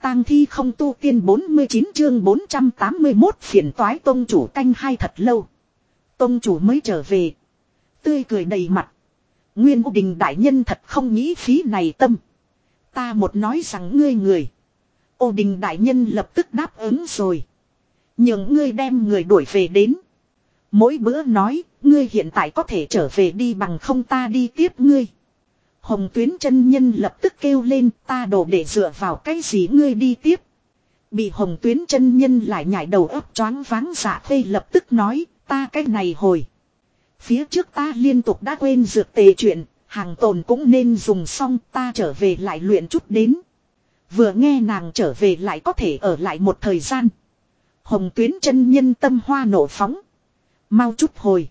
tang thi không tu tiên 49 chương 481 phiền toái tông chủ canh hai thật lâu. Tông chủ mới trở về. Tươi cười đầy mặt. Nguyên Ô Đình đại nhân thật không nghĩ phí này tâm. Ta một nói rằng ngươi người. Ô Đình đại nhân lập tức đáp ứng rồi. Nhưng ngươi đem người đuổi về đến. Mỗi bữa nói, ngươi hiện tại có thể trở về đi bằng không ta đi tiếp ngươi. Hồng Tuyến chân nhân lập tức kêu lên, ta đổ để dựa vào cái gì ngươi đi tiếp. Bị Hồng Tuyến chân nhân lại nhảy đầu óc choáng váng Dạ Khê lập tức nói, ta cái này hồi. Phía trước ta liên tục đã quên dược tề chuyện, hàng tồn cũng nên dùng xong, ta trở về lại luyện chút đến. Vừa nghe nàng trở về lại có thể ở lại một thời gian. Hồng Tuyến chân nhân tâm hoa nổ phóng. Mau chút hồi.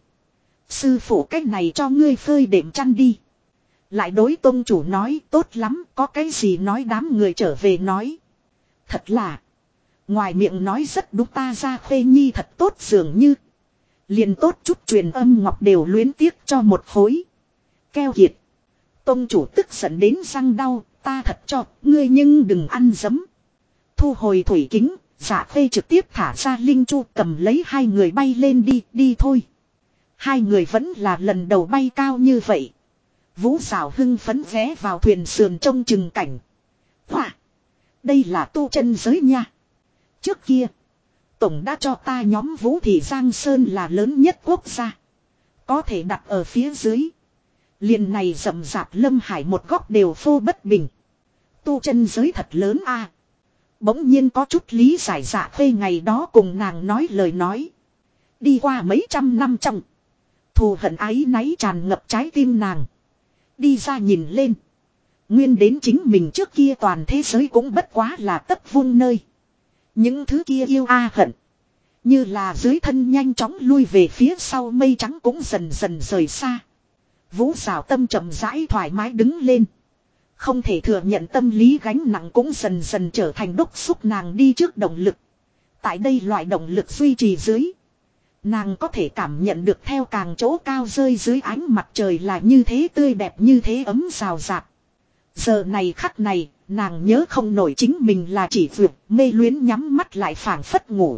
Sư phụ cách này cho ngươi phơi đệm chăn đi. Lại đối tôn chủ nói tốt lắm, có cái gì nói đám người trở về nói. Thật là. Ngoài miệng nói rất đúng ta ra Khê Nhi thật tốt dường như. Liền tốt chút truyền âm ngọc đều luyến tiếc cho một khối. Keo kiệt. Tôn chủ tức giận đến răng đau, ta thật cho, ngươi nhưng đừng ăn dấm. Thu hồi thủy kính, Dạ Khê trực tiếp thả ra linh chu cầm lấy hai người bay lên đi thôi. Hai người vẫn là lần đầu bay cao như vậy. Vũ Sảo hưng phấn ghé vào thuyền sườn trông chừng cảnh. Hoa! Đây là tu chân giới nha. Trước kia, Tổng đã cho ta nhóm Vũ Thị Giang Sơn là lớn nhất quốc gia. Có thể đặt ở phía dưới. Liền này rậm rạp lâm hải một góc đều phô bất bình. Tu chân giới thật lớn a. Bỗng nhiên có chút lý giải Dạ Khê ngày đó cùng nàng nói lời nói. Đi qua mấy trăm năm trong. Thù hận áy náy tràn ngập trái tim nàng. Đi ra nhìn lên. Nguyên đến chính mình trước kia toàn thế giới cũng bất quá là tấp vung nơi. Những thứ kia yêu hận. Như là dưới thân nhanh chóng lui về phía sau mây trắng cũng dần dần rời xa. Vũ Sảo tâm chậm rãi thoải mái đứng lên. Không thể thừa nhận tâm lý gánh nặng cũng dần dần trở thành đốc xúc nàng đi trước động lực. Tại đây loại động lực duy trì dưới. Nàng có thể cảm nhận được theo càng chỗ cao rơi dưới ánh mặt trời là như thế tươi đẹp như thế ấm rào rạt. Giờ này khắc này, nàng nhớ không nổi chính mình là chỉ vượt mê luyến nhắm mắt lại phảng phất ngủ.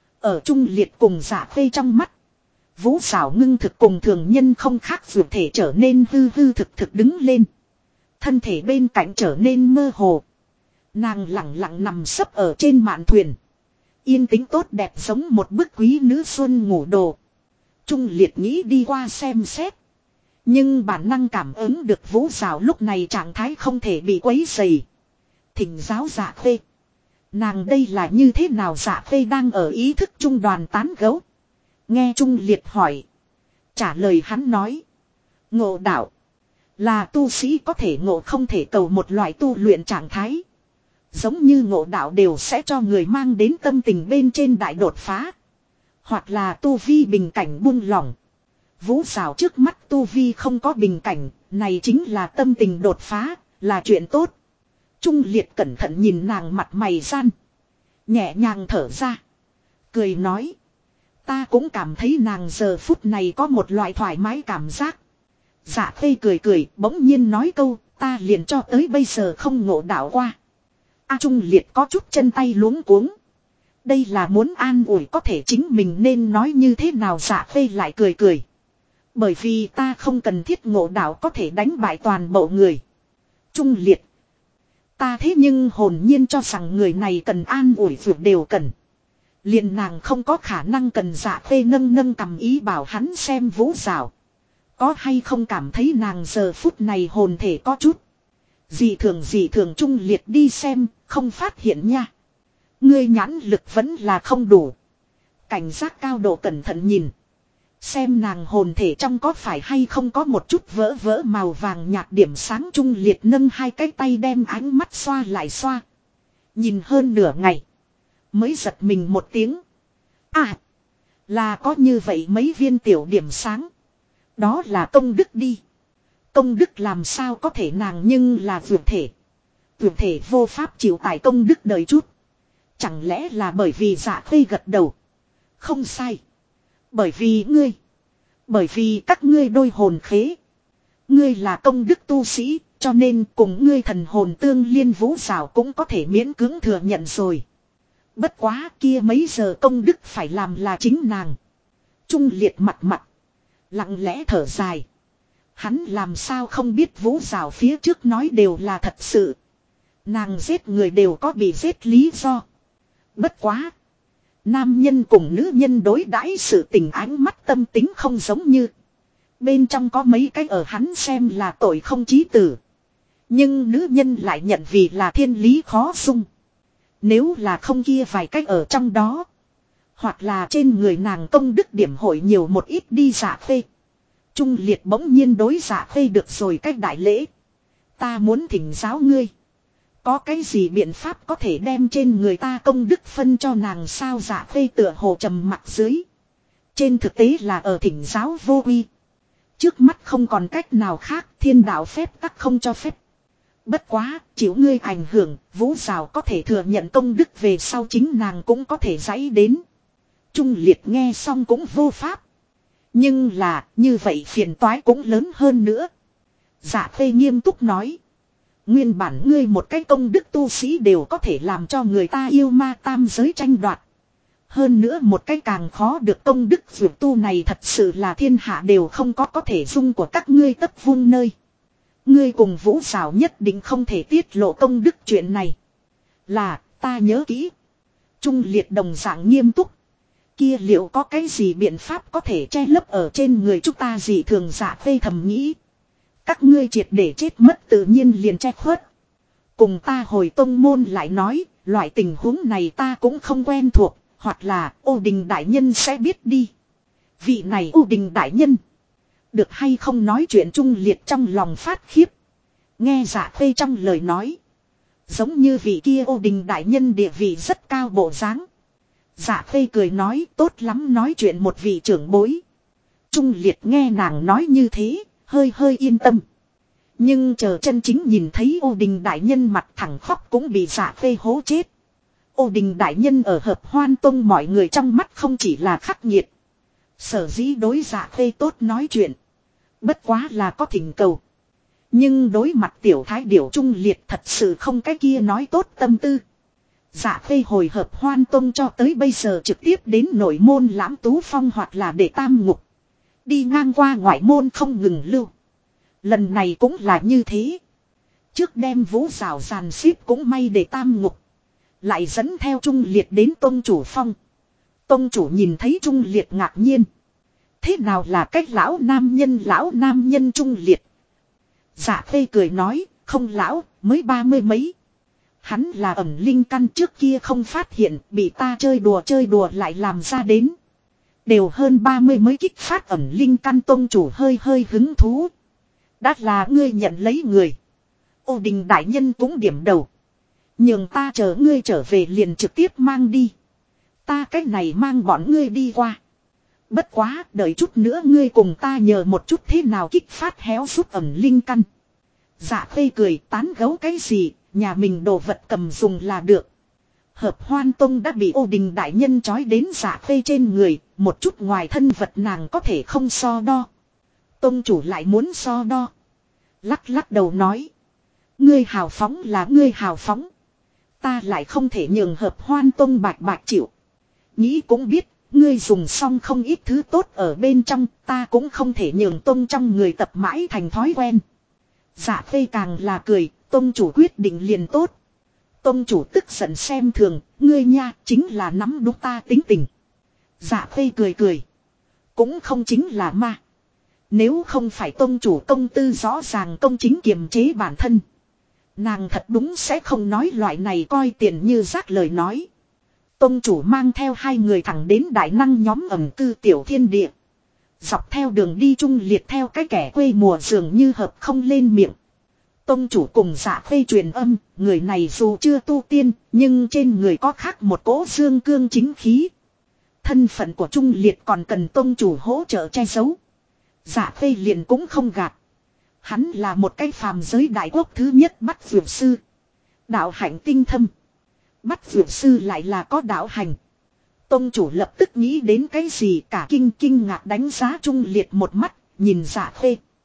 Ở trung liệt cùng Dạ Khê trong mắt. Vũ Sảo ngưng thực cùng thường nhân không khác vượt thể trở nên hư hư thực đứng lên. Thân thể bên cạnh trở nên mơ hồ. Nàng lặng lặng nằm sấp ở trên mạn thuyền. Yên tĩnh tốt đẹp giống một bức quý nữ xuân ngủ đồ. Trung liệt nghĩ đi qua xem xét. Nhưng bản năng cảm ứng được Vũ Sảo lúc này trạng thái không thể bị quấy rầy. Thỉnh giáo Dạ Khê. Nàng đây là như thế nào Dạ Khê đang ở ý thức trung đoàn tán gẫu. Nghe Trung liệt hỏi. Trả lời hắn nói. Ngộ đạo. Là tu sĩ có thể ngộ không thể cầu một loại tu luyện trạng thái. Giống như ngộ đạo đều sẽ cho người mang đến tâm tình bên trên đại đột phá. Hoặc là tu vi bình cảnh buông lỏng. Vũ Sảo trước mắt tu vi không có bình cảnh, này chính là tâm tình đột phá, là chuyện tốt. Trung liệt cẩn thận nhìn nàng mặt mày gian. Nhẹ nhàng thở ra. Cười nói. Ta cũng cảm thấy nàng giờ phút này có một loại thoải mái cảm giác. Dạ Khê cười bỗng nhiên nói câu, ta liền cho tới bây giờ không ngộ đạo qua. Trung liệt có chút chân tay luống cuống. Đây là muốn an ủi có thể chính mình nên nói như thế nào Dạ Khê lại cười. Bởi vì ta không cần thiết ngộ đạo có thể đánh bại toàn bộ người. Trung liệt. Ta thế nhưng hồn nhiên cho rằng người này cần an ủi vượt đều cần. Liền nàng không có khả năng cần Dạ Khê nâng cầm ý bảo hắn xem Vũ Sảo. Có hay không cảm thấy nàng giờ phút này hồn thể có chút. Dị thường Trung liệt đi xem, không phát hiện nha. Ngươi nhãn lực vẫn là không đủ. Cảnh giác cao độ cẩn thận nhìn. Xem nàng hồn thể trong có phải hay không có một chút vỡ màu vàng nhạt điểm sáng Trung liệt nâng hai cái tay đem ánh mắt xoa lại xoa. Nhìn hơn nửa ngày. Mới giật mình một tiếng. Là có như vậy mấy viên tiểu điểm sáng. Đó là công đức đi. Công đức làm sao có thể nàng nhưng là vượt thể. Vượt thể vô pháp chịu tải công đức đời chút. Chẳng lẽ là bởi vì Dạ Khê gật đầu. Không sai. Bởi vì ngươi. Bởi vì các ngươi đôi hồn khế. Ngươi là công đức tu sĩ, Cho nên cùng ngươi thần hồn tương liên Vũ Giảo cũng có thể miễn cưỡng thừa nhận rồi. Bất quá kia mấy giờ công đức phải làm là chính nàng. Trung Liệt mặt mặt. Lặng lẽ thở dài. Hắn làm sao không biết Vũ Giảo phía trước nói đều là thật sự. Nàng giết người đều có bị giết lý do. Bất quá. Nam nhân cùng nữ nhân đối đãi sự tình ánh mắt tâm tính không giống như. Bên trong có mấy cái ở hắn xem là tội không chí tử. Nhưng nữ nhân lại nhận vì là thiên lý khó dung. Nếu là không kia vài cách ở trong đó. Hoặc là trên người nàng công đức điểm hội nhiều một ít đi Dạ Khê. Trung Liệt bỗng nhiên đối Dạ Khê được rồi cách đại lễ. Ta muốn thỉnh giáo ngươi. Có cái gì biện pháp có thể đem trên người ta công đức phân cho nàng sao? Dạ Khê tựa hồ trầm mặt dưới. Trên thực tế là ở thỉnh giáo vô uy. Trước mắt không còn cách nào khác, thiên đạo phép tắc không cho phép. Bất quá, chịu ngươi ảnh hưởng, Vũ Giảo có thể thừa nhận công đức về sau chính nàng cũng có thể dãy đến. Trung Liệt nghe xong cũng vô pháp. Nhưng là, như vậy phiền toái cũng lớn hơn nữa. Dạ Khê nghiêm túc nói. Nguyên bản ngươi một cái công đức tu sĩ đều có thể làm cho người ta yêu ma tam giới tranh đoạt. Hơn nữa một cái càng khó được công đức vượt tu này thật sự là thiên hạ đều không có thể dung của các ngươi tấp vung nơi. Ngươi cùng Vũ Giảo nhất định không thể tiết lộ công đức chuyện này. Là, ta nhớ kỹ. Trung Liệt đồng dạng nghiêm túc. Kia liệu có cái gì biện pháp có thể che lấp ở trên người chúng ta gì thường? Dạ Khê thầm nghĩ. Các ngươi triệt để chết mất tự nhiên liền che khuất. Cùng ta hồi tông môn lại nói, loại tình huống này ta cũng không quen thuộc, hoặc là Ô Đình đại nhân sẽ biết đi. Vị này Ô Đình đại nhân. Được hay không nói chuyện? Trung Liệt trong lòng phát khiếp. Nghe Dạ Khê trong lời nói. Giống như vị kia Ô Đình đại nhân địa vị rất cao bộ dáng. Dạ Khê cười nói tốt lắm, nói chuyện một vị trưởng bối. Trung Liệt nghe nàng nói như thế, hơi hơi yên tâm. Nhưng chờ chân chính nhìn thấy Ô Đình đại nhân mặt thẳng khóc cũng bị Dạ Khê hố chết. Ô Đình đại nhân ở Hợp Hoan Tông mọi người trong mắt không chỉ là khắc nghiệt. Sở dĩ đối Dạ Khê tốt nói chuyện. Bất quá là có thỉnh cầu. Nhưng đối mặt tiểu thái điểu Trung Liệt thật sự không cái kia nói tốt tâm tư. Dạ Khê hồi Hợp Hoan Tông cho tới bây giờ trực tiếp đến nội môn Lãm Tú Phong hoặc là để tam ngục. Đi ngang qua ngoại môn không ngừng lưu. Lần này cũng là như thế. Trước đem Vũ Giảo giàn xếp cũng may để tam ngục. Lại dẫn theo Trung Liệt đến Tông chủ phong. Tông chủ nhìn thấy Trung Liệt ngạc nhiên. Thế nào là cách lão nam nhân Trung Liệt? Dạ Khê cười nói, không lão, mới 30 mấy. Hắn là ẩn linh căn, trước kia không phát hiện, bị ta chơi đùa lại làm ra đến. Đều hơn 30 mới kích phát ẩn linh căn. Tông chủ hơi hơi hứng thú. Đã là ngươi nhận lấy người. Ô Đình đại nhân cũng điểm đầu. Nhường ta chờ ngươi trở về liền trực tiếp mang đi. Ta cách này mang bọn ngươi đi qua. Bất quá, đợi chút nữa ngươi cùng ta nhờ một chút thế nào kích phát héo rút ẩn linh căn. Dạ Khê cười, tán gấu cái gì, nhà mình đồ vật cầm dùng là được. Hợp Hoan Tông đã bị Ô Đình đại nhân trói đến Dạ Khê trên người, một chút ngoài thân vật nàng có thể không so đo. Tông chủ lại muốn so đo. Lắc lắc đầu nói. Ngươi hào phóng là ngươi hào phóng. Ta lại không thể nhường Hợp Hoan Tông bạch chịu. Nghĩ cũng biết, ngươi dùng xong không ít thứ tốt ở bên trong, ta cũng không thể nhường Tông trong người tập mãi thành thói quen. Dạ Khê càng là cười, Tông chủ quyết định liền tốt. Tông chủ tức giận xem thường, ngươi nha chính là nắm đúng ta tính tình. Dạ Khê cười. Cũng không chính là ma. Nếu không phải tông chủ công tư rõ ràng công chính kiềm chế bản thân. Nàng thật đúng sẽ không nói loại này coi tiền như rác lời nói. Tông chủ mang theo hai người thẳng đến đại năng nhóm ẩm cư tiểu thiên địa. Dọc theo đường đi Trung Liệt theo cái kẻ quê mùa dường như hợp không lên miệng. Tông chủ cùng Dạ Khê truyền âm, người này dù chưa tu tiên, nhưng trên người có khác một cỗ dương cương chính khí. Thân phận của Trung Liệt còn cần tông chủ hỗ trợ che giấu. Dạ Khê liền cũng không gạt. Hắn là một cái phàm giới đại quốc thứ nhất Bắt Vượt Sư. Đạo hạnh tinh thâm. Bắt Vượt Sư lại là có đạo hành. Tông chủ lập tức nghĩ đến cái gì cả kinh ngạc đánh giá Trung Liệt một mắt, nhìn Dạ Khê.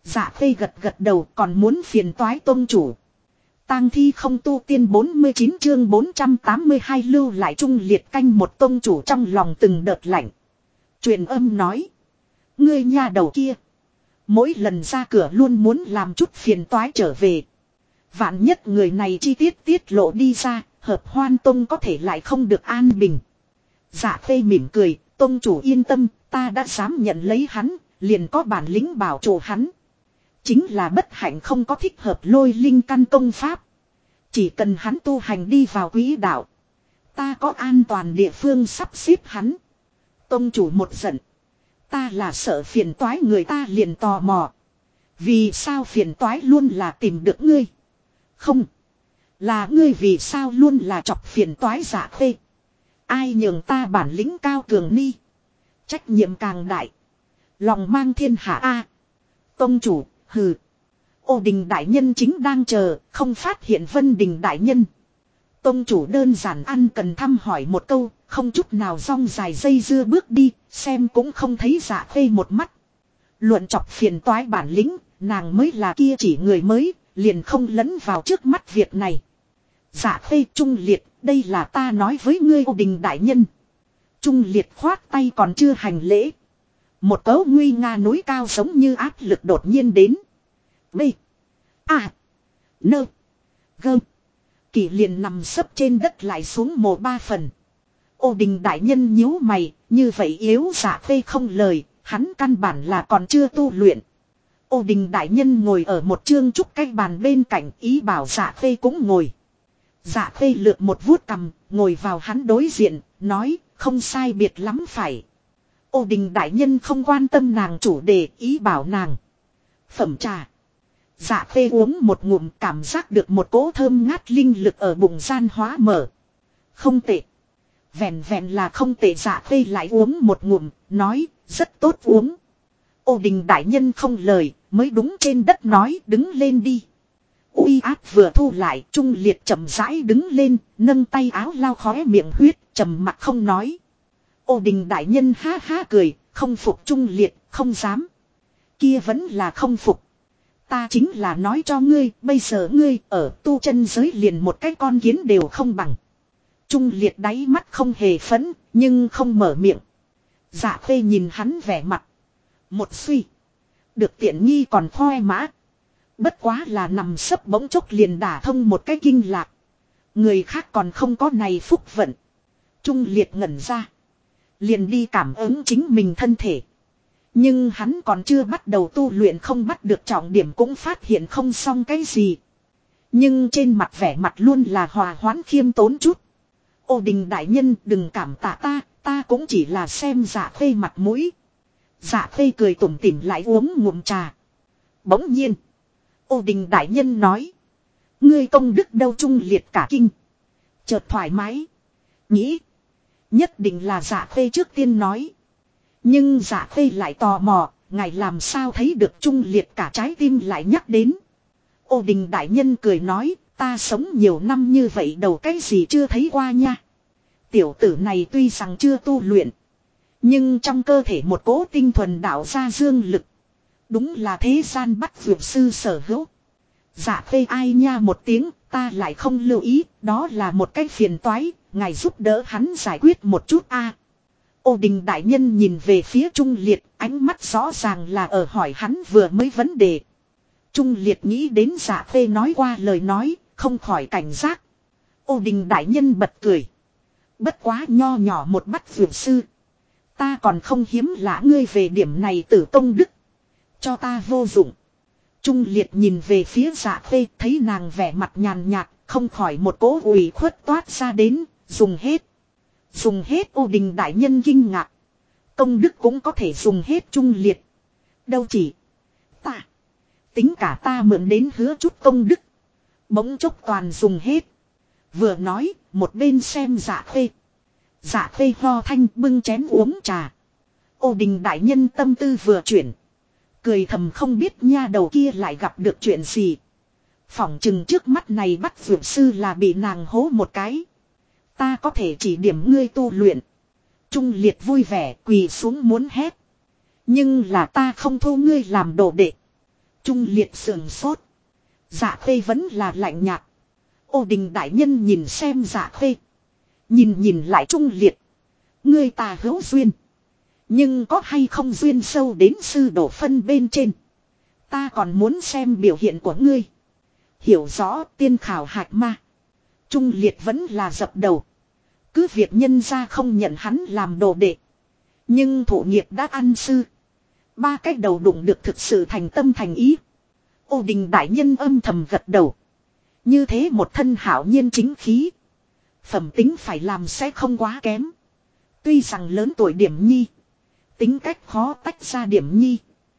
Dạ Khê gật gật đầu, còn muốn phiền toái tông chủ. Tang thi không tu tiên 49 chương 482 lưu lại Trung Liệt canh một tông chủ trong lòng từng đợt lạnh. Truyền âm nói. Ngươi nha đầu kia. Mỗi lần ra cửa luôn muốn làm chút phiền toái trở về. Vạn nhất người này chi tiết tiết lộ đi ra, Hợp Hoan Tông có thể lại không được an bình. Dạ Khê mỉm cười, tông chủ yên tâm, ta đã dám nhận lấy hắn, liền có bản lĩnh bảo trụ hắn. Chính là bất hạnh không có thích hợp lôi linh căn công pháp. Chỉ cần hắn tu hành đi vào quỹ đạo. Ta có an toàn địa phương sắp xếp hắn. Tông chủ một giận. Ta là sợ phiền toái người ta liền tò mò. Vì sao phiền toái luôn là tìm được ngươi? Không. Là ngươi vì sao luôn là chọc phiền toái Dạ Khê. Ai nhường ta bản lĩnh cao cường ni. Trách nhiệm càng đại. Lòng mang thiên hạ a. Tông chủ, hừ. Ô Đình đại nhân chính đang chờ, không phát hiện Vân Đình đại nhân. Tông chủ đơn giản ăn cần thăm hỏi một câu, không chút nào rong dài dây dưa bước đi, xem cũng không thấy Dạ Khê một mắt. Luận chọc phiền toái bản lĩnh, nàng mới là kia chỉ người mới, liền không lẫn vào trước mắt việc này. Dạ Khê Trung Liệt, đây là ta nói với ngươi Ô Đình đại nhân. Trung Liệt khoát tay còn chưa hành lễ. Một cấu nguy nga núi cao giống như áp lực đột nhiên đến. B. A. Nơ. Gơ. Kỳ liền nằm sấp trên đất lại xuống mồ ba phần. Ô Đình đại nhân nhíu mày, như vậy yếu Dạ Khê không lời, hắn căn bản là còn chưa tu luyện. Ô Đình đại nhân ngồi ở một chương trúc cái bàn bên cạnh, ý bảo Dạ Khê cũng ngồi. Dạ Khê lượt một vuốt cằm, ngồi vào hắn đối diện, nói, không sai biệt lắm phải. Ô Đình đại nhân không quan tâm nàng chủ đề, ý bảo nàng phẩm trà. Dạ Khê uống một ngụm, cảm giác được một cỗ thơm ngát linh lực ở bụng gian hóa mở. Không tệ. Vẹn vẹn là không tệ. Dạ Khê lại uống một ngụm, nói, rất tốt uống. Ô Đình đại nhân không lời, mới đúng trên đất nói, đứng lên đi. Uy áp vừa thu lại, Trung Liệt chậm rãi đứng lên, nâng tay áo lau khóe miệng huyết, trầm mặt không nói. Ô Đình đại nhân ha ha cười, không phục Trung Liệt, không dám. Kia vẫn là không phục. Ta chính là nói cho ngươi, bây giờ ngươi ở tu chân giới liền một cái con kiến đều không bằng. Trung Liệt đáy mắt không hề phấn, nhưng không mở miệng. Dạ Khê nhìn hắn vẻ mặt. Một suy. Được tiện nghi còn khoe mã. Bất quá là nằm sấp bỗng chốc liền đả thông một cái kinh lạc. Người khác còn không có này phúc vận. Trung Liệt ngẩn ra. Liền đi cảm ứng chính mình thân thể. Nhưng hắn còn chưa bắt đầu tu luyện, không bắt được trọng điểm, cũng phát hiện không xong cái gì. Nhưng trên mặt vẻ mặt luôn là hòa hoãn khiêm tốn chút. Ô Đình đại nhân đừng cảm tạ ta cũng chỉ là xem Dạ Khê mặt mũi. Dạ Khê cười tủm tỉm lại uống ngụm trà. Bỗng nhiên Ô Đình đại nhân nói. Ngươi công đức đâu? Trung Liệt cả kinh. Chợt thoải mái. Nghĩ. Nhất định là Dạ Khê trước tiên nói. Nhưng Dạ Khê lại tò mò. Ngài làm sao thấy được? Trung Liệt cả trái tim lại nhắc đến. Ô Đình đại nhân cười nói. Ta sống nhiều năm như vậy đầu cái gì chưa thấy qua nha. Tiểu tử này tuy rằng chưa tu luyện. Nhưng trong cơ thể một cỗ tinh thuần đạo ra dương lực. Đúng là thế gian bắt vượt sư sở hữu. Dạ Khê ai nha một tiếng, ta lại không lưu ý, đó là một cái phiền toái, ngài giúp đỡ hắn giải quyết một chút a. Ô Đình đại nhân nhìn về phía Trung Liệt, ánh mắt rõ ràng là ở hỏi hắn vừa mới vấn đề. Trung Liệt nghĩ đến Dạ Khê nói qua lời nói, không khỏi cảnh giác. Ô Đình đại nhân bật cười. Bất quá nho nhỏ một bắt vượt sư. Ta còn không hiếm lạ ngươi về điểm này tử công đức. Cho ta vô dụng. Trung Liệt nhìn về phía Dạ Khê, thấy nàng vẻ mặt nhàn nhạt, không khỏi một cỗ ủy khuất toát ra đến, dùng hết. Dùng hết. Ô Đình đại nhân kinh ngạc. Công đức cũng có thể dùng hết. Trung Liệt. Đâu chỉ. Ta. Tính cả ta mượn đến hứa chút công đức. Bỗng chốc toàn dùng hết. Vừa nói, một bên xem Dạ Khê. Dạ Khê ho thanh bưng chén uống trà. Ô Đình đại nhân tâm tư vừa chuyển. Cười thầm không biết nha đầu kia lại gặp được chuyện gì. Phỏng chừng trước mắt này bắt vượt sư là bị nàng hố một cái. Ta có thể chỉ điểm ngươi tu luyện. Trung Liệt vui vẻ quỳ xuống muốn hét. Nhưng là ta không thu ngươi làm đồ đệ. Trung Liệt sườn sốt. Dạ Khê vẫn là lạnh nhạt. Ô Đình đại nhân nhìn xem Dạ Khê. Nhìn lại Trung Liệt. Ngươi ta hữu duyên. Nhưng có hay không duyên sâu đến sư đổ phân bên trên. Ta còn muốn xem biểu hiện của ngươi. Hiểu rõ tiên khảo hạch ma. Trung Liệt vẫn là dập đầu. Cứ việc nhân ra không nhận hắn làm đồ đệ. Nhưng thụ nghiệp đã ăn sư. Ba cái đầu đụng được thực sự thành tâm thành ý. Ô Đình đại nhân âm thầm gật đầu. Như thế một thân hảo nhiên chính khí. Phẩm tính phải làm sẽ không quá kém. Tuy rằng lớn tuổi điểm nhi. Tính cách khó tách ra điểm nhi.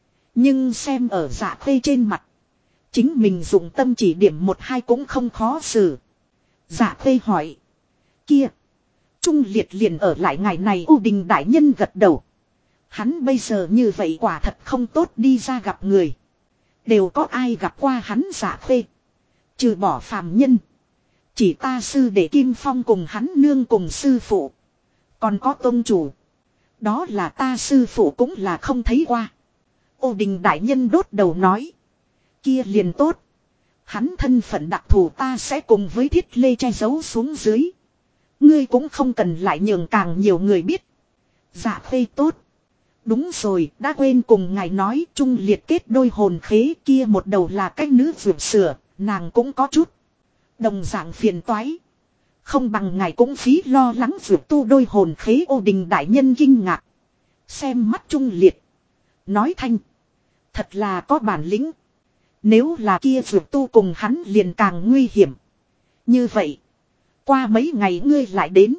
Nhưng xem ở Dạ Khê trên mặt. Chính mình dùng tâm chỉ điểm một hai cũng không khó xử. Dạ Khê hỏi. Kia. Trung Liệt liền ở lại ngày này. Ô Đình đại nhân gật đầu. Hắn bây giờ như vậy quả thật không tốt đi ra gặp người. Đều có ai gặp qua hắn Dạ Khê. Trừ bỏ phàm nhân. Chỉ ta sư đệ Kim Phong cùng hắn nương cùng sư phụ. Còn có tôn chủ. Đó là ta sư phụ cũng là không thấy qua. Ô Đình đại nhân đốt đầu nói. Kia liền tốt. Hắn thân phận đặc thù ta sẽ cùng với Thiết Lê che giấu xuống dưới. Ngươi cũng không cần lại nhường càng nhiều người biết. Dạ Khê tốt. Đúng rồi, đã quên cùng ngài nói Trung Liệt kết đôi hồn khế kia một đầu là cách nữ vượt sửa, nàng cũng có chút. Đồng dạng phiền toái. Không bằng ngài cũng phí lo lắng vượt tu đôi hồn khế. Ô Đình đại nhân kinh ngạc. Xem mắt Trung Liệt. Nói thanh. Thật là có bản lĩnh. Nếu là kia vượt tu cùng hắn liền càng nguy hiểm. Như vậy. Qua mấy ngày ngươi lại đến.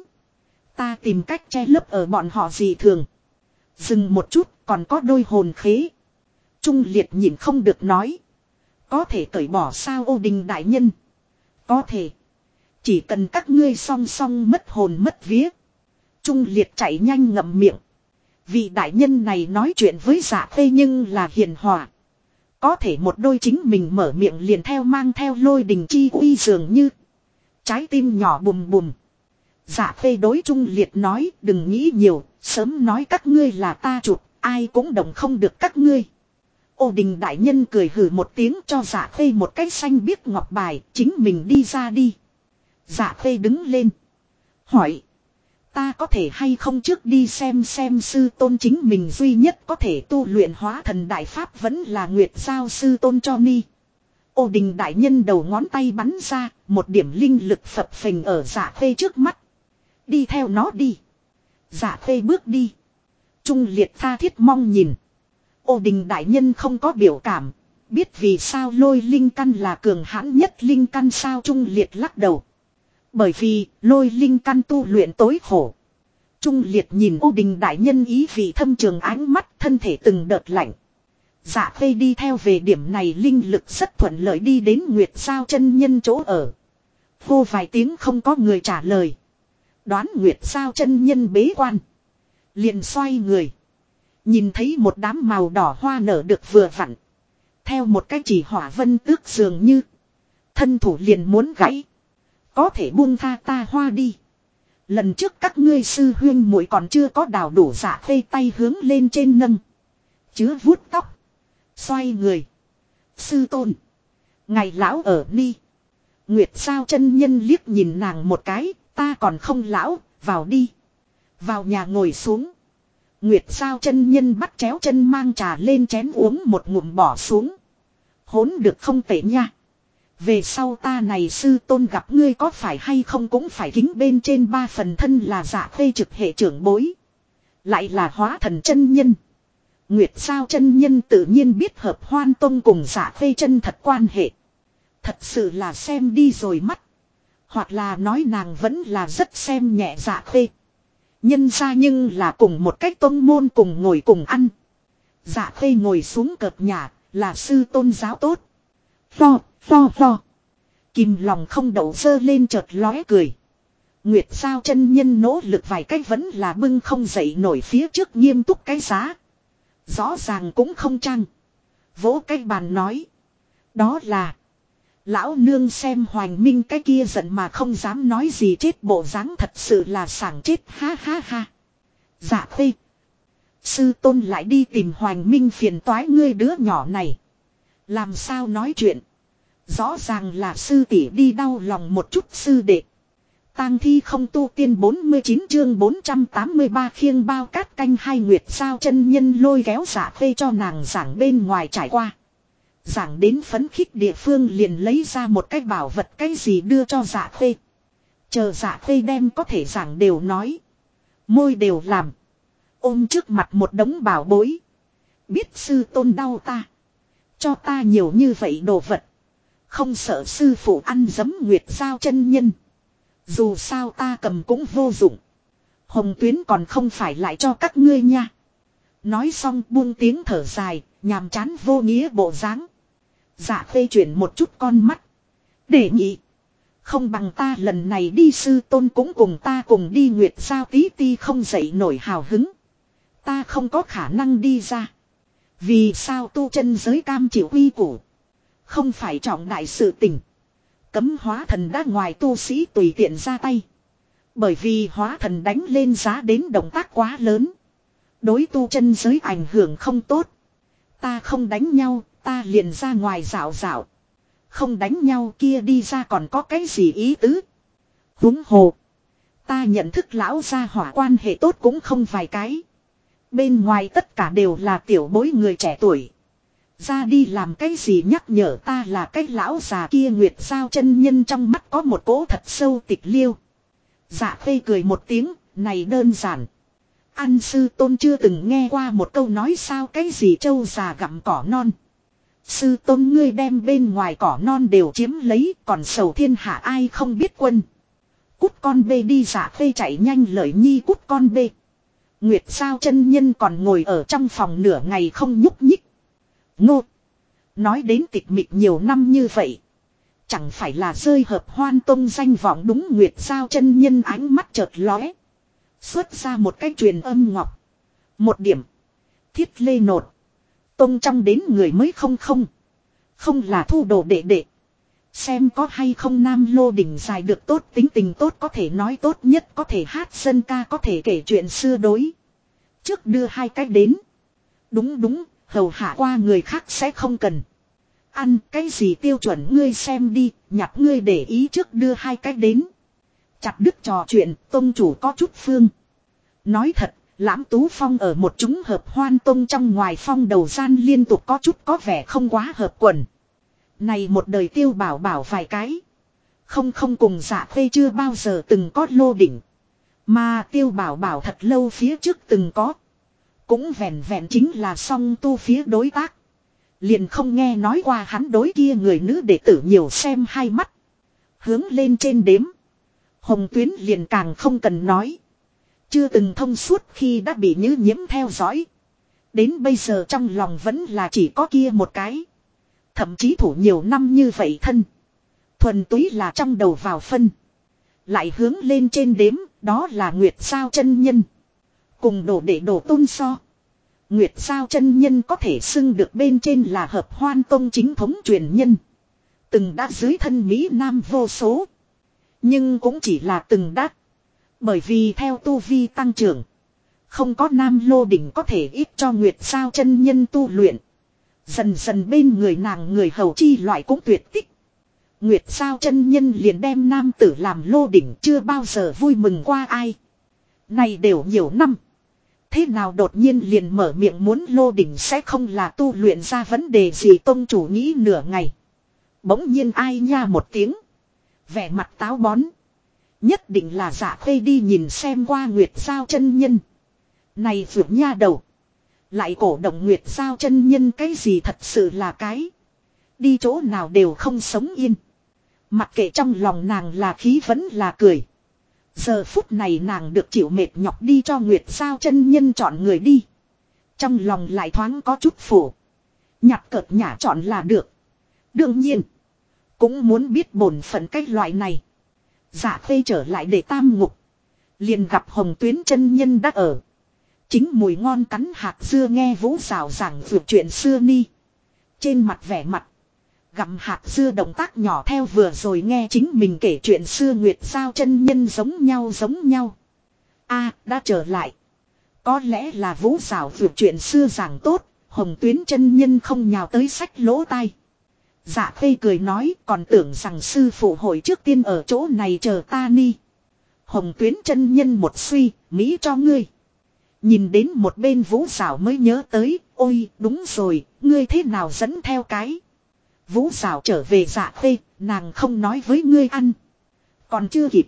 Ta tìm cách che lấp ở bọn họ gì thường. Dừng một chút còn có đôi hồn khế. Trung Liệt nhìn không được nói. Có thể cởi bỏ sao Ô Đình đại nhân. Có thể. Chỉ cần các ngươi song song mất hồn mất vía. Trung Liệt chạy nhanh ngậm miệng. Vị đại nhân này nói chuyện với Dạ Khê nhưng là hiền hòa. Có thể một đôi chính mình mở miệng liền theo mang theo lôi đình chi uy dường như. Trái tim nhỏ bùm bùm. Dạ Khê đối Trung Liệt nói đừng nghĩ nhiều. Sớm nói các ngươi là ta chụp. Ai cũng động không được các ngươi. Ô Đình đại nhân cười hử một tiếng cho Dạ Khê một cái xanh biếc ngọc bài. Chính mình đi ra đi. Dạ Khê đứng lên. Hỏi. Ta có thể hay không trước đi xem sư tôn chính mình duy nhất có thể tu luyện hóa thần đại pháp vẫn là Nguyệt Giao sư tôn cho mi. Ô Đình đại nhân đầu ngón tay bắn ra. Một điểm linh lực phập phình ở Dạ Khê trước mắt. Đi theo nó đi. Dạ Khê bước đi. Trung Liệt tha thiết mong nhìn. Ô Đình đại nhân không có biểu cảm. Biết vì sao lôi linh căn là cường hãn nhất linh căn sao Trung Liệt lắc đầu. Bởi vì lôi linh căn tu luyện tối khổ. Trung Liệt nhìn Ô Đình đại nhân ý vị thâm trường ánh mắt thân thể từng đợt lạnh. Dạ Khê đi theo về điểm này linh lực rất thuận lợi đi đến Nguyệt Giao chân nhân chỗ ở. Hô vài tiếng không có người trả lời. Đoán Nguyệt Giao chân nhân bế quan. Liền xoay người. Nhìn thấy một đám màu đỏ hoa nở được vừa vặn. Theo một cái chỉ hỏa vân tước dường như. Thân thủ liền muốn gãy. Có thể buông tha ta hoa đi. Lần trước các ngươi sư huyên muội còn chưa có đào đủ. Dạ Khê tay hướng lên trên nâng. Chứa vuốt tóc. Xoay người. Sư tôn. Ngày lão ở ni. Nguyệt Giao chân nhân liếc nhìn nàng một cái. Ta còn không lão. Vào đi. Vào nhà ngồi xuống. Nguyệt Giao chân nhân bắt chéo chân mang trà lên chén uống một ngụm bỏ xuống. Hốn được không tệ nha. Về sau ta này sư tôn gặp ngươi có phải hay không cũng phải kính bên trên 3 phần thân là Dạ Khê trực hệ trưởng bối. Lại là hóa thần chân nhân. Nguyệt Giao chân nhân tự nhiên biết hợp Hoan Tông cùng Dạ Khê chân thật quan hệ. Thật sự là xem đi rồi mắt. Hoặc là nói nàng vẫn là rất xem nhẹ Dạ Khê. Nhân ra nhưng là cùng một cách tông môn cùng ngồi cùng ăn. Dạ Khê ngồi xuống cợt nhà là sư tôn giáo tốt. Lo. Kìm lòng không đậu dơ lên chợt lóe cười. Nguyệt Giao chân nhân nỗ lực vài cách vẫn là bưng không dậy nổi phía trước nghiêm túc cái giá. Rõ ràng cũng không trăng. Vỗ cái bàn nói. Đó là. Lão nương xem Hoành Minh cái kia giận mà không dám nói gì chết bộ dáng thật sự là sảng chết ha ha ha. Dạ Khê. Sư tôn lại đi tìm Hoành Minh phiền toái ngươi đứa nhỏ này. Làm sao nói chuyện. Rõ ràng là sư tỷ đi đau lòng một chút sư đệ. Tang thi không tu tiên 49 chương 483 khiêng bao cát canh hai nguyệt sao chân nhân lôi kéo Dạ Khê cho nàng giảng bên ngoài trải qua. Giảng đến phấn khích địa phương liền lấy ra một cái bảo vật cái gì đưa cho Dạ Khê. Chờ Dạ Khê đem có thể giảng đều nói. Môi đều làm. Ôm trước mặt một đống bảo bối. Biết sư tôn đau ta. Cho ta nhiều như vậy đồ vật. Không sợ sư phụ ăn dấm nguyệt sao chân nhân. Dù sao ta cầm cũng vô dụng. Hồng tuyến còn không phải lại cho các ngươi nha. Nói xong buông tiếng thở dài, nhàm chán vô nghĩa bộ dáng. Dạ Khê chuyển một chút con mắt. Đề nghị. Không bằng ta lần này đi sư tôn cũng cùng ta cùng đi nguyệt sao tí ti không dậy nổi hào hứng. Ta không có khả năng đi ra. Vì sao tu chân giới cam chịu quy củ. Không phải trọng đại sự tình. Cấm hóa thần đã ngoài tu sĩ tùy tiện ra tay. Bởi vì hóa thần đánh lên giá đến động tác quá lớn. Đối tu chân giới ảnh hưởng không tốt. Ta không đánh nhau, ta liền ra ngoài dạo dạo. Không đánh nhau kia đi ra còn có cái gì ý tứ. Huống hồ. Ta nhận thức lão gia hỏa quan hệ tốt cũng không vài cái. Bên ngoài tất cả đều là tiểu bối người trẻ tuổi. Ra đi làm cái gì nhắc nhở ta là cái lão già kia nguyệt sao chân nhân trong mắt có một cỗ thật sâu tịch liêu. Dạ Khê cười một tiếng, này đơn giản. Ăn sư tôn chưa từng nghe qua một câu nói sao cái gì trâu già gặm cỏ non. Sư tôn ngươi đem bên ngoài cỏ non đều chiếm lấy còn sầu thiên hạ ai không biết quân. Cút con bê đi Dạ Khê chạy nhanh lợi nhi cút con bê. Nguyệt sao chân nhân còn ngồi ở trong phòng nửa ngày không nhúc nhích. Ngô. Nói đến tịch mịch nhiều năm như vậy. Chẳng phải là rơi hợp hoan tông danh vọng đúng nguyệt sao chân nhân ánh mắt chợt lóe. Xuất ra một cái truyền âm ngọc. Một điểm. Thiết lê nột. Tông trong đến người mới không. Không là thu đồ đệ đệ. Xem có hay không nam lô đỉnh dài được tốt tính tình tốt có thể nói tốt nhất có thể hát dân ca có thể kể chuyện xưa đối. Trước đưa hai cái đến. Đúng. Hầu hạ qua người khác sẽ không cần. Ăn cái gì tiêu chuẩn ngươi xem đi, nhặt ngươi để ý trước đưa hai cái đến. Chặt đứt trò chuyện, tông chủ có chút phương. Nói thật, Lãm Tú Phong ở một chúng hợp hoan tông trong ngoài phong đầu gian liên tục có chút có vẻ không quá hợp quần. Này một đời tiêu bảo vài cái. Không cùng Dạ Khê chưa bao giờ từng có lô đỉnh. Mà tiêu bảo thật lâu phía trước từng có. Cũng vẹn chính là song tu phía đối tác. Liền không nghe nói qua hắn đối kia người nữ đệ tử nhiều xem hai mắt. Hướng lên trên đếm. Hồng tuyến liền càng không cần nói. Chưa từng thông suốt khi đã bị nhứ nhiễm theo dõi. Đến bây giờ trong lòng vẫn là chỉ có kia một cái. Thậm chí thủ nhiều năm như vậy thân. Thuần túy là trong đầu vào phân. Lại hướng lên trên đếm, đó là Nguyệt sao chân nhân. Cùng đổ để đổ tôn so. Nguyệt sao chân nhân có thể xưng được bên trên là hợp hoan tông chính thống truyền nhân. Từng đã dưới thân Mỹ Nam vô số. Nhưng cũng chỉ là từng đắc. Bởi vì theo tu vi tăng trưởng. Không có nam lô đỉnh có thể ít cho Nguyệt sao chân nhân tu luyện. Dần bên người nàng người hầu chi loại cũng tuyệt tích. Nguyệt sao chân nhân liền đem nam tử làm lô đỉnh chưa bao giờ vui mừng qua ai. Này đều nhiều năm. Thế nào đột nhiên liền mở miệng muốn lô đỉnh sẽ không là tu luyện ra vấn đề gì tông chủ nghĩ nửa ngày. Bỗng nhiên ai nha một tiếng. Vẻ mặt táo bón. Nhất định là Dạ Khê đi nhìn xem qua Nguyệt sao chân nhân. Này vượt nha đầu. Lại cổ động Nguyệt sao chân nhân cái gì thật sự là cái. Đi chỗ nào đều không sống yên. Mặc kệ trong lòng nàng là khí vẫn là cười. Giờ phút này nàng được chịu mệt nhọc đi cho Nguyệt sao chân nhân chọn người đi. Trong lòng lại thoáng có chút phủ. Nhặt cợt nhả chọn là được. Đương nhiên. Cũng muốn biết bổn phận cái loại này. Dạ Khê trở lại để tam ngục. Liền gặp Hồng Tuyến chân nhân đã ở. Chính mùi ngon cắn hạt dưa nghe Vũ rào giảng vượt chuyện xưa ni. Trên mặt vẻ mặt. Gặm hạt dưa động tác nhỏ theo vừa rồi nghe chính mình kể chuyện xưa Nguyệt sao chân nhân giống nhau. A đã trở lại. Có lẽ là Vũ rào vượt chuyện xưa giảng tốt. Hồng Tuyến chân nhân không nhào tới xách lỗ tai. Dạ Khê cười nói còn tưởng rằng sư phụ hội trước tiên ở chỗ này chờ ta ni. Hồng Tuyến chân nhân một suy, Mỹ cho ngươi. Nhìn đến một bên Vũ Sảo mới nhớ tới, ôi đúng rồi, ngươi thế nào dẫn theo cái. Vũ Sảo trở về Dạ Khê, nàng không nói với ngươi ăn. Còn chưa kịp.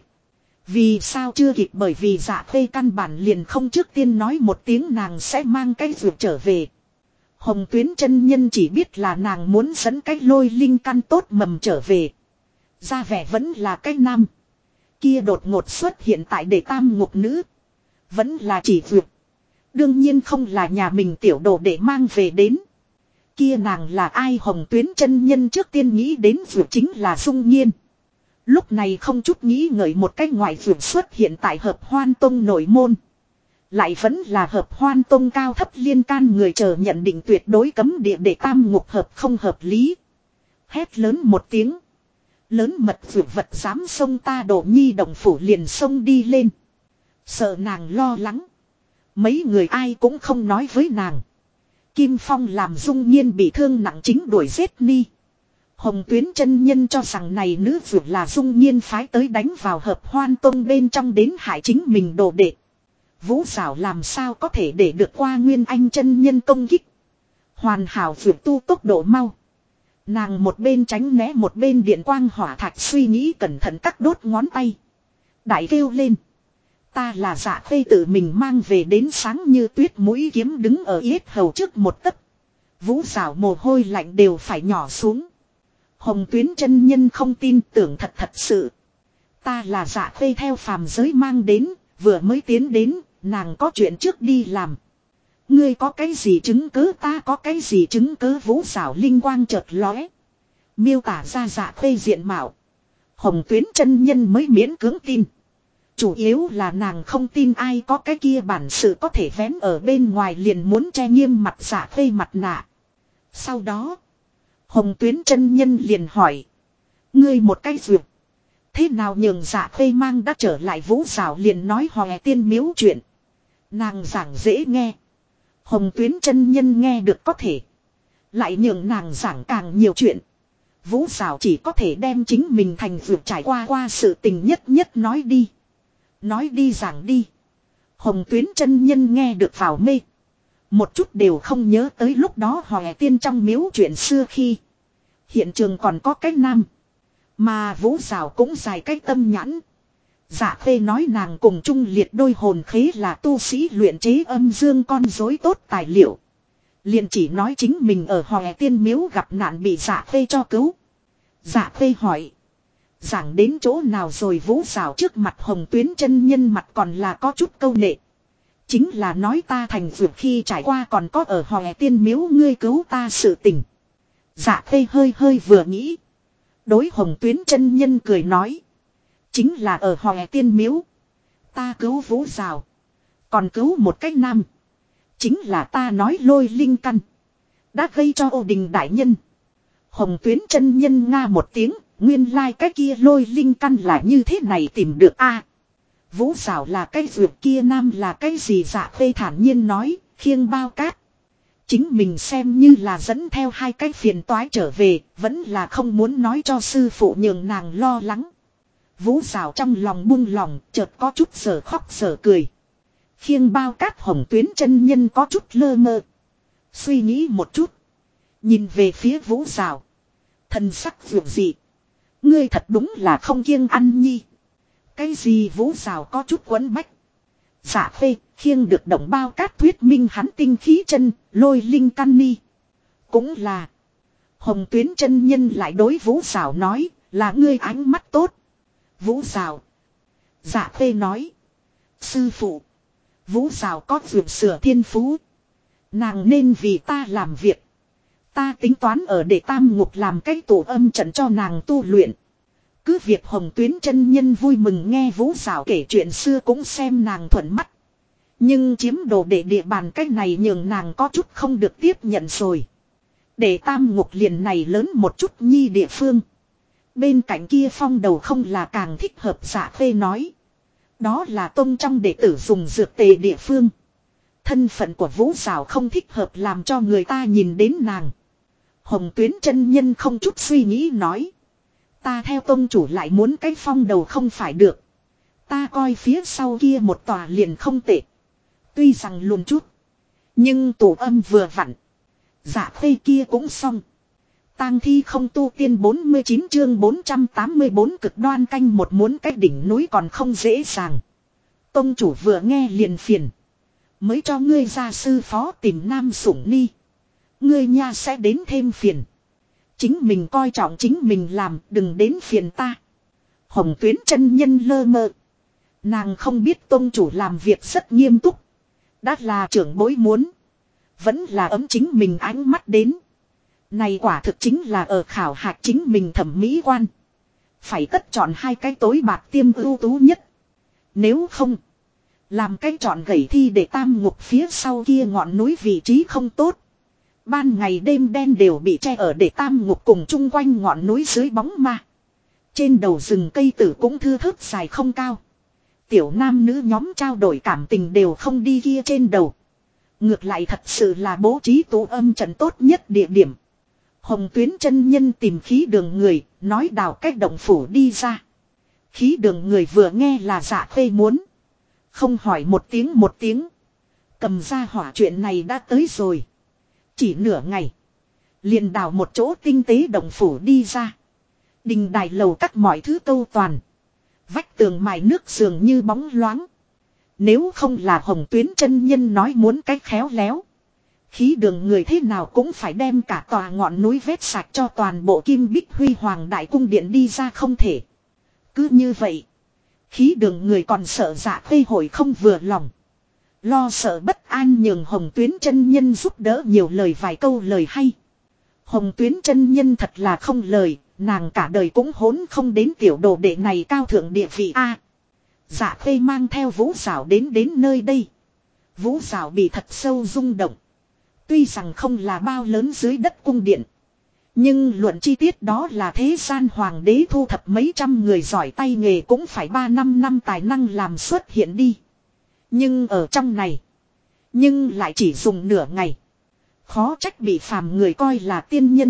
Vì sao chưa kịp, bởi vì Dạ Khê căn bản liền không trước tiên nói một tiếng nàng sẽ mang cái ruột trở về. Hồng Tuyến chân nhân chỉ biết là nàng muốn dẫn cái lôi linh căn tốt mầm trở về. Ra vẻ vẫn là cái nam. Kia đột ngột xuất hiện tại để tam ngục nữ. Vẫn là chỉ ruột. Đương nhiên không là nhà mình tiểu đồ để mang về đến. Kia nàng là ai? Hồng Tuyến chân nhân trước tiên nghĩ đến ruột chính là Dung Nhiên. Lúc này không chút nghĩ ngợi một cái ngoại ruột xuất hiện tại Hợp Hoan Tông nội môn. Lại vẫn là Hợp Hoan Tông cao thấp liên can người chờ nhận định tuyệt đối cấm địa để tam ngục hợp không hợp lý. Hét lớn một tiếng. Lớn mật vượt vật dám xông ta Đỗ Nhi đồng phủ liền xông đi lên. Sợ nàng lo lắng. Mấy người ai cũng không nói với nàng. Kim Phong làm Dung Nhiên bị thương nặng chính đuổi giết ni. Hồng Tuyến chân nhân cho rằng này nữ vượt là Dung Nhiên phái tới đánh vào Hợp Hoan Tông bên trong đến hại chính mình đồ đệ. Vũ Sảo làm sao có thể để được qua Nguyên Anh chân nhân công kích. Hoàn hảo vượt tu tốc độ mau. Nàng một bên tránh né một bên điện quang hỏa thạch suy nghĩ cẩn thận cắt đốt ngón tay. Đại kêu lên. Ta là Dạ Khê tự mình mang về đến sáng như tuyết mũi kiếm đứng ở yết hầu trước một tấc. Vũ Sảo mồ hôi lạnh đều phải nhỏ xuống. Hồng Tuyến chân nhân không tin tưởng thật sự. Ta là Dạ Khê theo phàm giới mang đến, vừa mới tiến đến, nàng có chuyện trước đi làm. Ngươi có cái gì chứng cứ, ta có cái gì chứng cứ? Vũ Sảo linh quang chợt lóe. Miêu tả ra Dạ Khê diện mạo. Hồng Tuyến chân nhân mới miễn cưỡng tin. Chủ yếu là nàng không tin ai có cái kia bản sự có thể vén ở bên ngoài liền muốn che nghiêm mặt Dạ Khê mặt nạ. Sau đó, Hồng Tuyến chân nhân liền hỏi. Ngươi một cái duyệt. Thế nào nhường Dạ Khê mang đã trở lại? Vũ Sảo liền nói Hòe Tiên miếu chuyện. Nàng giảng dễ nghe. Hồng Tuyến chân nhân nghe được có thể. Lại nhường nàng giảng càng nhiều chuyện. Vũ Sảo chỉ có thể đem chính mình thành vượt trải qua sự tình nhất nói đi. Nói đi giảng đi. Hồng Tuyến chân nhân nghe được vào mê. Một chút đều không nhớ tới lúc đó Hòe Tiên trong miếu chuyện xưa khi. Hiện trường còn có cái nam. Mà Vũ Sảo cũng dài cái tâm nhãn. Dạ Khê nói nàng cùng chung liệt đôi hồn khế là tu sĩ luyện chế âm dương con rối tốt tài liệu. Liền chỉ nói chính mình ở Hòe Tiên miếu gặp nạn bị Dạ Khê cho cứu. Dạ Khê hỏi. Giảng đến chỗ nào rồi? Vũ Sảo trước mặt Hồng Tuyến chân nhân mặt còn là có chút câu nệ. Chính là nói ta thành vượt khi trải qua còn có ở Hòe Tiên miếu ngươi cứu ta sự tình. Dạ Khê hơi vừa nghĩ. Đối Hồng Tuyến chân nhân cười nói. Chính là ở Hòe Tiên miếu. Ta cứu Vũ Sảo. Còn cứu một cách nam. Chính là ta nói lôi linh căn. Đã gây cho Ô Đình đại nhân. Hồng Tuyến chân nhân nga một tiếng. Nguyên lai cái kia lôi linh căn là như thế này tìm được a. Vũ Sảo là cái vượt kia nam là cái gì? Dạ Khê thản nhiên nói. Khiêng bao cát. Chính mình xem như là dẫn theo hai cái phiền toái trở về. Vẫn là không muốn nói cho sư phụ nhường nàng lo lắng. Vũ Sảo trong lòng buông lòng, chợt có chút giờ khóc giờ cười. Khiêng bao cát. Hồng Tuyến chân nhân có chút lơ mơ. Suy nghĩ một chút. Nhìn về phía Vũ Sảo. Thần sắc vượt dị. Ngươi thật đúng là không kiêng ăn nhi. Cái gì? Vũ Sảo có chút quấn bách. Dạ Khê khiêng được động bao cát thuyết minh hắn tinh khí chân, lôi linh căn ni. Cũng là. Hồng Tuyến chân nhân lại đối Vũ Sảo nói, là ngươi ánh mắt tốt. Vũ Sảo. Dạ Khê nói. Sư phụ. Vũ Sảo có vượt sửa thiên phú. Nàng nên vì ta làm việc. Ta tính toán ở để tam ngục làm cái tổ âm trận cho nàng tu luyện. Cứ việc Hồng Tuyến chân nhân vui mừng nghe Vũ Sảo kể chuyện xưa cũng xem nàng thuận mắt. Nhưng chiếm đồ để địa bàn cái này nhường nàng có chút không được tiếp nhận rồi. Để tam ngục liền này lớn một chút nhi địa phương. Bên cạnh kia phong đầu không là càng thích hợp? Dạ Khê nói. Đó là tông trong đệ tử dùng dược tề địa phương. Thân phận của Vũ Giảo không thích hợp làm cho người ta nhìn đến nàng. Hồng Tuyến chân nhân không chút suy nghĩ nói. Ta theo tông chủ lại muốn cái phong đầu không phải được. Ta coi phía sau kia một tòa liền không tệ. Tuy rằng luôn chút. Nhưng tổ âm vừa vặn. Dạ khê kia cũng xong. Tang thi không tu tiên 49 chương 484 cực đoan canh một muốn cái đỉnh núi còn không dễ dàng. Tông chủ vừa nghe liền phiền. Mới cho ngươi ra sư phó tìm nam sủng ni. Ngươi nha sẽ đến thêm phiền. Chính mình coi trọng chính mình làm, đừng đến phiền ta. Hồng Tuyến chân nhân lơ mơ. Nàng không biết tông chủ làm việc rất nghiêm túc. Đã là trưởng bối muốn. Vẫn là ấm chính mình ánh mắt đến. Này quả thực chính là ở khảo hạch chính mình thẩm mỹ quan. Phải tất chọn hai cái tối bạc tiêm ưu tú nhất. Nếu không, làm cái chọn gẩy thi để tam ngục phía sau kia ngọn núi vị trí không tốt. Ban ngày đêm đen đều bị che ở để tam ngục cùng chung quanh ngọn núi dưới bóng ma. Trên đầu rừng cây tử cũng thưa thớt dài không cao. Tiểu nam nữ nhóm trao đổi cảm tình đều không đi kia trên đầu. Ngược lại thật sự là bố trí tụ âm trận tốt nhất địa điểm. Hồng Tuyến chân nhân tìm khí đường người, nói đào cách động phủ đi ra. Khí đường người vừa nghe là Dạ Khê muốn. Không hỏi một tiếng. Cầm ra hỏa chuyện này đã tới rồi. Chỉ nửa ngày. Liền đào một chỗ tinh tế động phủ đi ra. Đình đài lầu các mọi thứ câu toàn. Vách tường mài nước dường như bóng loáng. Nếu không là Hồng Tuyến chân nhân nói muốn cách khéo léo. Khí đường người thế nào cũng phải đem cả tòa ngọn núi vét sạch cho toàn bộ Kim Bích Huy Hoàng Đại Cung Điện đi ra không thể. Cứ như vậy. Khí đường người còn sợ Dạ Khê hội không vừa lòng. Lo sợ bất an nhường Hồng Tuyến chân nhân giúp đỡ nhiều lời vài câu lời hay. Hồng Tuyến chân nhân thật là không lời. Nàng cả đời cũng hỗn không đến tiểu đồ đệ này cao thượng địa vị a. Dạ Khê mang theo Vũ Giảo đến nơi đây. Vũ Giảo bị thật sâu rung động. Tuy rằng không là bao lớn dưới đất cung điện. Nhưng luận chi tiết đó là thế gian hoàng đế thu thập mấy trăm người giỏi tay nghề cũng phải 3-5 năm tài năng làm xuất hiện đi. Nhưng ở trong này. Nhưng lại chỉ dùng nửa ngày. Khó trách bị phàm người coi là tiên nhân.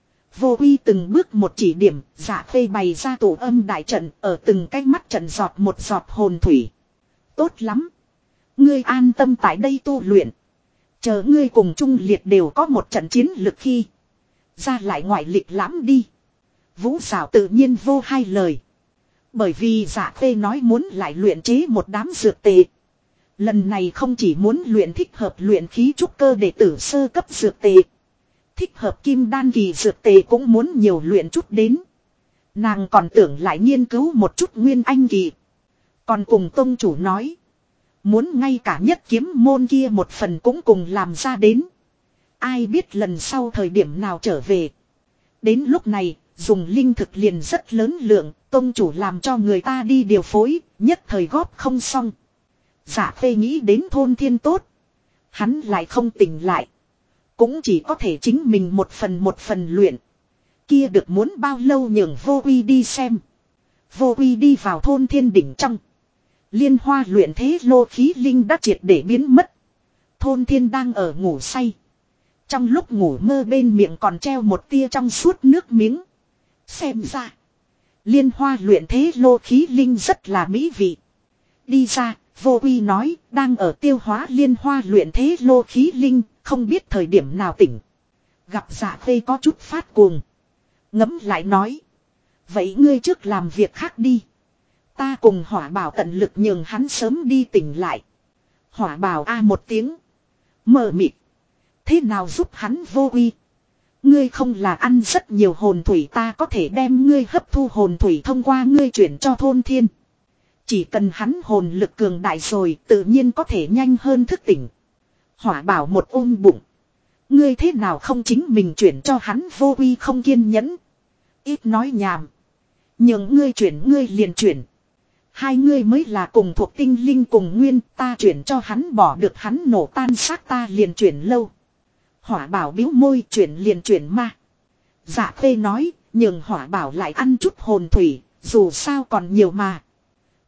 Vô Uy từng bước một chỉ điểm, Dạ Khê bày ra tổ âm đại trận ở từng cái mắt trận giọt một giọt hồn thủy. Tốt lắm. Ngươi an tâm tại đây tu luyện. Chờ ngươi cùng Trung Liệt đều có một trận chiến lực khi. Ra lại ngoại lịch lãm đi. Vũ Giảo tự nhiên vô hai lời. Bởi vì Dạ Khê nói muốn lại luyện chế một đám dược tệ. Lần này không chỉ muốn luyện thích hợp luyện khí trúc cơ đệ tử sơ cấp dược tệ. Thích hợp kim đan kỳ dược tề cũng muốn nhiều luyện chút đến. Nàng còn tưởng lại nghiên cứu một chút nguyên anh kỳ. Còn cùng tông chủ nói. Muốn ngay cả nhất kiếm môn kia một phần cũng cùng làm ra đến. Ai biết lần sau thời điểm nào trở về. Đến lúc này, dùng linh thực liền rất lớn lượng, tông chủ làm cho người ta đi điều phối, nhất thời góp không xong. Dạ Khê nghĩ đến thôn thiên tốt. Hắn lại không tỉnh lại. Cũng chỉ có thể chính mình một phần luyện. Kia được muốn bao lâu nhường Vô Uy đi xem. Vô Uy đi vào thôn thiên đỉnh trong. Liên hoa luyện thế lô khí linh đã triệt để biến mất. Thôn thiên đang ở ngủ say. Trong lúc ngủ mơ bên miệng còn treo một tia trong suốt nước miếng. Xem ra. Liên hoa luyện thế lô khí linh rất là mỹ vị. Đi ra, Vô Uy nói, đang ở tiêu hóa liên hoa luyện thế lô khí linh, không biết thời điểm nào tỉnh. Gặp Dạ Khê có chút phát cuồng. Ngẫm lại nói. Vậy ngươi trước làm việc khác đi. Ta cùng Hỏa Bảo tận lực nhường hắn sớm đi tỉnh lại. Hỏa Bảo a một tiếng. Mờ mịt. Thế nào giúp hắn Vô Uy? Ngươi không là ăn rất nhiều hồn thủy, ta có thể đem ngươi hấp thu hồn thủy thông qua ngươi chuyển cho thôn thiên. Chỉ cần hắn hồn lực cường đại rồi tự nhiên có thể nhanh hơn thức tỉnh. Hỏa Bảo một ôm bụng. Ngươi thế nào không chính mình chuyển cho hắn Vô Uy không kiên nhẫn. Ít nói nhảm. Nhưng ngươi chuyển ngươi liền chuyển. Hai ngươi mới là cùng thuộc tinh linh cùng nguyên, ta chuyển cho hắn bỏ được hắn nổ tan xác ta liền chuyển lâu. Hỏa Bảo bĩu môi chuyển liền chuyển ma. Dạ Khê nói, nhường Hỏa Bảo lại ăn chút hồn thủy, dù sao còn nhiều mà.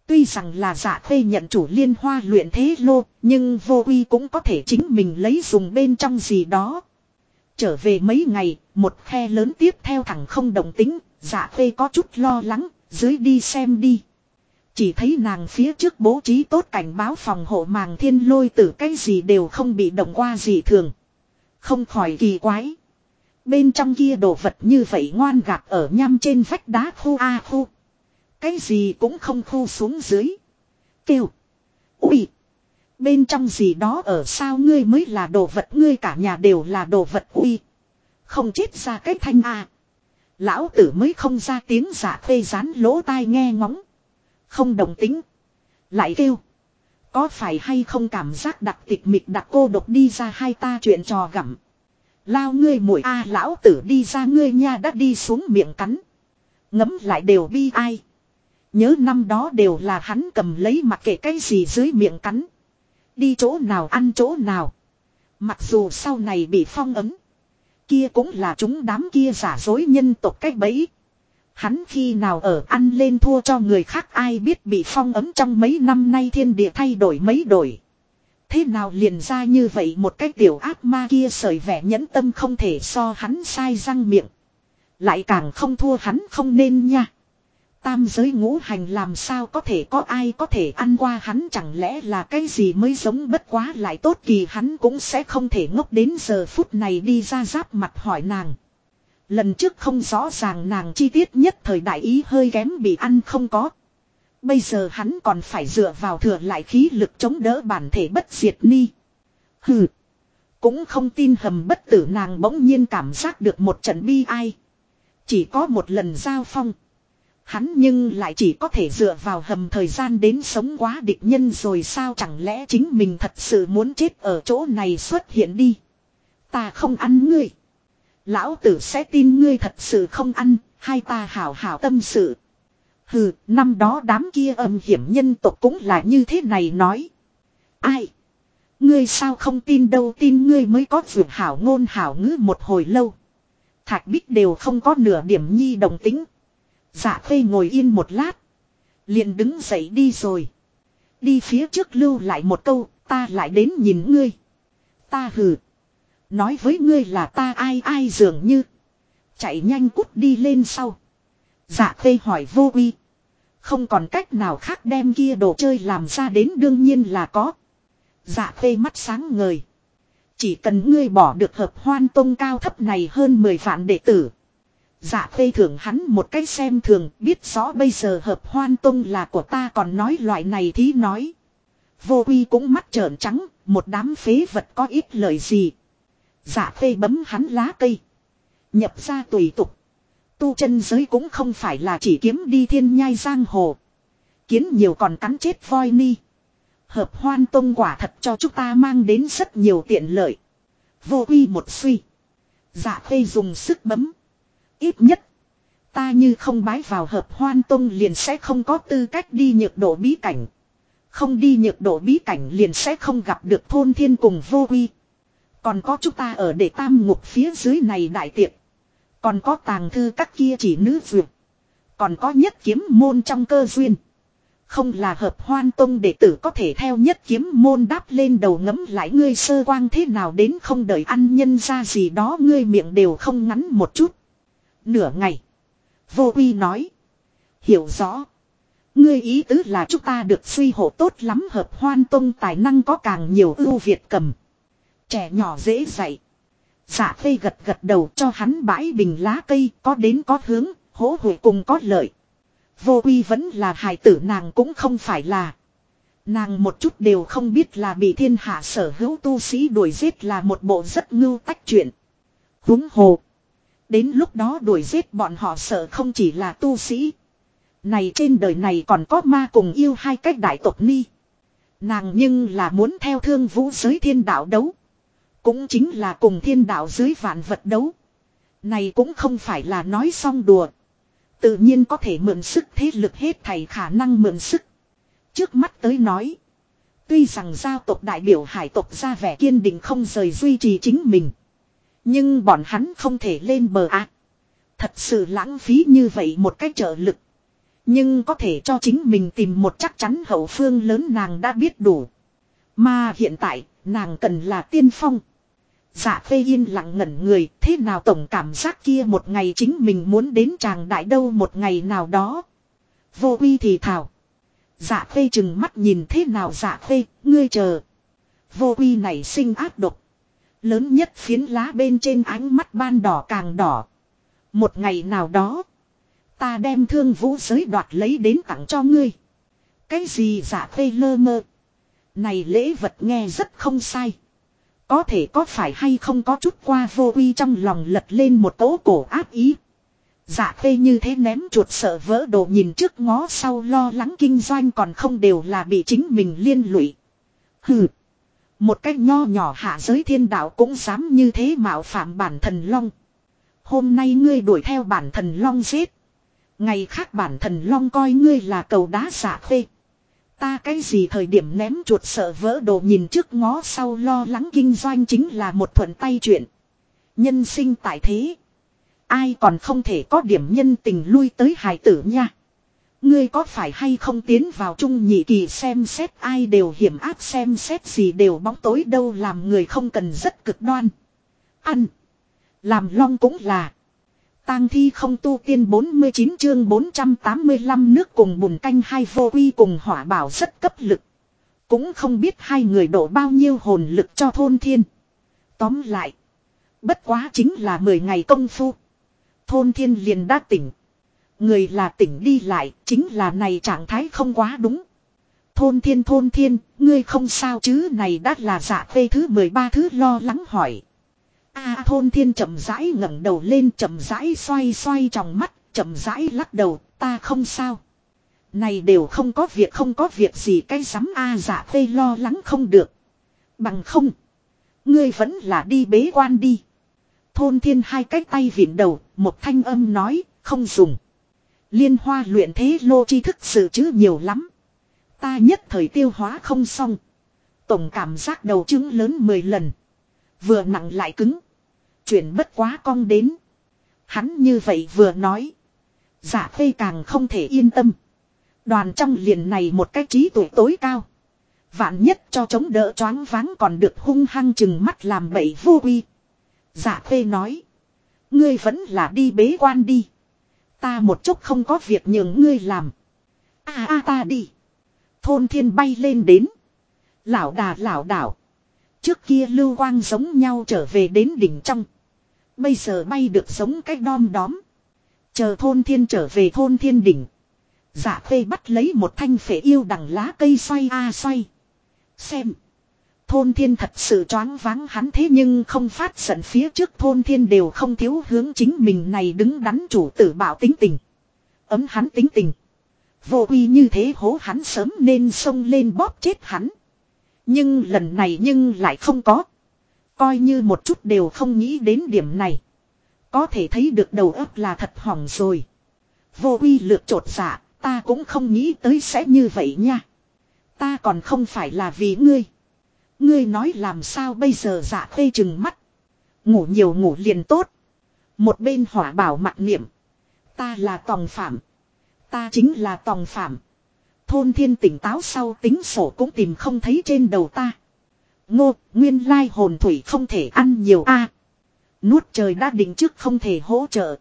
Tuy rằng là Dạ Khê nhận chủ liên hoa luyện thế lô, nhưng Vô Uy cũng có thể chính mình lấy dùng bên trong gì đó. Trở về mấy ngày, một khe lớn tiếp theo thẳng không động tính, Dạ Khê có chút lo lắng, dưới đi xem đi. Chỉ thấy nàng phía trước bố trí tốt cảnh báo phòng hộ màng thiên lôi tử cái gì đều không bị động qua gì thường. Không khỏi kỳ quái. Bên trong kia đồ vật như vậy ngoan gạt ở nham trên vách đá khu a khu. Cái gì cũng không khu xuống dưới. Kêu. Ui. Bên trong gì đó ở sao ngươi mới là đồ vật, ngươi cả nhà đều là đồ vật ui. Không chết ra cái thanh a. Lão tử mới không ra tiếng. Dạ Khê dán lỗ tai nghe ngóng. Không đồng tính. Lại kêu. Có phải hay không cảm giác đặc tịch mịch đặc cô độc đi ra hai ta chuyện trò gặm. Lao ngươi muội a, lão tử đi ra ngươi nha đã đi xuống miệng cắn. Ngấm lại đều bi ai. Nhớ năm đó đều là hắn cầm lấy mặc kệ cái gì dưới miệng cắn. Đi chỗ nào ăn chỗ nào. Mặc dù sau này bị phong ấn. Kia cũng là chúng đám kia giả dối nhân tộc cách bẫy. Hắn khi nào ở ăn lên thua cho người khác ai biết bị phong ấn trong mấy năm nay thiên địa thay đổi mấy đổi. Thế nào liền ra như vậy một cái tiểu ác ma kia sởi vẻ nhẫn tâm không thể so hắn sai răng miệng. Lại càng không thua hắn không nên nha. Tam giới ngũ hành làm sao có thể có ai có thể ăn qua hắn, chẳng lẽ là cái gì mới giống, bất quá lại tốt kỳ hắn cũng sẽ không thể ngốc đến giờ phút này đi ra giáp mặt hỏi nàng. Lần trước không rõ ràng nàng chi tiết nhất thời đại ý hơi kém bị ăn không có. Bây giờ hắn còn phải dựa vào thừa lại khí lực chống đỡ bản thể bất diệt ni. Hừ. Cũng không tin hầm bất tử, nàng bỗng nhiên cảm giác được một trận bi ai. Chỉ có một lần giao phong. Hắn nhưng lại chỉ có thể dựa vào hầm thời gian đến sống quá địch nhân rồi sao, chẳng lẽ chính mình thật sự muốn chết ở chỗ này xuất hiện đi. Ta không ăn ngươi. Lão tử sẽ tin ngươi thật sự không ăn, hai ta hảo hảo tâm sự. Hừ, năm đó đám kia âm hiểm nhân tộc cũng là như thế này nói. Ai? Ngươi sao không tin đâu, tin ngươi mới có vượt hảo ngôn hảo ngữ một hồi lâu. Thạch Bích đều không có nửa điểm nhi đồng tính. Dạ Khê ngồi yên một lát. Liền đứng dậy đi rồi. Đi phía trước lưu lại một câu, ta lại đến nhìn ngươi. Ta hừ. Nói với ngươi là ta ai ai dường như. Chạy nhanh cút đi lên sau. Dạ Khê hỏi Vô Uy. Không còn cách nào khác đem kia đồ chơi làm ra đến, đương nhiên là có. Dạ Khê mắt sáng ngời. Chỉ cần ngươi bỏ được Hợp Hoan Tông cao thấp này hơn 10 vạn đệ tử. Dạ Khê thưởng hắn một cách xem thường, biết rõ bây giờ Hợp Hoan Tông là của ta còn nói loại này thí nói. Vô Uy cũng mắt trợn trắng, một đám phế vật có ít lời gì. Dạ Khê bấm hắn lá cây. Nhập ra tùy tục. Tu chân giới cũng không phải là chỉ kiếm đi thiên nhai giang hồ. Kiến nhiều còn cắn chết voi ni. Hợp Hoan Tông quả thật cho chúng ta mang đến rất nhiều tiện lợi. Vô Uy một suy. Dạ Khê dùng sức bấm. Ít nhất. Ta như không bái vào Hợp Hoan Tông liền sẽ không có tư cách đi nhược độ bí cảnh. Không đi nhược độ bí cảnh liền sẽ không gặp được Thôn Thiên cùng Vô Uy. Còn có chúng ta ở Đệ Tam Ngục phía dưới này đại tiệc. Còn có tàng thư các kia chỉ nữ duyệt. Còn có Nhất Kiếm môn trong cơ duyên. Không là Hợp Hoan Tông đệ tử có thể theo Nhất Kiếm môn đáp lên đầu, ngấm lại ngươi sơ quang thế nào đến không đợi ăn nhân ra gì đó ngươi miệng đều không ngắn một chút. Nửa ngày. Vô Uy nói. Hiểu rõ. Ngươi ý tứ là chúng ta được suy hộ tốt lắm, Hợp Hoan Tông tài năng có càng nhiều ưu việt cầm. Trẻ nhỏ dễ dạy. Dạ Khê gật gật đầu cho hắn bãi bình lá cây, có đến có hướng, hỗ hội cùng có lợi. Vô Uy vẫn là hài tử, nàng cũng không phải là. Nàng một chút đều không biết là bị thiên hạ sở hữu tu sĩ đuổi giết là một bộ rất ngưu tách chuyện. Huống hồ. Đến lúc đó đuổi giết bọn họ sợ không chỉ là tu sĩ. Này trên đời này còn có ma cùng yêu hai cách đại tộc ni. Nàng nhưng là muốn theo Thương Vũ giới thiên đạo đấu. Cũng chính là cùng thiên đạo dưới vạn vật đấu. Này cũng không phải là nói xong đùa. Tự nhiên có thể mượn sức thế lực, hết thảy khả năng mượn sức. Trước mắt tới nói. Tuy rằng giao tộc đại biểu hải tộc ra vẻ kiên định không rời duy trì chính mình. Nhưng bọn hắn không thể lên bờ ạ. Thật sự lãng phí như vậy một cách trợ lực. Nhưng có thể cho chính mình tìm một chắc chắn hậu phương lớn nàng đã biết đủ. Mà hiện tại, nàng cần là tiên phong. Dạ Phê yên lặng ngẩn người, thế nào tổng cảm giác kia một ngày chính mình muốn đến tràng đại đâu một ngày nào đó. Vô Uy thì thào. Dạ Phê chừng mắt nhìn thế nào Dạ Phê, ngươi chờ. Vô Uy này sinh ác độc. Lớn nhất phiến lá bên trên ánh mắt ban đỏ càng đỏ. Một ngày nào đó, ta đem Thương Vũ giới đoạt lấy đến tặng cho ngươi. Cái gì Dạ Phê lơ mơ. Này lễ vật nghe rất không sai. Có thể có phải hay không có chút qua Vô Uy trong lòng lật lên một tố cổ áp ý. Dạ Phê như thế ném chuột sợ vỡ đồ nhìn trước ngó sau lo lắng kinh doanh còn không đều là bị chính mình liên lụy. Hừ. Một cách nho nhỏ hạ giới thiên đạo cũng dám như thế mạo phạm bản thần long. Hôm nay ngươi đuổi theo bản thần long giết. Ngày khác bản thần long coi ngươi là cầu đá Dạ Phê. Ta cái gì thời điểm ném chuột sợ vỡ đồ nhìn trước ngó sau lo lắng kinh doanh chính là một thuận tay chuyện. Nhân sinh tại thế. Ai còn không thể có điểm nhân tình lui tới hài tử nha. Ngươi có phải hay không tiến vào trung nhị kỳ xem xét ai đều hiểm áp xem xét gì đều bóng tối đâu làm người không cần rất cực đoan. Ăn. Làm long cũng là. Tang thi không tu tiên 49 chương 485 nước cùng bùn canh hai Vô Uy cùng Hỏa Bảo rất cấp lực. Cũng không biết hai người đổ bao nhiêu hồn lực cho thôn thiên. Tóm lại. Bất quá chính là 10 ngày công phu. Thôn thiên liền đã tỉnh. Người là tỉnh đi lại chính là này trạng thái không quá đúng. Thôn thiên, ngươi không sao chứ này đã là Dạ Phê thứ 13 thứ lo lắng hỏi. Thôn thiên chậm rãi ngẩng đầu lên chậm rãi xoay trong mắt, chậm rãi lắc đầu, ta không sao. Này đều không có việc gì cái rắm Dạ Phê lo lắng không được. Bằng không. Ngươi vẫn là đi bế quan đi. Thôn thiên hai cái tay vịn đầu, một thanh âm nói, không dùng. Liên hoa luyện thế lô tri thức sự chứ nhiều lắm. Ta nhất thời tiêu hóa không xong. Tổng cảm giác đầu trứng lớn 10 lần. Vừa nặng lại cứng. Chuyển bất quá cong đến. Hắn như vậy vừa nói. Dạ Phê càng không thể yên tâm. Đoàn trong liền này một cái trí tuệ tối cao. Vạn nhất cho chống đỡ choáng váng còn được hung hăng chừng mắt làm bậy Vô Uy. Dạ Phê nói. Ngươi vẫn là đi bế quan đi. Ta một chút không có việc nhường ngươi làm. Ta đi. Thôn thiên bay lên đến. Lảo đảo. Trước kia lưu quang giống nhau trở về đến đỉnh trong. Bây giờ bay được giống cái đom đóm. Chờ thôn thiên trở về thôn thiên đỉnh. Dạ Phê bắt lấy một thanh phệ yêu đằng lá cây xoay. Xem. Thôn thiên thật sự choáng váng hắn thế nhưng không phát giận phía trước thôn thiên đều không thiếu hướng chính mình này đứng đắn chủ tử bảo tính tình. Ấm hắn tính tình. Vô Uy như thế hố hắn sớm nên xông lên bóp chết hắn. Nhưng lần này lại không có. Coi như một chút đều không nghĩ đến điểm này. Có thể thấy được đầu óc là thật hỏng rồi. Vô Uy lược chột dạ, ta cũng không nghĩ tới sẽ như vậy nha. Ta còn không phải là vì ngươi. Ngươi nói làm sao bây giờ Dạ Phê chừng mắt. Ngủ nhiều ngủ liền tốt. Một bên Hỏa Bảo mặc niệm. Ta là tòng phạm. Ta chính là tòng phạm. Thôn thiên tỉnh táo sau tính sổ cũng tìm không thấy trên đầu ta. Ngô, nguyên lai hồn thủy không thể ăn nhiều nuốt trời đã định trước không thể hỗ trợ.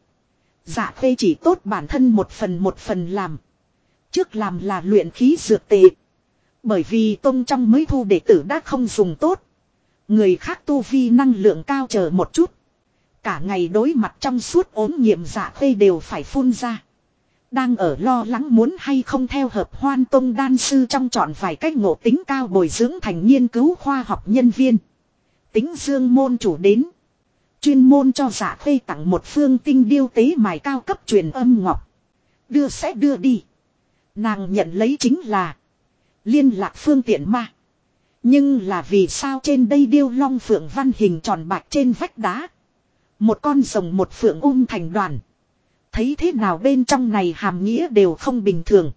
Dạ Phê chỉ tốt bản thân một phần làm. Trước làm là luyện khí dược tệ. Bởi vì tông trong mới thu đệ tử đã không dùng tốt. Người khác tu vi năng lượng cao chờ một chút. Cả ngày đối mặt trong suốt ốm nghiệm Dạ Phê đều phải phun ra. Đang ở lo lắng muốn hay không theo hợp Hoan Tông đan sư trong chọn vài cách ngộ tính cao bồi dưỡng thành nghiên cứu khoa học nhân viên. Tính dương môn chủ đến. Chuyên môn cho Dạ Phê tặng một phương tinh điêu tế mài cao cấp truyền âm ngọc. Đưa sẽ đưa đi. Nàng nhận lấy chính là liên lạc phương tiện mà. Nhưng là vì sao trên đây điêu long phượng văn hình tròn bạc trên vách đá. Một con rồng một phượng thành đoàn. Thấy thế nào bên trong này hàm nghĩa đều không bình thường.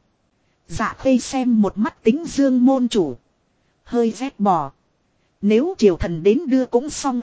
Dạ Phê xem một mắt tính dương môn chủ. Hơi rét bò. Nếu triều thần đến đưa cũng xong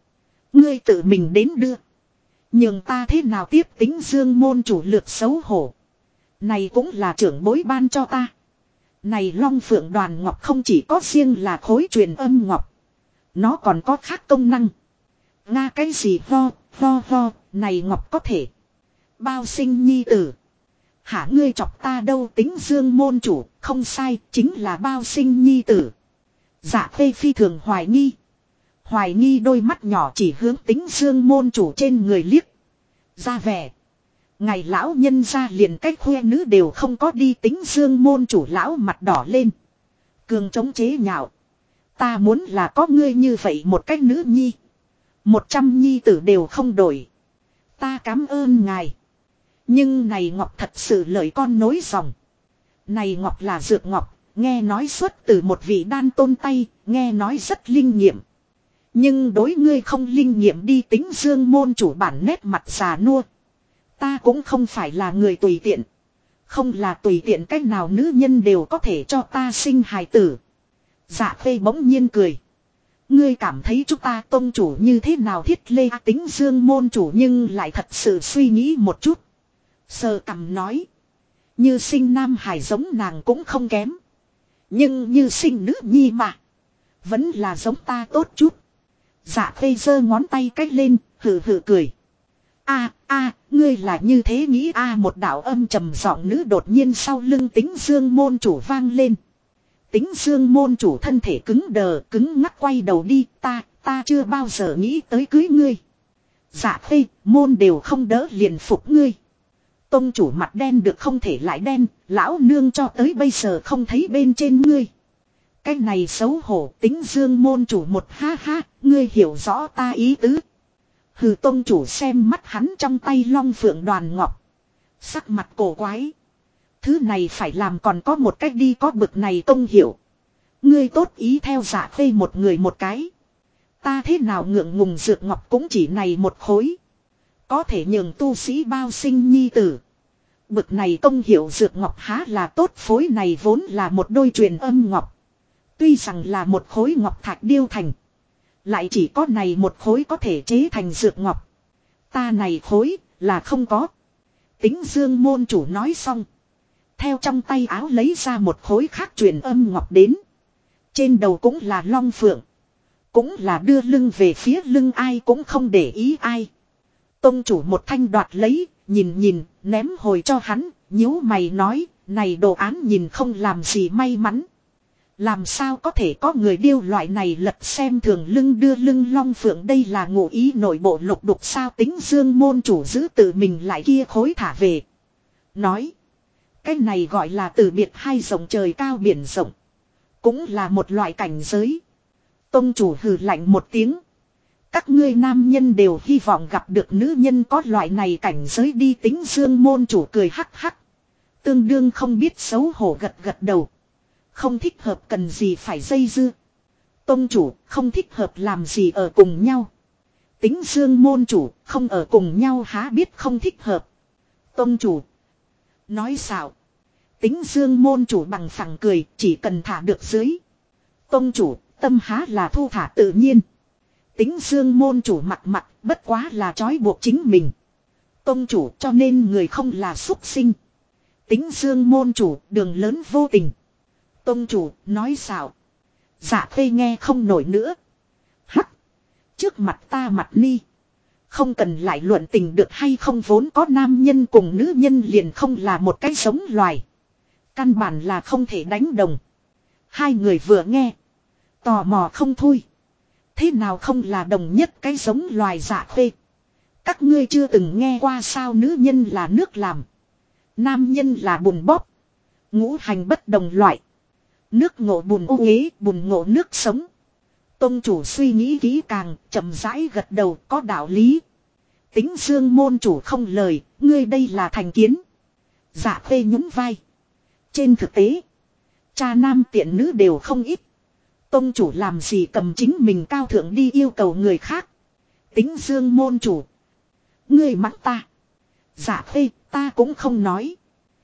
ngươi tự mình đến đưa. Nhưng ta thế nào tiếp tính dương môn chủ lược xấu hổ. Này cũng là trưởng bối ban cho ta. Này Long Phượng Đoàn Ngọc không chỉ có riêng là khối truyền âm ngọc. Nó còn có khác công năng. Nga cái gì ho, này ngọc có thể bao sinh nhi tử. Hả ngươi chọc ta đâu Tính Dương môn chủ, không sai, chính là bao sinh nhi tử. Dạ Phê phi thường hoài nghi. Hoài nghi đôi mắt nhỏ chỉ hướng Tính Dương môn chủ trên người liếc. Ra vẻ. Ngày lão nhân ra liền cách khoe nữ đều không có đi Tính Dương môn chủ lão mặt đỏ lên. Cường chống chế nhạo. Ta muốn là có ngươi như vậy một cách nữ nhi. 100 nhi tử đều không đổi. Ta cảm ơn ngài. Nhưng này ngọc thật sự lời con nối dòng. Này ngọc là dược ngọc, nghe nói xuất từ một vị đan tôn tay, nghe nói rất linh nghiệm. Nhưng đối ngươi không linh nghiệm đi Tính Dương môn chủ bản nét mặt già nua. Ta cũng không phải là người tùy tiện. Không là tùy tiện cách nào nữ nhân đều có thể cho ta sinh hài tử. Dạ Phê bỗng nhiên cười. Ngươi cảm thấy chúng ta tôn chủ như thế nào thiết lê Tính Dương môn chủ nhưng lại thật sự suy nghĩ một chút. Sờ cằm nói. Như sinh nam hài giống nàng cũng không kém. Nhưng như sinh nữ nhi mà. Vẫn là giống ta tốt chút. Dạ Phê giơ ngón tay cách lên, hừ hừ cười. Ngươi là như thế nghĩ một đạo âm trầm giọng nữ đột nhiên sau lưng Tính Dương môn chủ vang lên. Tính Dương môn chủ thân thể cứng đờ, cứng ngắc quay đầu đi, ta chưa bao giờ nghĩ tới cưới ngươi. Dạ Phê, môn đều không đỡ liền phục ngươi. Tông chủ mặt đen được không thể lại đen, lão nương cho tới bây giờ không thấy bên trên ngươi. Cái này xấu hổ Tính Dương môn chủ một ha, ngươi hiểu rõ ta ý tứ. Hừ tông chủ xem mắt hắn trong tay Long Phượng Đoàn Ngọc. Sắc mặt cổ quái. Thứ này phải làm còn có một cách đi có bực này công hiểu. Ngươi tốt ý theo Dạ Phê một người một cái. Ta thế nào ngượng ngùng dược ngọc cũng chỉ này một khối. Có thể nhường tu sĩ bao sinh nhi tử. Bực này công hiểu dược ngọc há là tốt phối này vốn là một đôi truyền âm ngọc. Tuy rằng là một khối ngọc thạch điêu thành. Lại chỉ có này một khối có thể chế thành dược ngọc. Ta này khối là không có. Tính Dương môn chủ nói xong. Theo trong tay áo lấy ra một khối khác truyền âm ngọc đến. Trên đầu cũng là long phượng. Cũng là đưa lưng về phía lưng ai cũng không để ý ai. Tông chủ một thanh đoạt lấy, nhìn, ném hồi cho hắn, nhíu mày nói, này đồ án nhìn không làm gì may mắn. Làm sao có thể có người điêu loại này lật xem thường lưng đưa lưng long phượng đây là ngụ ý nội bộ lục đục sao Tính Dương môn chủ giữ tự mình lại kia khối thả về. Nói, cái này gọi là từ biệt hai rộng trời cao biển rộng. Cũng là một loại cảnh giới. Tông chủ hừ lạnh một tiếng. Các ngươi nam nhân đều hy vọng gặp được nữ nhân có loại này cảnh giới đi Tính Dương môn chủ cười hắc hắc. Tương đương không biết xấu hổ gật đầu. Không thích hợp cần gì phải dây dưa. Tông chủ không thích hợp làm gì ở cùng nhau. Tính Dương môn chủ không ở cùng nhau há biết không thích hợp. Tông chủ. Nói xạo. Tính Dương môn chủ bằng phẳng cười chỉ cần thả được dưới. Tông chủ tâm há là thu thả tự nhiên. Tính Dương môn chủ mặt bất quá là trói buộc chính mình. Tông chủ cho nên người không là súc sinh. Tính Dương môn chủ đường lớn vô tình. Tông chủ nói xạo. Dạ Phê nghe không nổi nữa. Hắc. Trước mặt ta mặt ni. Không cần lại luận tình được hay không vốn có nam nhân cùng nữ nhân liền không là một cái giống loài. Căn bản là không thể đánh đồng. Hai người vừa nghe. Tò mò không thôi. Thế nào không là đồng nhất cái giống loài Dạ Phê. Các ngươi chưa từng nghe qua sao nữ nhân là nước làm. Nam nhân là bùn bóp. Ngũ hành bất đồng loại. Nước ngộ bùn ô uế, bùn ngộ nước sống. Tông chủ suy nghĩ kỹ càng, chậm rãi gật đầu có đạo lý. Tính Dương môn chủ không lời, ngươi đây là thành kiến. Dạ Phê nhún vai. Trên thực tế, cha nam tiện nữ đều không ít. Tông chủ làm gì cầm chính mình cao thượng đi yêu cầu người khác. Tính Dương môn chủ. Ngươi mắng ta. Dạ Phê, ta cũng không nói.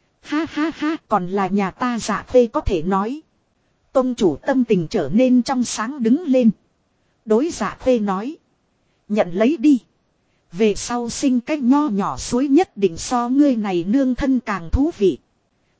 Ha, còn là nhà ta Dạ Phê có thể nói. Tông chủ tâm tình trở nên trong sáng đứng lên. Đối Dạ Phê nói. Nhận lấy đi. Về sau sinh cách nho nhỏ suối nhất định so ngươi này nương thân càng thú vị.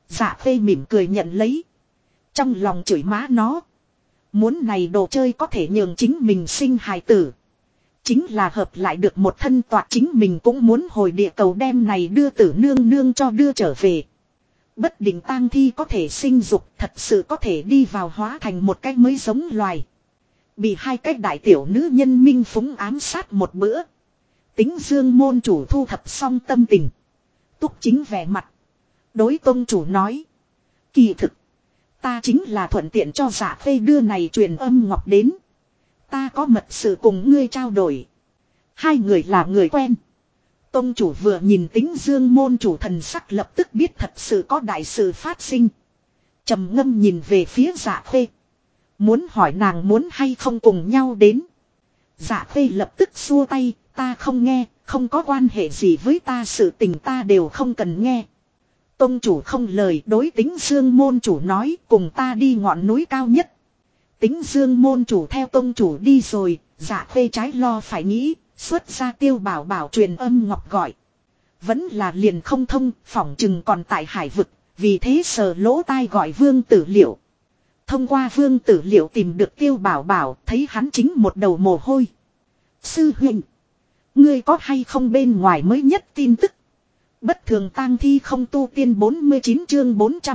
Dạ Khê mỉm cười nhận lấy. Trong lòng chửi má nó. Muốn này đồ chơi có thể nhường chính mình sinh hài tử. Chính là hợp lại được một thân toạc, chính mình cũng muốn hồi địa cầu đem này đưa tử nương nương cho đưa trở về. Bất định tang thi có thể sinh dục, thật sự có thể đi vào hóa thành một cái mới giống loài. Bị hai cái đại tiểu nữ nhân minh phúng ám sát một bữa. Tính Dương môn chủ thu thập xong tâm tình. Túc Chính vẻ mặt. Đối tông chủ nói. Kỳ thực. Ta chính là thuận tiện cho Dạ Khê đưa này truyền âm ngọc đến. Ta có mật sự cùng ngươi trao đổi. Hai người là người quen. Tông chủ vừa nhìn Tính Dương môn chủ thần sắc lập tức biết thật sự có đại sự phát sinh. Trầm ngâm nhìn về phía Dạ Khê. Muốn hỏi nàng muốn hay không cùng nhau đến. Dạ Khê lập tức xua tay. Ta không nghe, không có quan hệ gì với ta, sự tình ta đều không cần nghe. Tông chủ không lời đối Tính Dương môn chủ nói cùng ta đi ngọn núi cao nhất. Tính Dương môn chủ theo tông chủ đi rồi, Dạ Khê trái lo phải nghĩ, xuất ra Tiêu Bảo Bảo truyền âm ngọc gọi. Vẫn là liền không thông, phỏng chừng còn tại hải vực, vì thế sờ lỗ tai gọi Vương Tử Liệu. Thông qua Vương Tử Liệu tìm được Tiêu Bảo Bảo, thấy hắn chính một đầu mồ hôi. Sư huynh, ngươi có hay không bên ngoài mới nhất tin tức? Bất thường tang thi không tu tiên 49 chương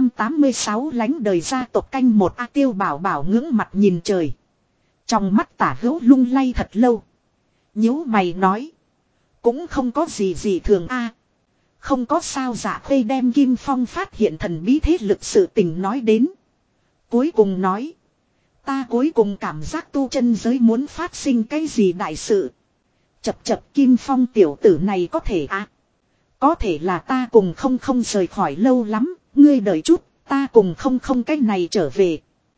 486 lánh đời gia tộc canh một A. Tiêu Bảo Bảo ngưỡng mặt nhìn trời. Trong mắt tả hữu lung lay thật lâu. Nhíu mày nói. Cũng không có gì thường a. Không có sao. Dạ Khê đem Kim Phong phát hiện thần bí thế lực sự tình nói đến. Cuối cùng nói. Ta cuối cùng cảm giác tu chân giới muốn phát sinh cái gì đại sự. Chập Kim Phong tiểu tử này có thể a. Có thể là ta cùng không rời khỏi lâu lắm, ngươi đợi chút, ta cùng không cái này trở về.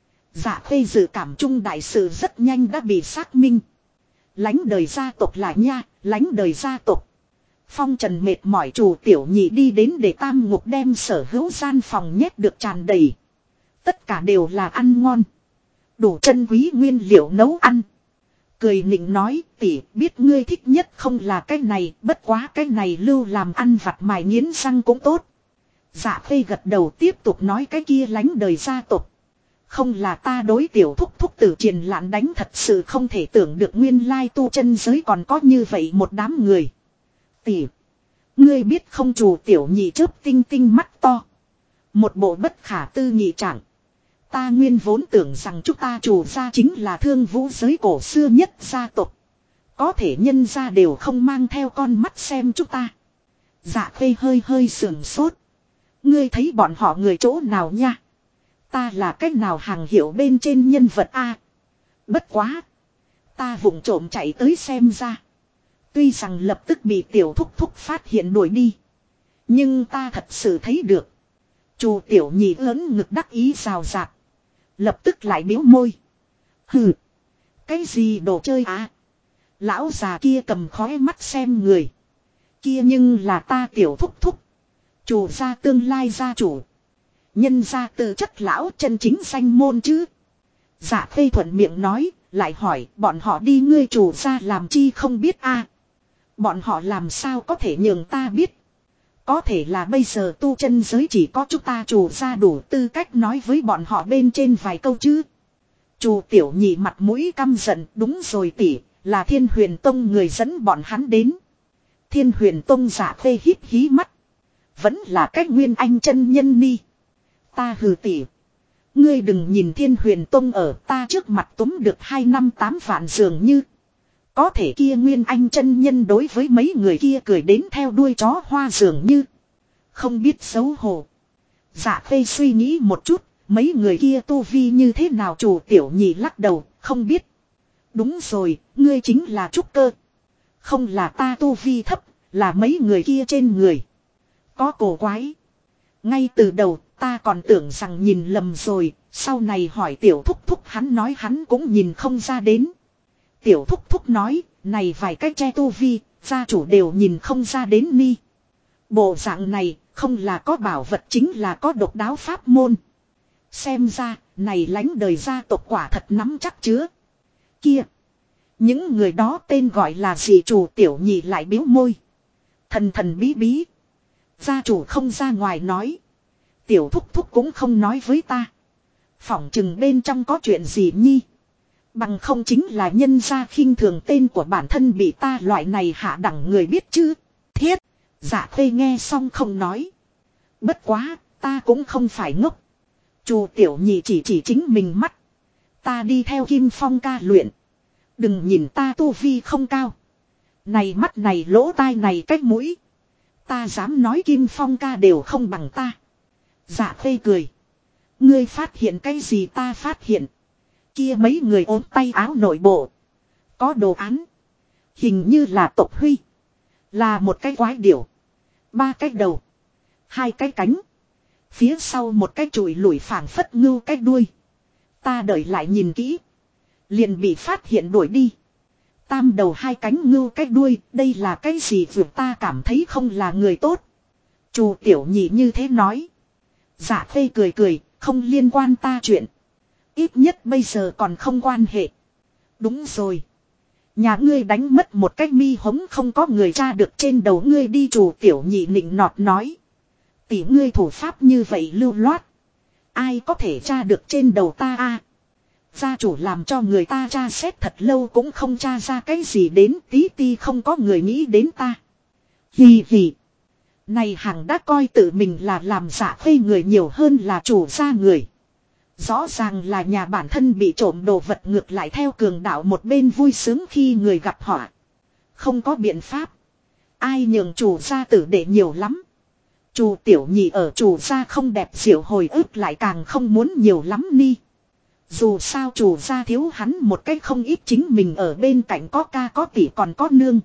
Dạ Khê dự cảm chung đại sự rất nhanh đã bị xác minh. Lánh đời gia tộc là nha, lánh đời gia tộc. Phong Trần mệt mỏi chủ tiểu nhị đi đến để tam ngục đem sở hữu gian phòng nhét được tràn đầy. Tất cả đều là ăn ngon. Đủ chân quý nguyên liệu nấu ăn. Cười nịnh nói, tỷ biết ngươi thích nhất không là cái này, bất quá cái này lưu làm ăn vặt mài nghiến răng cũng tốt. Dạ Khê gật đầu tiếp tục nói cái kia lánh đời gia tộc. Không là ta đối tiểu thúc tử triền lạn đánh, thật sự không thể tưởng được nguyên lai tu chân giới còn có như vậy một đám người. Tỷ, ngươi biết không, chủ tiểu nhị chớp tinh tinh mắt to. Một bộ bất khả tư nghị trạng. Ta nguyên vốn tưởng rằng chúng ta chủ gia chính là thương vũ giới cổ xưa nhất gia tộc. Có thể nhân gia đều không mang theo con mắt xem chúng ta. Dạ Khê hơi sườn sốt. Ngươi thấy bọn họ người chỗ nào nha? Ta là cách nào hàng hiệu bên trên nhân vật a? Bất quá. Ta vụng trộm chạy tới xem ra. Tuy rằng lập tức bị tiểu thúc phát hiện đuổi đi. Nhưng ta thật sự thấy được. Chủ tiểu nhị lớn ngực đắc ý rào rạt. Lập tức lại biếu môi. Hừ. Cái gì đồ chơi à? Lão già kia cầm khói mắt xem người. Kia nhưng là ta tiểu thúc. Chủ gia tương lai gia chủ. Nhân gia tư chất lão chân chính danh môn chứ. Dạ Khê thuận miệng nói. Lại hỏi bọn họ đi ngươi chủ gia làm chi không biết a? Bọn họ làm sao có thể nhường ta biết. Có thể là bây giờ tu chân giới chỉ có chúng ta chủ gia đủ tư cách nói với bọn họ bên trên vài câu chứ. Chủ tiểu nhị mặt mũi căm giận. Đúng rồi tỷ, là Thiên Huyền Tông người dẫn bọn hắn đến. Thiên Huyền Tông. Dạ Khê híp hí mắt. Vẫn là cách Nguyên Anh chân nhân ni. Ta hừ tỷ. Ngươi đừng nhìn Thiên Huyền Tông ở ta trước mặt túm được 2 năm 8 vạn dường như. Có thể kia Nguyên Anh chân nhân đối với mấy người kia cười đến theo đuôi chó hoa dường như. Không biết xấu hổ. Dạ Khê suy nghĩ một chút. Mấy người kia tu vi như thế nào? Chủ tiểu nhị lắc đầu. Không biết. Đúng rồi. Ngươi chính là trúc cơ. Không là ta tu vi thấp. Là mấy người kia trên người. Có cổ quái. Ngay từ đầu ta còn tưởng rằng nhìn lầm rồi. Sau này hỏi tiểu thúc hắn nói hắn cũng nhìn không ra đến. Tiểu thúc nói, này vài cái che tu vi, gia chủ đều nhìn không ra đến ni. Bộ dạng này, không là có bảo vật chính là có độc đáo pháp môn. Xem ra, này lánh đời gia tộc quả thật nắm chắc chứa. Kia, những người đó tên gọi là gì? Chủ tiểu nhị lại biếu môi. Thần bí. Gia chủ không ra ngoài nói. Tiểu thúc thúc cũng không nói với ta. Phỏng chừng bên trong có chuyện gì nhi. Bằng không chính là nhân gia khinh thường tên của bản thân bị ta loại này hạ đẳng người biết chứ. Thiết. Dạ Khê nghe xong không nói. Bất quá, ta cũng không phải ngốc. Chu Tiểu Nhị chỉ chính mình mắt. Ta đi theo Kim Phong ca luyện. Đừng nhìn ta tu vi không cao. Này mắt này lỗ tai này cách mũi. Ta dám nói Kim Phong ca đều không bằng ta. Dạ Khê cười. Ngươi phát hiện cái gì ta phát hiện. Kia mấy người ốm tay áo nội bộ. Có đồ án. Hình như là tộc Huy. Là một cái quái điểu. 3 cái đầu. 2 cái cánh. Phía sau một cái chùi lủi phảng phất ngưu cái đuôi. Ta đợi lại nhìn kỹ. Liền bị phát hiện đuổi đi. Tam đầu 2 cánh ngưu cái đuôi. Đây là cái gì vượt ta cảm thấy không là người tốt. Chu Tiểu Nhị như thế nói. Dạ Khê cười cười. Không liên quan ta chuyện. Ít nhất bây giờ còn không quan hệ. Đúng rồi. Nhà ngươi đánh mất một cái mi hống không có người tra được trên đầu ngươi đi. Chu Tiểu Nhị nịnh nọt nói. Tỷ ngươi thủ pháp như vậy lưu loát. Ai có thể tra được trên đầu ta a? Gia chủ làm cho người ta tra xét thật lâu cũng không tra ra cái gì đến, tí ti không có người nghĩ đến ta. Hì hì. Này hàng đã coi tự mình là làm giả khê người nhiều hơn là chủ gia người. Rõ ràng là nhà bản thân bị trộm đồ vật ngược lại theo cường đạo một bên vui sướng khi người gặp họa. Không có biện pháp. Ai nhường chủ gia tử để nhiều lắm. Chu Tiểu Nhị ở chủ gia không đẹp diệu hồi ức lại càng không muốn nhiều lắm ni. Dù sao chủ gia thiếu hắn một cách không ít chính mình ở bên cạnh có ca có tỷ còn có nương.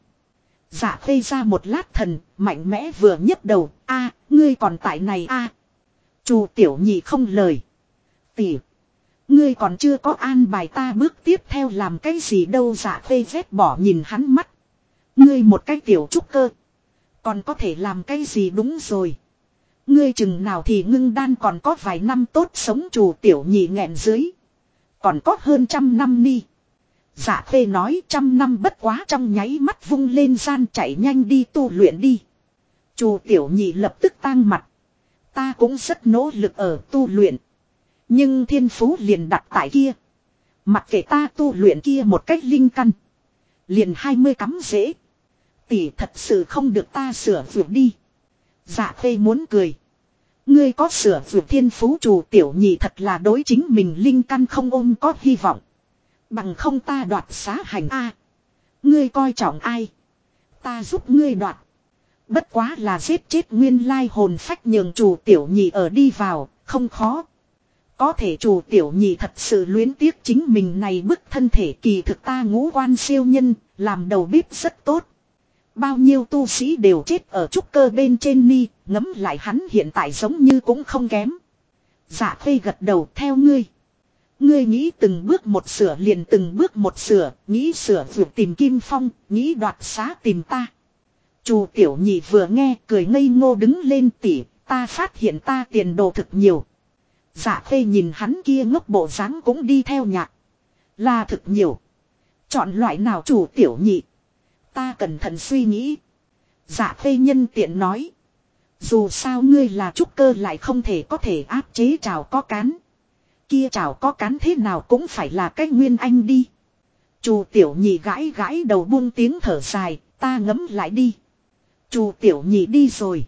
Dạ Khê ra một lát thần, mạnh mẽ vừa nhấc đầu, a, ngươi còn tại này a. Chu Tiểu Nhị không lời. Tỷ, ngươi còn chưa có an bài ta bước tiếp theo làm cái gì đâu. Dạ Khê vét bỏ nhìn hắn mắt. Ngươi một cái tiểu trúc cơ. Còn có thể làm cái gì đúng rồi. Ngươi chừng nào thì ngưng đan còn có vài năm tốt sống. Chu Tiểu Nhị nghẹn dưới. Còn có hơn 100 năm ni. Dạ Khê nói 100 năm bất quá trong nháy mắt vung lên gian chạy nhanh đi tu luyện đi. Chu Tiểu Nhị lập tức tang mặt. Ta cũng rất nỗ lực ở tu luyện. Nhưng thiên phú liền đặt tại kia. Mặc kệ ta tu luyện kia một cách linh căn. Liền 20 cắm dễ. Tỷ thật sự không được ta sửa vượt đi. Dạ Khê muốn cười. Ngươi có sửa vượt thiên phú. Chu Tiểu Nhị thật là đối chính mình linh căn không ôm có hy vọng. Bằng không ta đoạt xá hành a. Ngươi coi trọng ai? Ta giúp ngươi đoạt. Bất quá là giết chết nguyên lai hồn phách nhường Chu Tiểu Nhị ở đi vào, không khó. Có thể Chu Tiểu Nhị thật sự luyến tiếc chính mình này bức thân thể kỳ thực ta ngũ quan siêu nhân, làm đầu bếp rất tốt. Bao nhiêu tu sĩ đều chết ở trúc cơ bên trên ni, ngấm lại hắn hiện tại giống như cũng không kém. Dạ Khê gật đầu theo ngươi. Ngươi nghĩ từng bước một sửa liền từng bước một sửa, nghĩ sửa vượt tìm Kim Phong, nghĩ đoạt xá tìm ta. Chu Tiểu Nhị vừa nghe cười ngây ngô đứng lên tỉ, ta phát hiện ta tiền đồ thực nhiều. Dạ Khê nhìn hắn kia ngốc bộ dáng cũng đi theo nhạc. Là thực nhiều. Chọn loại nào Chu Tiểu Nhị? Ta cẩn thận suy nghĩ. Dạ Khê nhân tiện nói. Dù sao ngươi là trúc cơ lại không thể có thể áp chế trào có cán. Kia chảo có cán thế nào cũng phải là cái nguyên anh đi. Chu Tiểu Nhị gãi gãi đầu buông tiếng thở dài, ta ngấm lại đi. Chu Tiểu Nhị đi rồi.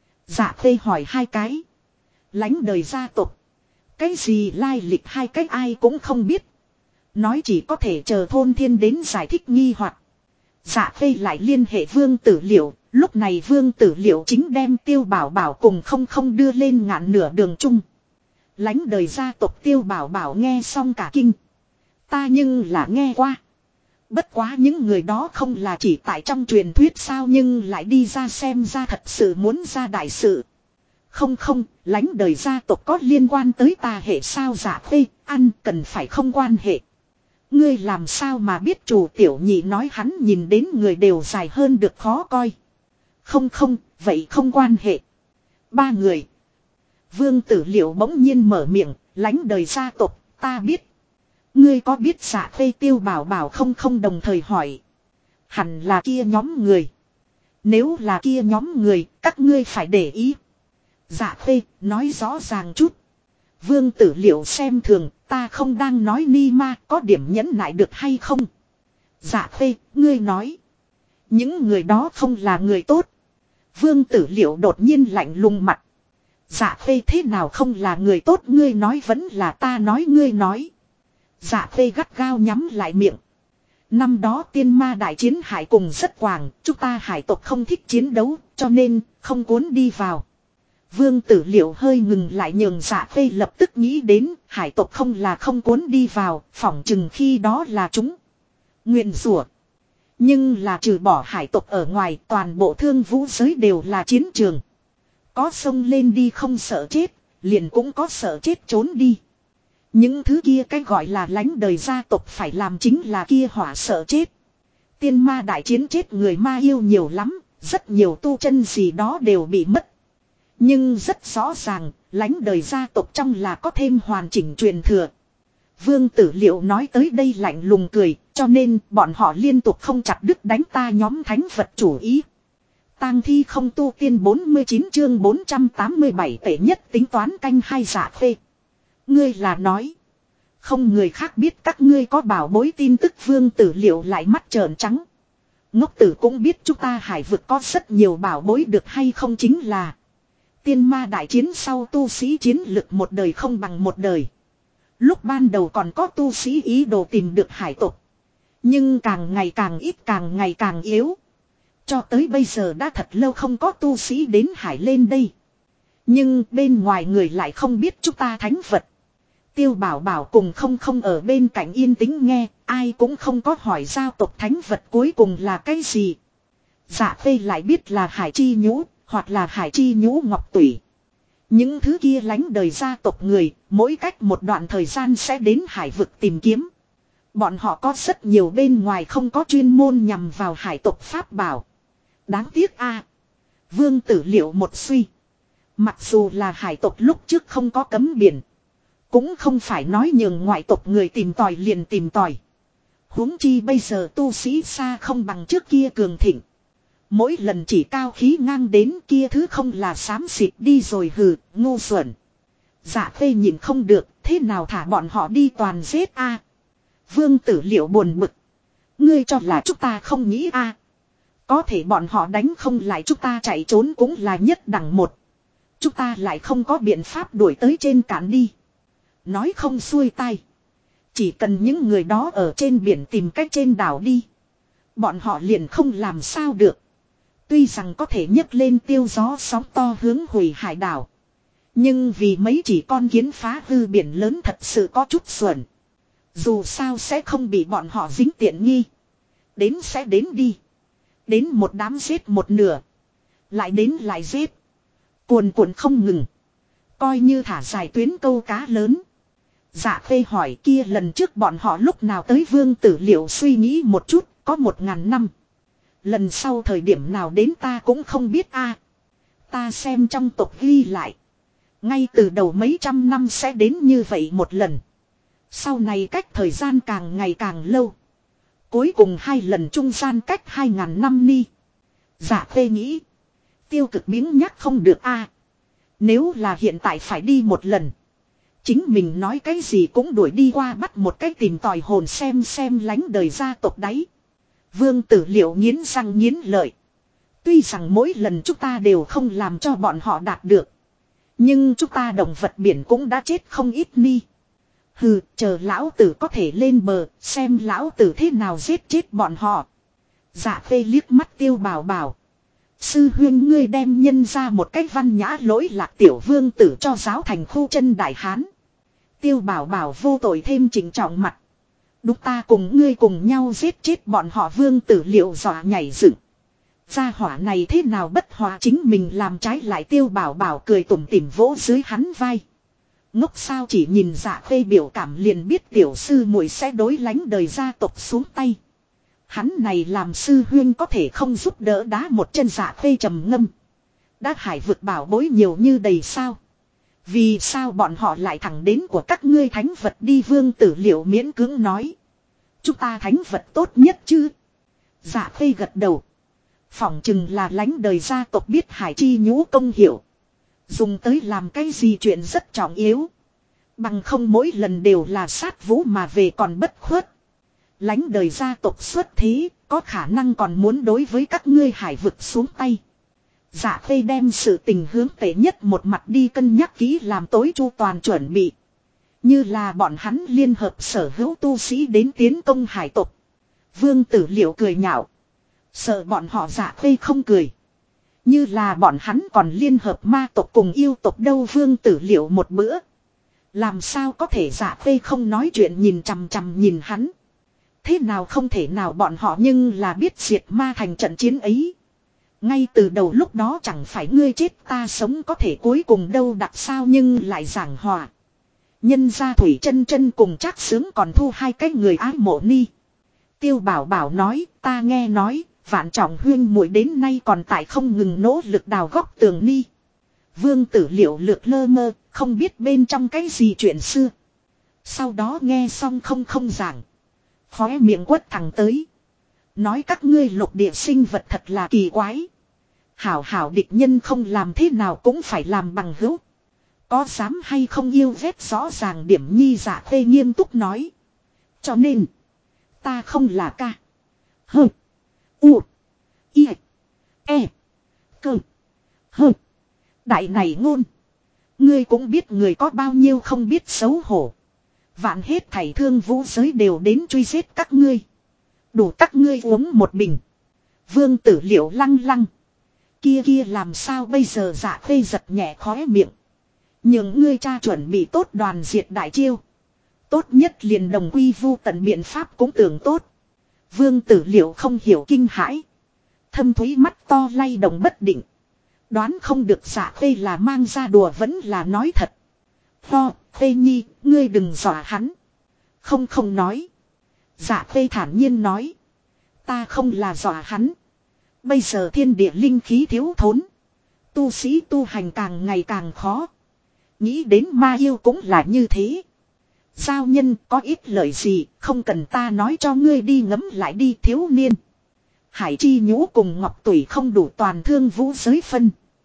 Dạ Khê hỏi 2 cái. Lánh đời gia tộc. Cái gì lai lịch 2 cách ai cũng không biết. Nói chỉ có thể chờ thôn thiên đến giải thích nghi hoặc. Dạ Khê lại liên hệ Vương Tử Liệu. Lúc này Vương Tử Liệu chính đem Tiêu Bảo Bảo cùng không đưa lên ngạn nửa đường chung. Lánh đời gia tộc Tiêu Bảo Bảo nghe xong cả kinh. Ta nhưng là nghe qua. Bất quá những người đó không là chỉ tại trong truyền thuyết sao nhưng lại đi ra xem ra thật sự muốn ra đại sự. Không, lánh đời gia tộc có liên quan tới ta hệ sao. Dạ Khê, ăn cần phải không quan hệ. Ngươi làm sao mà biết? Chu Tiểu Nhị nói hắn nhìn đến người đều dài hơn được khó coi. Không, vậy không quan hệ. 3 người. Vương Tử Liệu bỗng nhiên mở miệng, lánh đời gia tộc, ta biết. Ngươi có biết? Dạ Khê Tiêu Bảo Bảo không đồng thời hỏi. Hẳn là kia nhóm người. Nếu là kia nhóm người, các ngươi phải để ý. Dạ Khê, nói rõ ràng chút. Vương Tử Liệu xem thường, ta không đang nói ni ma, có điểm nhẫn nại được hay không? Dạ Khê, ngươi nói. Những người đó không là người tốt. Vương Tử Liệu đột nhiên lạnh lùng mặt. Dạ Khê thế nào không là người tốt, ngươi nói vẫn là ta nói, ngươi nói. Dạ Khê gắt gao nhắm lại miệng. Năm đó tiên ma đại chiến hải cùng rất quảng, chúng ta hải tộc không thích chiến đấu, cho nên không cuốn đi vào. Vương Tử Liệu hơi ngừng lại, nhường Dạ Khê lập tức nghĩ đến hải tộc không là không cuốn đi vào, phỏng chừng khi đó là chúng nguyền rủa. Nhưng là trừ bỏ hải tộc ở ngoài, toàn bộ thương vũ giới đều là chiến trường. Có sông lên đi không sợ chết, liền cũng có sợ chết trốn đi. Những thứ kia cái gọi là lánh đời gia tộc phải làm chính là kia hỏa sợ chết. Tiên ma đại chiến chết người ma yêu nhiều lắm, rất nhiều tu chân gì đó đều bị mất. Nhưng rất rõ ràng, lánh đời gia tộc trong là có thêm hoàn chỉnh truyền thừa. Vương Tử Liệu nói tới đây lạnh lùng cười, cho nên bọn họ liên tục không chặt đứt đánh ta nhóm thánh vật chủ ý. Tang thi không tu tiên 49 chương 487 tệ nhất tính toán canh hai. Dạ Khê. Ngươi là nói. Không người khác biết các ngươi có bảo bối tin tức. Vương Tử Liệu lại mắt trợn trắng. Ngốc tử cũng biết chúng ta hải vực có rất nhiều bảo bối được hay không, chính là tiên ma đại chiến sau tu sĩ chiến lực một đời không bằng một đời. Lúc ban đầu còn có tu sĩ ý đồ tìm được hải tộc. Nhưng càng ngày càng ít, càng ngày càng yếu. Cho tới bây giờ đã thật lâu không có tu sĩ đến hải lên đây. Nhưng bên ngoài người lại không biết chúng ta thánh vật. Tiêu Bảo Bảo cùng không ở bên cạnh yên tĩnh nghe, ai cũng không có hỏi giao tộc thánh vật cuối cùng là cái gì. Dạ Khê lại biết là hải chi nhũ, hoặc là hải chi nhũ ngọc tủy. Những thứ kia lánh đời gia tộc người, mỗi cách một đoạn thời gian sẽ đến hải vực tìm kiếm. Bọn họ có rất nhiều bên ngoài không có chuyên môn nhằm vào hải tộc pháp bảo. Đáng tiếc a. Vương Tử Liệu một suy. Mặc dù là hải tộc lúc trước không có cấm biển, cũng không phải nói nhường ngoại tộc người tìm tòi liền tìm tòi. Huống chi bây giờ tu sĩ xa không bằng trước kia cường thịnh. Mỗi lần chỉ cao khí ngang đến kia thứ không là xám xịt đi rồi, hừ, ngu xuẩn. Dạ Khê nhìn không được, thế nào thả bọn họ đi toàn giết a. Vương Tử Liệu buồn bực. Ngươi cho là chúng ta không nghĩ a? Có thể bọn họ đánh không lại chúng ta, chạy trốn cũng là nhất đẳng một. Chúng ta lại không có biện pháp đuổi tới trên cạn đi. Nói không xuôi tay. Chỉ cần những người đó ở trên biển tìm cách trên đảo đi, bọn họ liền không làm sao được. Tuy rằng có thể nhấc lên tiêu gió sóng to hướng hủy hải đảo, nhưng vì mấy chỉ con kiến phá hư biển lớn thật sự có chút xuẩn. Dù sao sẽ không bị bọn họ dính tiện nghi. Đến sẽ đến đi. Đến một đám giết một nửa. Lại đến lại giết. Cuồn cuộn không ngừng. Coi như thả dài tuyến câu cá lớn. Dạ Khê hỏi kia lần trước bọn họ lúc nào tới. Vương Tử Liệu suy nghĩ một chút, có 1000 năm. Lần sau thời điểm nào đến ta cũng không biết a. Ta xem trong tộc ghi lại. Ngay từ đầu mấy trăm năm sẽ đến như vậy một lần. Sau này cách thời gian càng ngày càng lâu. Cuối cùng 2 lần trung gian cách 2000 năm ni. Dạ Khê nghĩ. Tiêu Cực biếng nhắc không được a. Nếu là hiện tại phải đi một lần, chính mình nói cái gì cũng đuổi đi qua bắt một cái tìm tòi hồn xem lánh đời gia tộc đấy. Vương Tử Liệu nghiến răng nghiến lợi. Tuy rằng mỗi lần chúng ta đều không làm cho bọn họ đạt được, nhưng chúng ta động vật biển cũng đã chết không ít ni. Hừ, chờ lão tử có thể lên bờ, xem lão tử thế nào giết chết bọn họ. Dạ Khê liếc mắt Tiêu Bảo Bảo. Sư huynh ngươi đem nhân ra một cách văn nhã lỗi lạc tiểu vương tử cho giáo thành khu chân đại hán. Tiêu Bảo Bảo vô tội thêm chỉnh trọng mặt. Đúng, ta cùng ngươi cùng nhau giết chết bọn họ. Vương Tử Liệu dọa nhảy dựng. Gia hỏa này thế nào bất hòa chính mình làm trái lại. Tiêu Bảo Bảo cười tủm tỉm vỗ dưới hắn vai. Ngốc sao, chỉ nhìn Dạ Khê biểu cảm liền biết tiểu sư muội sẽ đối lánh đời gia tộc xuống tay. Hắn này làm sư huyên có thể không giúp đỡ đá một chân. Dạ Khê trầm ngâm. Đã hải vực bảo bối nhiều như đầy sao? Vì sao bọn họ lại thẳng đến của các ngươi thánh vật đi? Vương Tử Liệu miễn cưỡng nói. Chúng ta thánh vật tốt nhất chứ? Dạ Khê gật đầu. Phỏng chừng là lánh đời gia tộc biết hải chi nhũ công hiệu. Dùng tới làm cái gì chuyện rất trọng yếu. Bằng không mỗi lần đều là sát vũ mà về còn bất khuất. Lánh đời gia tộc xuất thế, có khả năng còn muốn đối với các ngươi hải vực xuống tay. Dạ Khê đem sự tình hướng tệ nhất một mặt đi cân nhắc kỹ làm tối chu toàn chuẩn bị. Như là bọn hắn liên hợp sở hữu tu sĩ đến tiến công hải tộc. Vương Tử Liệu cười nhạo. Sợ bọn họ Dạ Khê không cười. Như là bọn hắn còn liên hợp ma tộc cùng yêu tộc đâu. Vương Tử Liệu một bữa. Làm sao có thể Dạ Khê không nói chuyện nhìn chằm chằm nhìn hắn. Thế nào không thể nào bọn họ nhưng là biết diệt ma thành trận chiến ấy. Ngay từ đầu lúc đó chẳng phải ngươi chết ta sống có thể cuối cùng đâu đặt sao nhưng lại giảng hòa. Nhân gia Thủy Chân Chân cùng Trác Sướng còn thu hai cái người ái mộ ni. Tiêu Bảo Bảo nói ta nghe nói Vạn Trọng huyên muội đến nay còn tại không ngừng nỗ lực đào góc tường ni. Vương Tử Liệu lược lơ mơ không biết bên trong cái gì chuyện xưa. Sau đó nghe xong không giảng. Khóe miệng quất thẳng tới. Nói các ngươi lục địa sinh vật thật là kỳ quái. Hảo hảo địch nhân không làm thế nào cũng phải làm bằng hữu. Có dám hay không yêu ghét rõ ràng điểm nhi Dạ Khê nghiêm túc nói. Cho nên. Ta không là ca. Hơ. U. I. E. Cơ. Hơ. Đại này ngôn. Ngươi cũng biết người có bao nhiêu không biết xấu hổ. Vạn hết thảy thương vũ giới đều đến truy giết các ngươi. Đủ các ngươi uống một bình. Vương Tử Liệu lăng lăng. Kia làm sao bây giờ Dạ Khê giật nhẹ khóe miệng. Nhưng ngươi cha chuẩn bị tốt đoàn diệt đại chiêu. Tốt nhất liền đồng quy vu tận biện pháp cũng tưởng tốt. Vương Tử Liệu không hiểu kinh hãi. Thâm thúy mắt to lay động bất định. Đoán không được Dạ Khê là mang ra đùa vẫn là nói thật. Khê Nhi, ngươi đừng dọa hắn. Không nói. Dạ Khê thản nhiên nói. Ta không là dọa hắn. Bây giờ thiên địa linh khí thiếu thốn. Tu sĩ tu hành càng ngày càng khó. Nghĩ đến ma yêu cũng là như thế. Giao nhân có ít lợi gì, không cần ta nói cho ngươi đi ngẫm lại đi thiếu niên. Hải chi nhũ cùng ngọc tủy không đủ toàn thương vũ giới phân.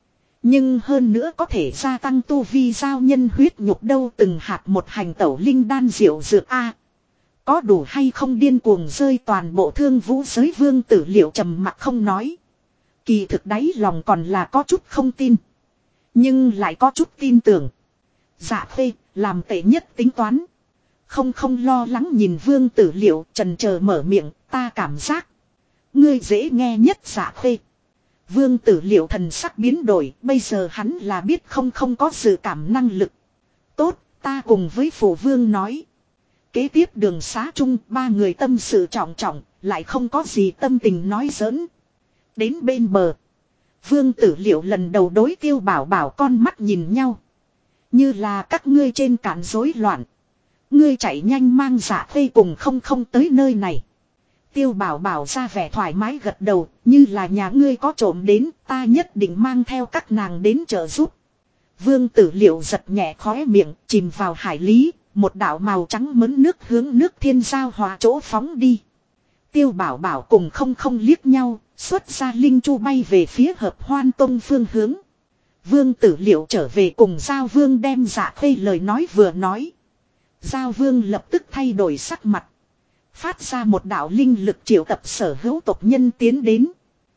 Nhưng hơn nữa có thể gia tăng tu vi giao nhân huyết nhục đâu từng hạt một hành tẩu linh đan diệu dược A. Có đủ hay không điên cuồng rơi toàn bộ thương vũ giới. Vương Tử Liệu trầm mặc không nói. Kỳ thực đáy lòng còn là có chút không tin. Nhưng lại có chút tin tưởng. Dạ Khê làm tệ nhất tính toán. Không lo lắng nhìn Vương Tử Liệu trần chờ mở miệng ta cảm giác. Ngươi dễ nghe nhất Dạ Khê. Vương Tử Liệu thần sắc biến đổi, bây giờ hắn là biết không có sự cảm năng lực. Tốt, ta cùng với Phù Vương nói. Kế tiếp đường xá chung, ba người tâm sự trọng trọng, lại không có gì tâm tình nói giỡn. Đến bên bờ. Vương Tử Liệu lần đầu đối Tiêu Bảo Bảo con mắt nhìn nhau. Như là các ngươi trên cạn rối loạn. Ngươi chạy nhanh mang Dạ Khê cùng không tới nơi này. Tiêu Bảo Bảo ra vẻ thoải mái gật đầu, như là nhà ngươi có trộm đến, ta nhất định mang theo các nàng đến trợ giúp. Vương Tử Liệu giật nhẹ khóe miệng, chìm vào hải lý, một đạo màu trắng mớn nước hướng nước thiên giao hòa chỗ phóng đi. Tiêu Bảo Bảo cùng không liếc nhau, xuất ra linh chu bay về phía Hợp Hoan Tông phương hướng. Vương Tử Liệu trở về cùng Giao Vương đem Dạ Khê lời nói vừa nói. Giao Vương lập tức thay đổi sắc mặt. Phát ra một đạo linh lực triệu tập sở hữu tộc nhân tiến đến.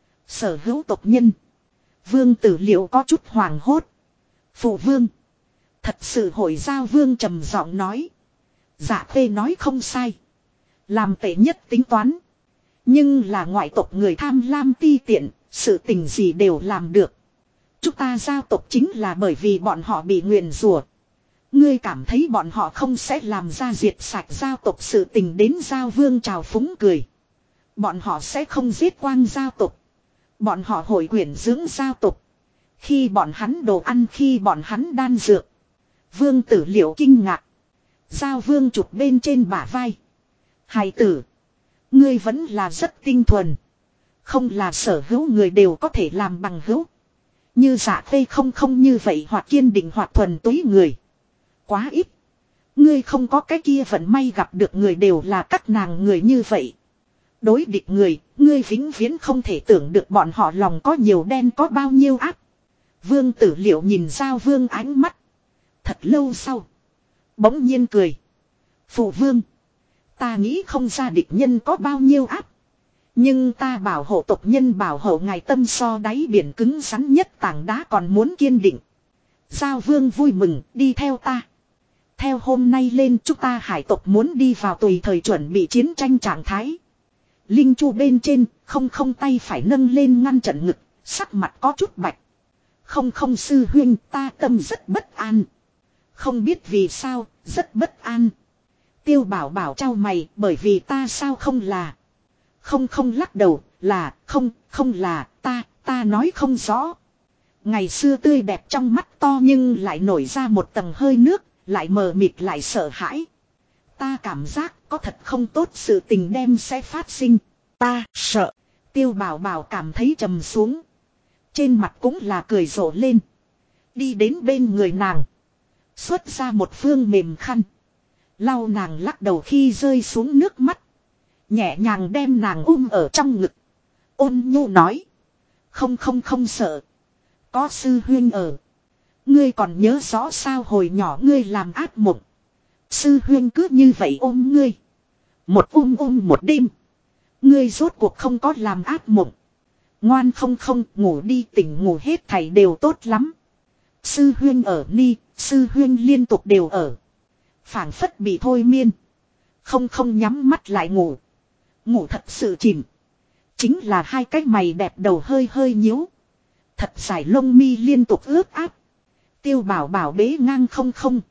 Sở hữu tộc nhân. Vương Tử Liệu có chút hoảng hốt. Phụ vương. Thật sự hội Giao Vương trầm giọng nói. Dạ Khê nói không sai. Làm tệ nhất tính toán. Nhưng là ngoại tộc người tham lam ti tiện. Sự tình gì đều làm được. Chúng ta giao tộc chính là bởi vì bọn họ bị nguyền rủa. Ngươi cảm thấy bọn họ không sẽ làm ra diệt sạch giao tộc sự tình đến Giao Vương trào phúng cười. Bọn họ sẽ không giết quang giao tộc. Bọn họ hội quyển dưỡng giao tộc. Khi bọn hắn đồ ăn khi bọn hắn đan dược. Vương Tử Liệu kinh ngạc. Giao Vương chụp bên trên bả vai. Hài tử. Ngươi vẫn là rất tinh thuần. Không là sở hữu người đều có thể làm bằng hữu. Như Dạ Khê không như vậy hoặc kiên định hoặc thuần túy người. Quá ít. Ngươi không có cái kia vận may gặp được người đều là các nàng người như vậy. Đối địch người, ngươi vĩnh viễn không thể tưởng được bọn họ lòng có nhiều đen có bao nhiêu ác. Vương Tử Liệu nhìn Giao Vương ánh mắt. Thật lâu sau. Bỗng nhiên cười. Phụ vương. Ta nghĩ không ra địch nhân có bao nhiêu áp. Nhưng ta bảo hộ tộc nhân bảo hộ ngài tâm so đáy biển cứng rắn nhất tảng đá còn muốn kiên định. Giao Vương vui mừng đi theo ta. Theo hôm nay lên chúng ta hải tộc muốn đi vào tùy thời chuẩn bị chiến tranh trạng thái. Linh Chu bên trên không tay phải nâng lên ngăn trận ngực. Sắc mặt có chút bạch. Không sư huynh ta tâm rất bất an. Không biết vì sao rất bất an. Tiêu Bảo Bảo trao mày bởi vì ta sao không là. Không lắc đầu là không là ta nói không rõ. Ngày xưa tươi đẹp trong mắt to nhưng lại nổi ra một tầng hơi nước. Lại mờ mịt lại sợ hãi. Ta cảm giác có thật không tốt sự tình đem sẽ phát sinh. Ta sợ. Tiêu Bảo Bảo cảm thấy trầm xuống. Trên mặt cũng là cười rộ lên. Đi đến bên người nàng. Xuất ra một phương mềm khăn. Lau nàng lắc đầu khi rơi xuống nước mắt. Nhẹ nhàng đem nàng ở trong ngực. Ôn nhu nói. Không sợ. Có sư huynh ở. Ngươi còn nhớ rõ sao hồi nhỏ ngươi làm ác mộng. Sư huynh cứ như vậy ôm ngươi. Một ôm một đêm. Ngươi rốt cuộc không có làm ác mộng. Ngoan không ngủ đi tỉnh ngủ hết thảy đều tốt lắm. Sư huynh ở ni, sư huynh liên tục đều ở. Phảng phất bị thôi miên. Không nhắm mắt lại ngủ. Ngủ thật sự chìm. Chính là hai cái mày đẹp đầu hơi nhíu. Thật dài lông mi liên tục ướt áp. Tiêu Bảo Bảo bế ngang không.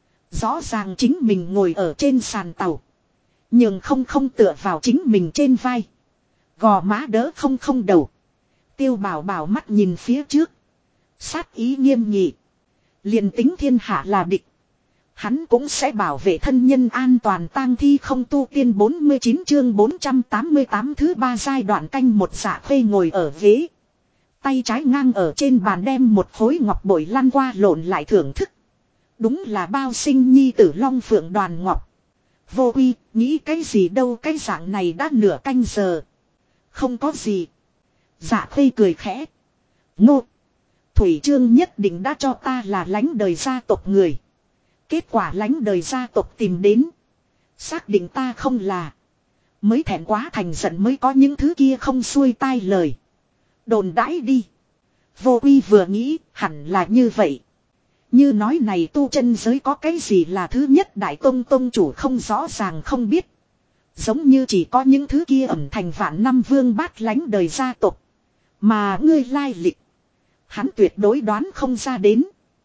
Rõ ràng chính mình ngồi ở trên sàn tàu. Nhưng không tựa vào chính mình trên vai. Gò má đỡ không đầu. Tiêu Bảo Bảo mắt nhìn phía trước. Sát ý nghiêm nghị. Liền tính thiên hạ là địch. Hắn cũng sẽ bảo vệ thân nhân an toàn tang thi không tu tiên 49 chương 488 thứ 3 giai đoạn canh một Dạ Khuê ngồi ở ghế. Tay trái ngang ở trên bàn đem một khối ngọc bội lăn qua lộn lại thưởng thức. Đúng là bao sinh nhi tử Long Phượng Đoàn Ngọc. Vô Uy, nghĩ cái gì đâu cái dạng này đã nửa canh giờ. Không có gì. Dạ Khuê cười khẽ. Ngô. Thủy Trương nhất định đã cho ta là lãnh đời gia tộc người. Kết quả lãnh đời gia tộc tìm đến. Xác định ta không là. Mới thẹn quá thành giận mới có những thứ kia không xuôi tai lời. Đồn đãi đi. Vô Uy vừa nghĩ hẳn là như vậy. Như nói này tu chân giới có cái gì là thứ nhất đại tông chủ không rõ ràng không biết. Giống như chỉ có những thứ kia ẩn thành vạn năm vương bát lãnh đời gia tộc. Mà ngươi lai lịch. Hắn tuyệt đối đoán không ra đến.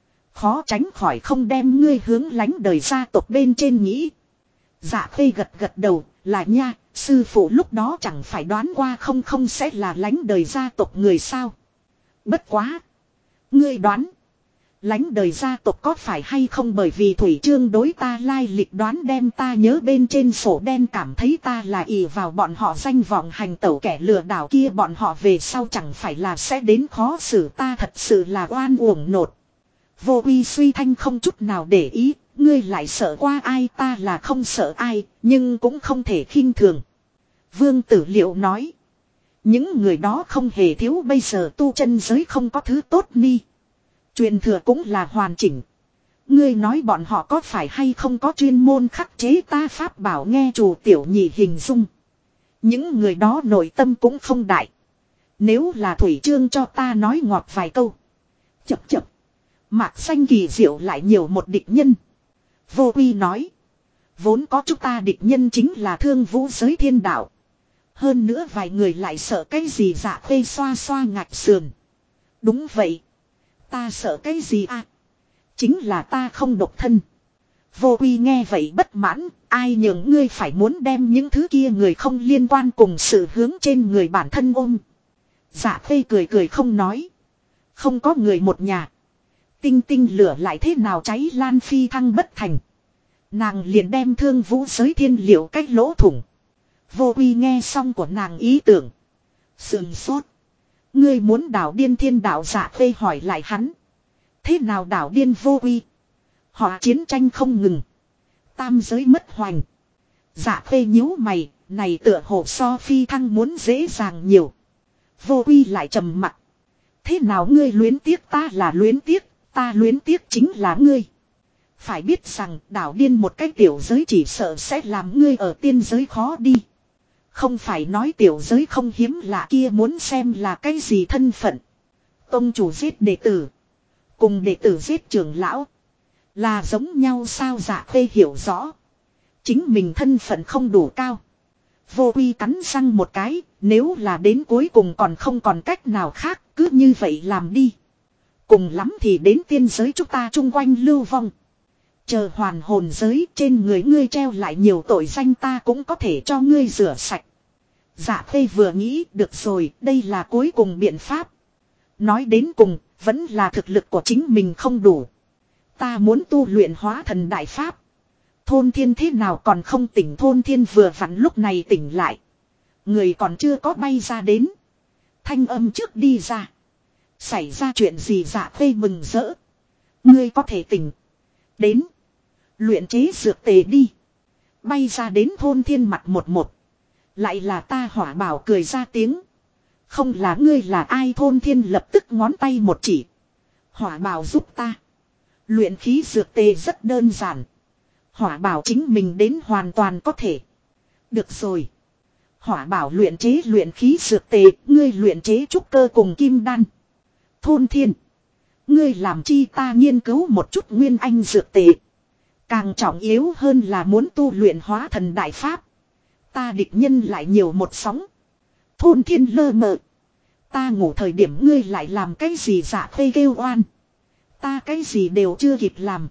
Khó tránh khỏi không đem ngươi hướng lãnh đời gia tộc bên trên nghĩ. Dạ Khuê gật đầu là nha. Sư phụ lúc đó chẳng phải đoán qua không sẽ là lãnh đời gia tộc người sao. Bất quá. Ngươi đoán. Lãnh đời gia tộc có phải hay không bởi vì Thủy Trương đối ta lai lịch đoán đem ta nhớ bên trên sổ đen cảm thấy ta là ỷ vào bọn họ danh vọng hành tẩu kẻ lừa đảo kia bọn họ về sau chẳng phải là sẽ đến khó xử ta thật sự là oan uổng nột. Vô Uy suy thanh không chút nào để ý, ngươi lại sợ qua ai ta là không sợ ai, nhưng cũng không thể khinh thường. Vương Tử Liệu nói. Những người đó không hề thiếu bây giờ tu chân giới không có thứ tốt ni. Truyền thừa cũng là hoàn chỉnh. Ngươi nói bọn họ có phải hay không có chuyên môn khắc chế ta pháp bảo nghe chủ tiểu nhị hình dung. Những người đó nội tâm cũng không đại. Nếu là Thủy Trương cho ta nói ngọt vài câu. Chập. Mạc xanh kỳ diệu lại nhiều một địch nhân. Vô Uy nói. Vốn có chúng ta địch nhân chính là thương vũ giới thiên đạo. Hơn nữa vài người lại sợ cái gì Dạ Khuê xoa ngạch sườn. Đúng vậy. Ta sợ cái gì à? Chính là ta không độc thân. Vô Uy nghe vậy bất mãn. Ai nhường ngươi phải muốn đem những thứ kia người không liên quan cùng sự hướng trên người bản thân ôm. Dạ Khuê cười không nói. Không có người một nhà. Tinh lửa lại thế nào cháy lan phi thăng bất thành. Nàng liền đem thương vũ giới thiên liệu cách lỗ thủng. Vô Uy nghe xong của nàng ý tưởng. Sườn sốt. Ngươi muốn đảo điên thiên đạo Dạ Khuê hỏi lại hắn. Thế nào đảo điên Vô Uy? Họ chiến tranh không ngừng. Tam giới mất hoành. Dạ Khuê nhíu mày. Này tựa hồ so phi thăng muốn dễ dàng nhiều. Vô Uy lại trầm mặt. Thế nào ngươi luyến tiếc ta là luyến tiếc, ta luyến tiếc chính là ngươi. Phải biết rằng đảo điên một cái tiểu giới chỉ sợ sẽ làm ngươi ở tiên giới khó đi. Không phải nói tiểu giới không hiếm lạ kia muốn xem là cái gì thân phận. Tông chủ giết đệ tử. Cùng đệ tử giết trưởng lão. Là giống nhau sao Dạ Khê hiểu rõ. Chính mình thân phận không đủ cao. Vô Quy cắn răng một cái. Nếu là đến cuối cùng còn không còn cách nào khác. Cứ như vậy làm đi. Cùng lắm thì đến tiên giới chúng ta chung quanh lưu vong. Chờ hoàn hồn giới trên người ngươi treo lại nhiều tội danh ta cũng có thể cho ngươi rửa sạch. Dạ Khê vừa nghĩ được rồi đây là cuối cùng biện pháp. Nói đến cùng vẫn là thực lực của chính mình không đủ. Ta muốn tu luyện hóa thần đại pháp. Thôn Thiên thế nào còn không tỉnh. Thôn Thiên vừa vặn lúc này tỉnh lại. Người còn chưa có bay ra đến. Thanh âm trước đi ra. Xảy ra chuyện gì Dạ Khê mừng rỡ. Ngươi có thể tỉnh. Đến. Luyện chế dược tề đi. Bay ra đến Thôn Thiên mặt một. Lại là ta Hỏa Bảo cười ra tiếng. Không là ngươi là ai Thôn Thiên lập tức ngón tay một chỉ. Hỏa Bảo giúp ta. Luyện khí dược tề rất đơn giản. Hỏa Bảo chính mình đến hoàn toàn có thể. Được rồi. Hỏa Bảo luyện chế luyện khí dược tề. Ngươi luyện chế trúc cơ cùng kim đan. Thôn Thiên. Ngươi làm chi ta nghiên cứu một chút nguyên anh dược tề. Càng trọng yếu hơn là muốn tu luyện hóa thần đại pháp. Ta địch nhân lại nhiều một sóng. Thôn Thiên lơ mờ. Ta ngủ thời điểm ngươi lại làm cái gì Dạ Khê kêu oan. Ta cái gì đều chưa kịp làm.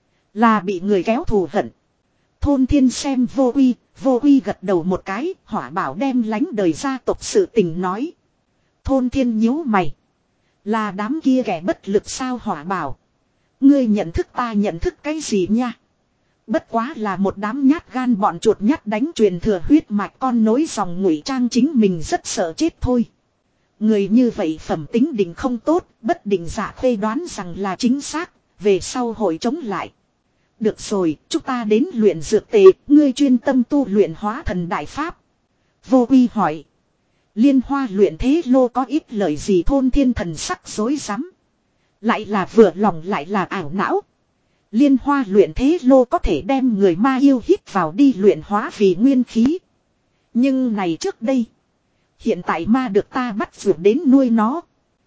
Là bị người kéo thù hận. Thôn Thiên xem Vô Uy gật đầu một cái. Hỏa Bảo đem lánh đời gia tộc sự tình nói. Thôn Thiên nhíu mày. Là đám kia kẻ bất lực sao Hỏa Bảo. Ngươi nhận thức ta nhận thức cái gì nha. Bất quá là một đám nhát gan bọn chuột nhát đánh truyền thừa huyết mạch con nối dòng ngụy trang chính mình rất sợ chết thôi. Người như vậy phẩm tính định không tốt, bất định Dạ Khê đoán rằng là chính xác, về sau hội chống lại. Được rồi, chúng ta đến luyện dược tề, ngươi chuyên tâm tu luyện hóa thần đại pháp. Vô Uy hỏi. Liên Hoa luyện thế lô có ít lời gì Thôn Thiên thần sắc rối rắm. Lại là vừa lòng lại là ảo não. Liên Hoa luyện thế lô có thể đem người ma yêu hít vào đi luyện hóa vì nguyên khí. Nhưng này trước đây. Hiện tại ma được ta bắt vượt đến nuôi nó.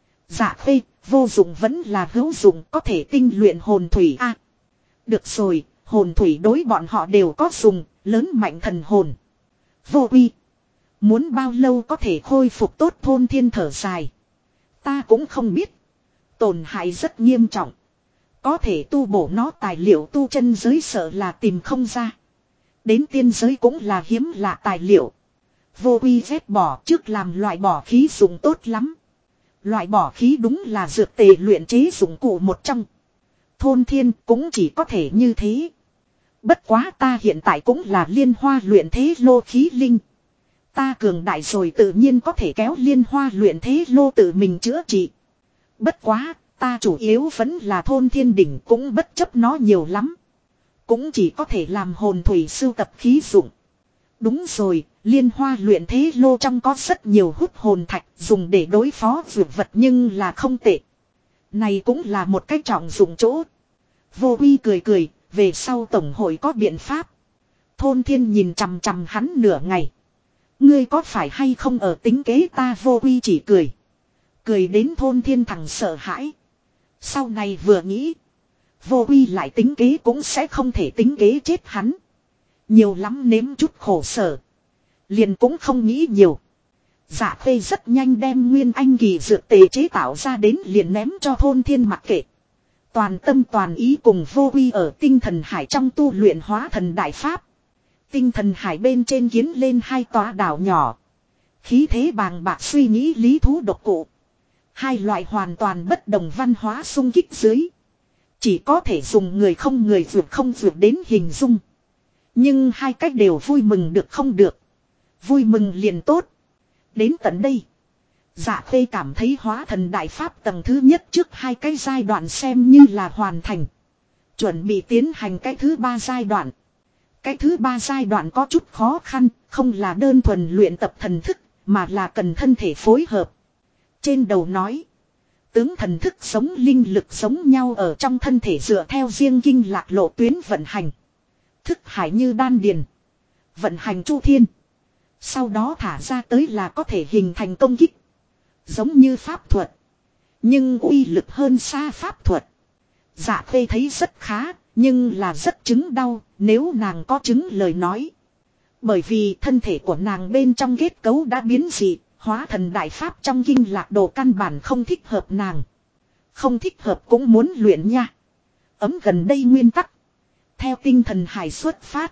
Dạ Khê, vô dụng vẫn là hữu dụng có thể tinh luyện hồn thủy a. Được rồi, hồn thủy đối bọn họ đều có dùng, lớn mạnh thần hồn. Vô Uy. Muốn bao lâu có thể khôi phục tốt Thôn Thiên thở dài. Ta cũng không biết. Tổn hại rất nghiêm trọng. Có thể tu bổ nó tài liệu tu chân giới sợ là tìm không ra. Đến tiên giới cũng là hiếm lạ tài liệu. Vô Uy vét bỏ trước làm loại bỏ khí dùng tốt lắm. Loại bỏ khí đúng là dược tề luyện chế dụng cụ một trong. Thôn Thiên cũng chỉ có thể như thế. Bất quá ta hiện tại cũng là Liên Hoa luyện thế lô khí linh. Ta cường đại rồi tự nhiên có thể kéo Liên Hoa luyện thế lô tự mình chữa trị. Bất quá, ta chủ yếu vẫn là Thôn Thiên đỉnh cũng bất chấp nó nhiều lắm. Cũng chỉ có thể làm hồn thủy sưu tập khí dụng. Đúng rồi, Liên Hoa luyện thế lô trong có rất nhiều hút hồn thạch dùng để đối phó dược vật nhưng là không tệ. Này cũng là một cách trọng dụng chỗ. Vô Uy cười cười, về sau tổng hội có biện pháp. Thôn Thiên nhìn chằm chằm hắn nửa ngày. Ngươi có phải hay không ở tính kế ta Vô Uy chỉ cười. Cười đến Thôn Thiên thằng sợ hãi. Sau này vừa nghĩ. Vô Uy lại tính kế cũng sẽ không thể tính kế chết hắn. Nhiều lắm nếm chút khổ sở. Liền cũng không nghĩ nhiều. Dạ Khê rất nhanh đem nguyên anh kỳ dược tề chế tạo ra đến liền ném cho Thôn Thiên mặc kệ. Toàn tâm toàn ý cùng Vô Uy ở tinh thần hải trong tu luyện hóa thần đại pháp. Tinh thần hải bên trên kiến lên hai tòa đảo nhỏ. Khí thế bàng bạc suy nghĩ lý thú độc cụ. Hai loại hoàn toàn bất đồng văn hóa xung kích dưới. Chỉ có thể dùng người không người vượt không vượt đến hình dung. Nhưng hai cách đều vui mừng được không được. Vui mừng liền tốt. Đến tận đây. Dạ Khê cảm thấy hóa thần đại pháp tầng thứ nhất trước hai cái giai đoạn xem như là hoàn thành. Chuẩn bị tiến hành cái thứ ba giai đoạn. Cái thứ ba giai đoạn có chút khó khăn, không là đơn thuần luyện tập thần thức, mà là cần thân thể phối hợp. Trên đầu nói. tướng thần thức sống linh lực giống nhau ở trong thân thể dựa theo riêng kinh lạc lộ tuyến vận hành. Thức hải như đan điền. Vận hành chu thiên. Sau đó thả ra tới là có thể hình thành công kích. Giống như pháp thuật. Nhưng uy lực hơn xa pháp thuật. Dạ Khê thấy rất khá, nhưng là rất chứng đau, nếu nàng có chứng lời nói. Bởi vì thân thể của nàng bên trong kết cấu đã biến dị, hóa thần đại pháp trong kinh lạc đồ căn bản không thích hợp nàng. Không thích hợp cũng muốn luyện nha. Ấm gần đây nguyên tắc. Theo tinh thần hải xuất phát.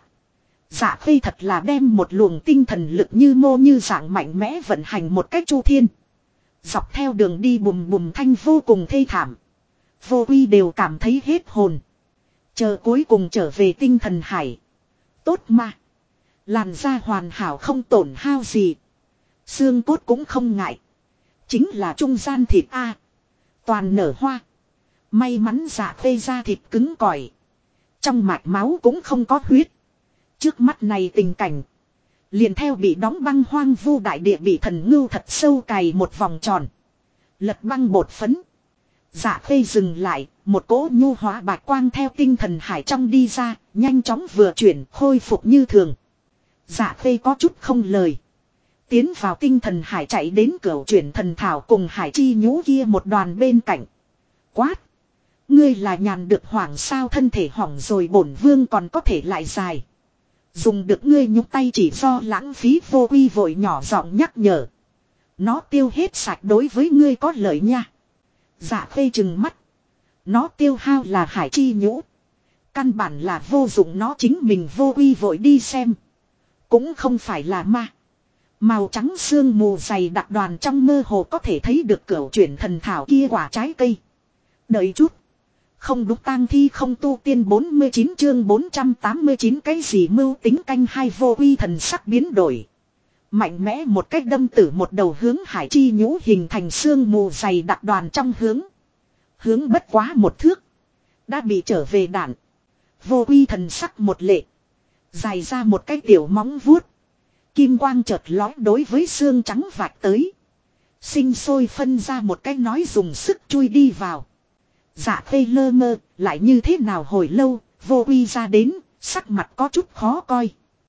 Dạ Khê thật là đem một luồng tinh thần lực như mô như dạng mạnh mẽ vận hành một cách chu thiên. Dọc theo đường đi bùm bùm thanh vô cùng thê thảm. Vô Uy đều cảm thấy hết hồn. Chờ cuối cùng trở về tinh thần hải. Tốt mà. Làn da hoàn hảo không tổn hao gì. Xương cốt cũng không ngại. Chính là trung gian thịt A. Toàn nở hoa. May mắn Dạ Khê da thịt cứng cỏi. Trong mạch máu cũng không có huyết. Trước mắt này tình cảnh. Liền theo bị đóng băng hoang vu đại địa bị thần ngưu thật sâu cày một vòng tròn. Lật băng bột phấn. Dạ Khê dừng lại, một cỗ nhu hóa bạch quang theo tinh thần hải trong đi ra, nhanh chóng vừa chuyển khôi phục như thường. Dạ Khê có chút không lời. Tiến vào tinh thần hải chạy đến cửu chuyển thần thảo cùng hải chi nhũ kia một đoàn bên cạnh. Quát! Ngươi là nhàn được hoảng sao thân thể hỏng rồi bổn vương còn có thể lại dài. Dùng được ngươi nhúc tay chỉ do lãng phí Vô Uy vội nhỏ giọng nhắc nhở. Nó tiêu hết sạch đối với ngươi có lợi nha. Dạ Khê trừng mắt. Nó tiêu hao là hải chi nhũ. Căn bản là vô dụng nó chính mình Vô Uy vội đi xem. Cũng không phải là ma. Màu trắng sương mù dày đặc đoàn trong mơ hồ có thể thấy được cửu chuyển thần thảo kia quả trái cây. Đợi chút. Không đúng tang thi không tu tiên 49 chương 489 cái gì mưu tính canh hai Vô Uy thần sắc biến đổi. Mạnh mẽ một cách đâm tử một đầu hướng hải chi nhũ hình thành sương mù dày đặc đoàn trong hướng. Hướng bất quá một thước. Đã bị trở về đạn. Vô Uy thần sắc một lệ. Dài ra một cái tiểu móng vuốt. Kim quang chợt lói đối với xương trắng vạch tới. Sinh sôi phân ra một cái nói dùng sức chui đi vào. Dạ Khê lơ mơ, lại như thế nào hồi lâu, Vô Uy ra đến, sắc mặt có chút khó coi.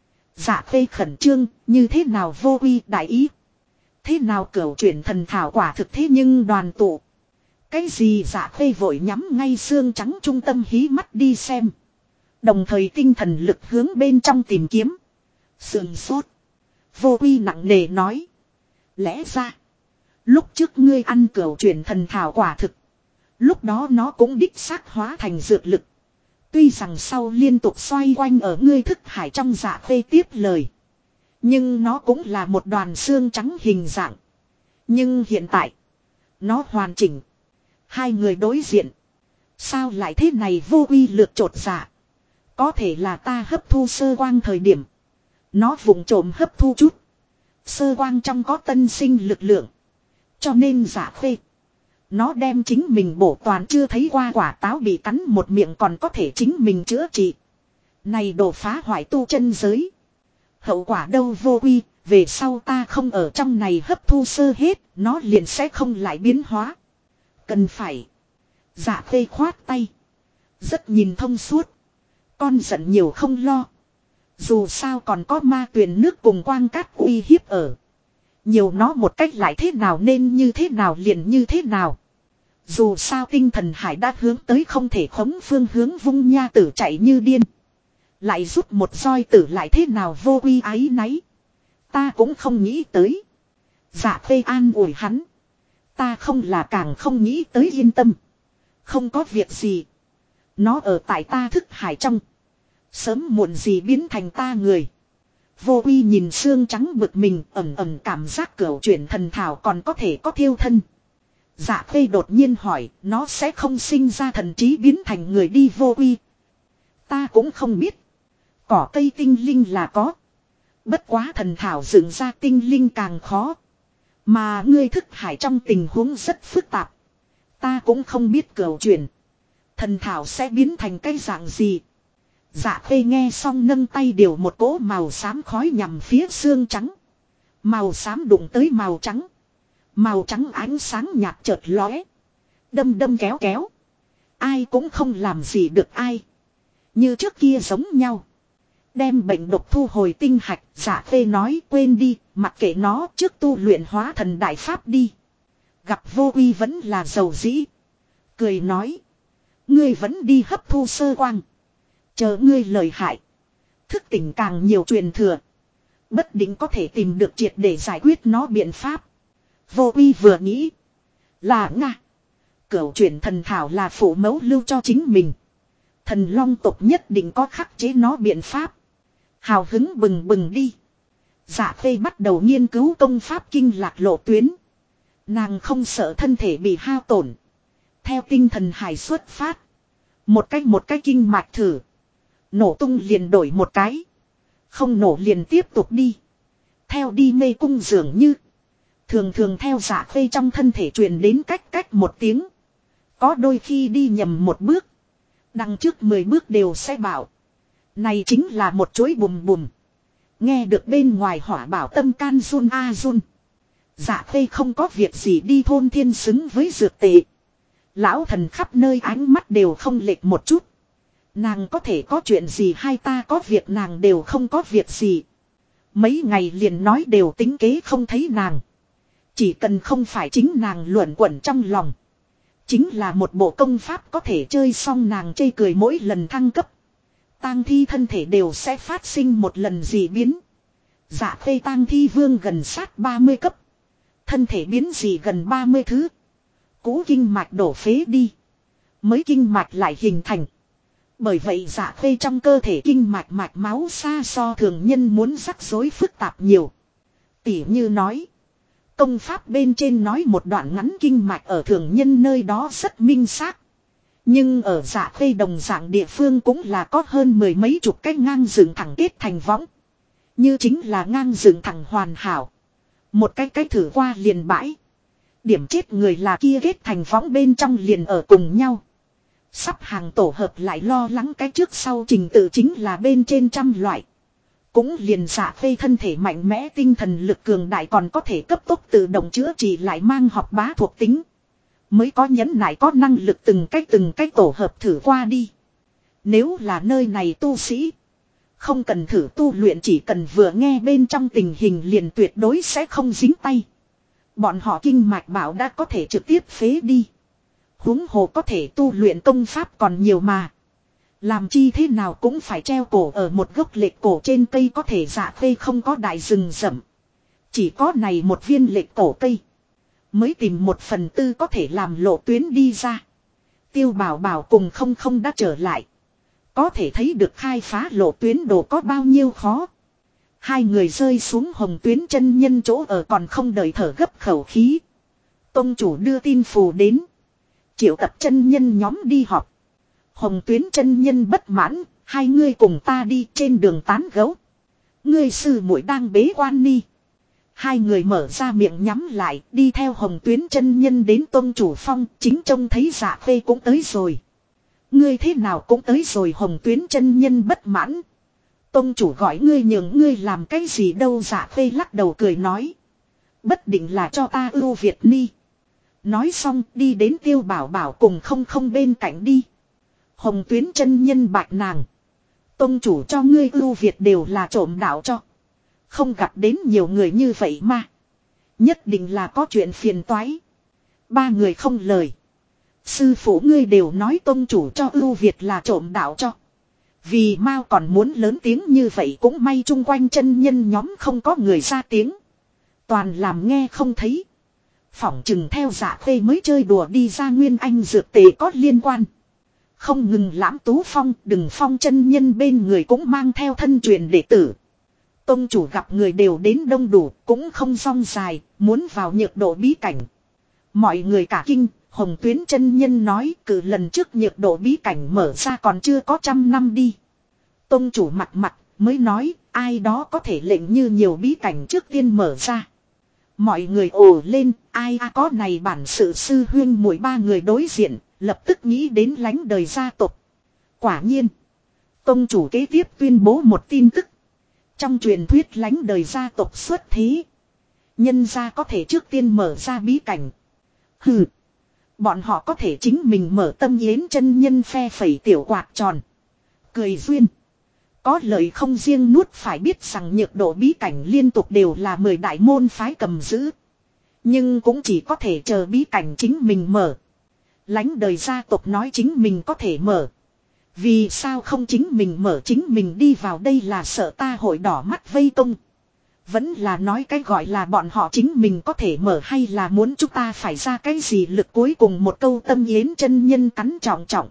Dạ Khê khẩn trương, như thế nào Vô Uy đại ý. Thế nào cửu chuyển thần thảo quả thực thế nhưng đoàn tụ. Cái gì Dạ Khê vội nhắm ngay xương trắng trung tâm hí mắt đi xem. Đồng thời tinh thần lực hướng bên trong tìm kiếm. Sườn sốt. Vô Uy nặng nề nói. Lẽ ra. Lúc trước ngươi ăn cửu chuyển thần thảo quả thực. Lúc đó nó cũng đích xác hóa thành dược lực. Tuy rằng sau liên tục xoay quanh ở ngươi thức hải trong Dạ Khê tiếp lời. Nhưng nó cũng là một đoàn xương trắng hình dạng. Nhưng hiện tại. Nó hoàn chỉnh. Hai người đối diện. Sao lại thế này Vô Uy lược chột dạ. Có thể là ta hấp thu sơ quang thời điểm. Nó vụng trộm hấp thu chút. Sơ quang trong có tân sinh lực lượng. Cho nên Dạ Khê. Nó đem chính mình bổ toàn chưa thấy qua quả táo bị cắn một miệng còn có thể chính mình chữa trị. Này đổ phá hoại tu chân giới. Hậu quả đâu Vô Uy, về sau ta không ở trong này hấp thu sơ hết, nó liền sẽ không lại biến hóa. Cần phải. Dạ Khê khoát tay. Rất nhìn thông suốt. Con giận nhiều không lo. Dù sao còn có ma tuyền nước cùng quang cát uy hiếp ở. Nhiều nó một cách lại thế nào nên như thế nào liền như thế nào. Dù sao tinh thần hải đã hướng tới không thể khống phương hướng vung nha tử chạy như điên. Lại rút một roi tử lại thế nào Vô Uy áy náy. Ta cũng không nghĩ tới. Dạ Khê an ủi hắn. Ta không là càng không nghĩ tới yên tâm. Không có việc gì. Nó ở tại ta thức hải trong. Sớm muộn gì biến thành ta người. Vô Uy nhìn xương trắng bực mình ẩm ẩm cảm giác cửu chuyển thần thảo còn có thể có thiêu thân. Dạ Khê đột nhiên hỏi nó sẽ không sinh ra thần trí biến thành người đi Vô Uy. Ta cũng không biết. Cỏ cây tinh linh là có. Bất quá thần thảo dựng ra tinh linh càng khó. Mà ngươi thức hải trong tình huống rất phức tạp. Ta cũng không biết cửu chuyển. Thần thảo sẽ biến thành cái dạng gì. Dạ Khê nghe xong nâng tay điều một cỗ màu xám khói nhằm phía xương trắng. Màu xám đụng tới màu trắng. Màu trắng ánh sáng nhạt chợt lóe. Đâm đâm kéo kéo. Ai cũng không làm gì được ai. Như trước kia giống nhau. Đem bệnh độc thu hồi tinh hạch, Dạ Phê nói quên đi, mặc kệ nó trước tu luyện hóa thần đại pháp đi. Gặp Vô Uy vẫn là giàu dĩ. Cười nói. Ngươi vẫn đi hấp thu sơ quang. Chờ ngươi lợi hại. Thức tỉnh càng nhiều truyền thừa. Bất định có thể tìm được triệt để giải quyết nó biện pháp. Vô Uy vừa nghĩ. Là Nga. Cửu chuyển thần thảo là phụ mẫu lưu cho chính mình. Thần long tộc nhất định có khắc chế nó biện pháp. Hào hứng bừng bừng đi. Dạ Phê bắt đầu nghiên cứu công pháp kinh lạc lộ tuyến. Nàng không sợ thân thể bị hao tổn. Theo tinh thần hải xuất phát. Một cái kinh mạch thử. Nổ tung liền đổi một cái. Không nổ liền tiếp tục đi. Theo đi mê cung dường như. Thường thường theo Dạ Phê trong thân thể truyền đến cách một tiếng. Có đôi khi đi nhầm một bước. Đằng trước 10 bước đều sẽ bảo. Này chính là một chuỗi bùm bùm. Nghe được bên ngoài hỏa bảo tâm can run a run. Dạ Phê không có việc gì đi thôn thiên xứng với dược tệ. Lão thần khắp nơi ánh mắt đều không lệch một chút. Nàng có thể có chuyện gì hay ta có việc nàng đều không có việc gì. Mấy ngày liền nói đều tính kế không thấy nàng. Chỉ cần không phải chính nàng luẩn quẩn trong lòng. Chính là một bộ công pháp có thể chơi xong nàng chê cười mỗi lần thăng cấp. Tang thi thân thể đều sẽ phát sinh một lần dị biến. Dạ Phê tang thi vương gần sát 30 cấp. Thân thể biến dị gần 30 thứ. Cũ kinh mạch đổ phế đi. Mới kinh mạch lại hình thành. Bởi vậy Dạ Phê trong cơ thể kinh mạch mạch máu xa so thường nhân muốn rắc rối phức tạp nhiều. Tỉ như nói. Công pháp bên trên nói một đoạn ngắn kinh mạch ở thường nhân nơi đó rất minh xác. Nhưng ở Dạ Phê đồng dạng địa phương cũng là có hơn 10 mấy chục cái ngang dựng thẳng kết thành võng. Như chính là ngang dựng thẳng hoàn hảo. Một cái thử qua liền bãi. Điểm chết người là kia kết thành võng bên trong liền ở cùng nhau. Sắp hàng tổ hợp lại lo lắng cái trước sau trình tự chính là bên trên trăm loại. Cũng liền Dạ Phê thân thể mạnh mẽ tinh thần lực cường đại còn có thể cấp tốc tự động chữa trị lại mang học bá thuộc tính. Mới có nhẫn nại có năng lực từng cách tổ hợp thử qua đi. Nếu là nơi này tu sĩ. Không cần thử tu luyện chỉ cần vừa nghe bên trong tình hình liền tuyệt đối sẽ không dính tay. Bọn họ kinh mạch bảo đã có thể trực tiếp phế đi. Huống hồ có thể tu luyện công pháp còn nhiều mà. Làm chi thế nào cũng phải treo cổ ở một gốc lệch cổ trên cây có thể Dạ Phê không có đại rừng rậm. Chỉ có này một viên lệch cổ cây. Mới tìm 1/4 có thể làm lộ tuyến đi ra. Tiêu Bảo Bảo cùng không đã trở lại. Có thể thấy được khai phá lộ tuyến đồ có bao nhiêu khó. Hai người rơi xuống Hồng Tuyến chân nhân chỗ ở còn không đợi thở gấp khẩu khí. Tông chủ đưa tin phù đến. Triệu tập chân nhân nhóm đi họp. Hồng Tuyến chân nhân bất mãn, hai ngươi cùng ta đi trên đường tán gấu. Ngươi sư muội đang bế quan ni. Hai người mở ra miệng nhắm lại, đi theo Hồng Tuyến chân nhân đến tông chủ phong, chính trông thấy Dạ Phê cũng tới rồi. Ngươi thế nào cũng tới rồi Hồng Tuyến chân nhân bất mãn. Tông chủ gọi ngươi nhường ngươi làm cái gì đâu Dạ Phê lắc đầu cười nói. Bất định là cho ta ưu Việt ni. Nói xong đi đến Tiêu Bảo Bảo cùng không bên cạnh đi. Hồng Tuyến chân nhân bạch nàng. Tông chủ cho ngươi ưu Việt đều là trộm đạo cho. Không gặp đến nhiều người như vậy mà. Nhất định là có chuyện phiền toái. Ba người không lời. Sư phụ ngươi đều nói tông chủ cho ưu Việt là trộm đạo cho. Vì Mao còn muốn lớn tiếng như vậy cũng may chung quanh chân nhân nhóm không có người ra tiếng. Toàn làm nghe không thấy. Phỏng chừng theo Dạ Phê mới chơi đùa đi ra nguyên anh dược tề có liên quan. Không ngừng Lãm Tú Phong, Đừng Phong chân nhân bên người cũng mang theo thân truyền đệ tử. Tông chủ gặp người đều đến đông đủ, cũng không rong dài, muốn vào nhược độ bí cảnh. Mọi người cả kinh, Hồng Tuyến chân nhân nói cử lần trước nhược độ bí cảnh mở ra còn chưa có 100 năm đi. Tông chủ mặt mới nói ai đó có thể lệnh như nhiều bí cảnh trước tiên mở ra. Mọi người ồ lên, ai có này bản sự sư huyên muội ba người đối diện, lập tức nghĩ đến lánh đời gia tộc. Quả nhiên, tông chủ kế tiếp tuyên bố một tin tức. Trong truyền thuyết lánh đời gia tộc xuất thế. Nhân gia có thể trước tiên mở ra bí cảnh. Hừ, Bọn họ có thể chính mình mở Tâm Yến chân nhân phe phẩy tiểu quạt tròn. Cười duyên. Có lời không riêng nuốt, phải biết rằng nhược độ bí cảnh liên tục đều là 10 đại môn phái cầm giữ. Nhưng cũng chỉ có thể chờ bí cảnh chính mình mở. Lánh đời gia tộc nói chính mình có thể mở. Vì sao không chính mình mở, chính mình đi vào đây là sợ ta hội đỏ mắt vây tung. Vẫn là nói cái gọi là bọn họ chính mình có thể mở, hay là muốn chúng ta phải ra cái gì lực. Cuối cùng một câu Tâm Yến chân nhân cắn trọng trọng.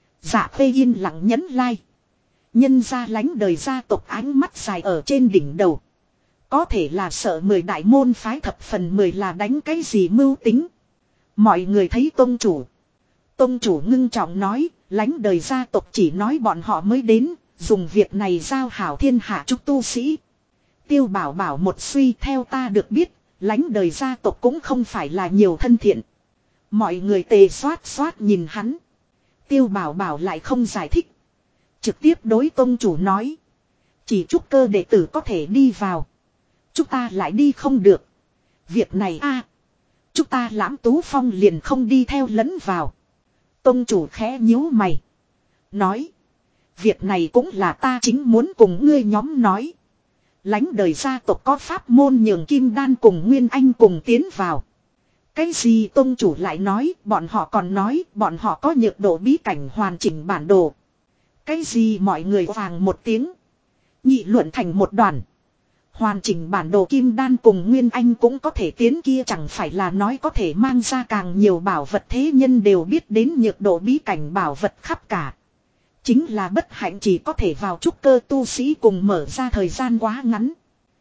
Dạ Phê yên lặng nhấn like. Nhân ra lánh đời gia tộc ánh mắt dài ở trên đỉnh đầu. Có thể là sợ 10 đại môn phái thập phần 10 là đánh cái gì mưu tính. Mọi người thấy tông chủ. Tông chủ ngưng trọng nói, lánh đời gia tộc chỉ nói bọn họ mới đến, dùng việc này giao hảo thiên hạ chúc tu sĩ. Tiêu Bảo Bảo một suy, theo ta được biết, lánh đời gia tộc cũng không phải là nhiều thân thiện. Mọi người tề xoát xoát nhìn hắn. Tiêu Bảo Bảo lại không giải thích. Trực tiếp đối tông chủ nói. Chỉ trúc cơ đệ tử có thể đi vào. Chúng ta lại đi không được. Việc này chúng ta Lãm Tú Phong liền không đi theo lẫn vào. Tông chủ khẽ nhíu mày. Nói. Việc này cũng là ta chính muốn cùng ngươi nhóm nói. Lánh đời gia tộc có pháp môn nhường Kim Đan cùng Nguyên Anh cùng tiến vào. Cái gì tông chủ lại nói, bọn họ còn nói, bọn họ có nhược độ bí cảnh hoàn chỉnh bản đồ. Cái gì mọi người vàng một tiếng. Nghị luận thành một đoàn. Hoàn chỉnh bản đồ Kim Đan cùng Nguyên Anh cũng có thể tiến, kia chẳng phải là nói có thể mang ra càng nhiều bảo vật, thế nhân đều biết đến nhược độ bí cảnh bảo vật khắp cả. Chính là bất hạnh chỉ có thể vào trúc cơ tu sĩ cùng mở ra thời gian quá ngắn.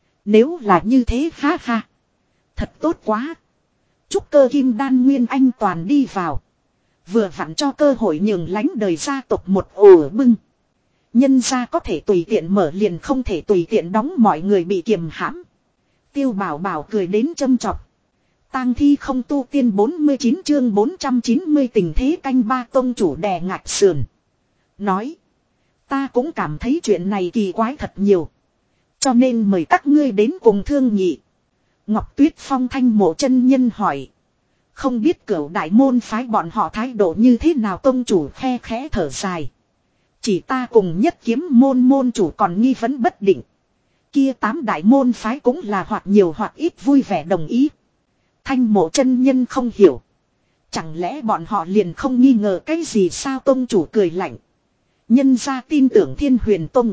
Nếu là như thế ha ha. Thật tốt quá. Trúc cơ Kim Đan Nguyên Anh toàn đi vào. Vừa vặn cho cơ hội nhường lánh đời gia tộc một ổ bưng. Nhân gia có thể tùy tiện mở liền không thể tùy tiện đóng, mọi người bị kiềm hãm. Tiêu Bảo Bảo cười đến châm chọc. Tang thi không tu tiên 49 chương 490 tình thế canh ba. Tông chủ đè ngạch sườn. Nói. Ta cũng cảm thấy chuyện này kỳ quái thật nhiều. Cho nên mời các ngươi đến cùng thương nghị. Ngọc Tuyết Phong Thanh Mộ chân nhân hỏi. Không biết cửu đại môn phái bọn họ thái độ như thế nào. Tông chủ khe khẽ thở dài. Chỉ ta cùng Nhất Kiếm môn môn chủ còn nghi vấn bất định. Kia 8 đại môn phái cũng là hoặc nhiều hoặc ít vui vẻ đồng ý. Thanh Mộ chân nhân không hiểu. Chẳng lẽ bọn họ liền không nghi ngờ cái gì sao? Tông chủ cười lạnh. Nhân ra tin tưởng Thiên Huyền Tông.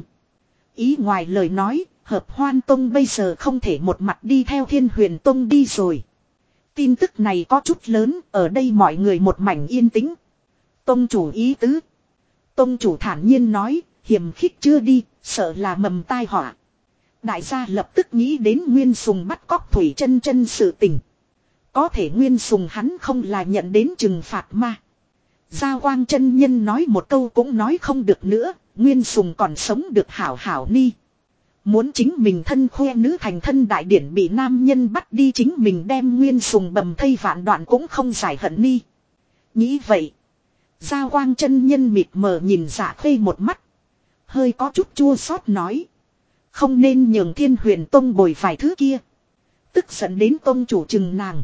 Ý ngoài lời nói, Hợp Hoan Tông bây giờ không thể một mặt đi theo Thiên Huyền Tông đi rồi. Tin tức này có chút lớn, ở đây mọi người một mảnh yên tĩnh. Tông chủ ý tứ. Tông chủ thản nhiên nói, hiềm khích chưa đi, sợ là mầm tai họa. Đại gia lập tức nghĩ đến Nguyên Sùng bắt cóc Thủy Chân Chân sự tình. Có thể Nguyên Sùng hắn không là nhận đến trừng phạt mà. Gia Quang chân nhân nói một câu cũng nói không được nữa, Nguyên Sùng còn sống được hảo hảo ni. Muốn chính mình thân khoe nữ thành thân đại điển bị nam nhân bắt đi, chính mình đem Nguyên Sùng bầm thây vạn đoạn cũng không giải hận ni. Nghĩ vậy. Gia Quang chân nhân mịt mờ nhìn Dạ Khê một mắt. Hơi có chút chua xót nói. Không nên nhường Thiên Huyền Tông bồi vài thứ kia. Tức giận đến tông chủ chừng nàng.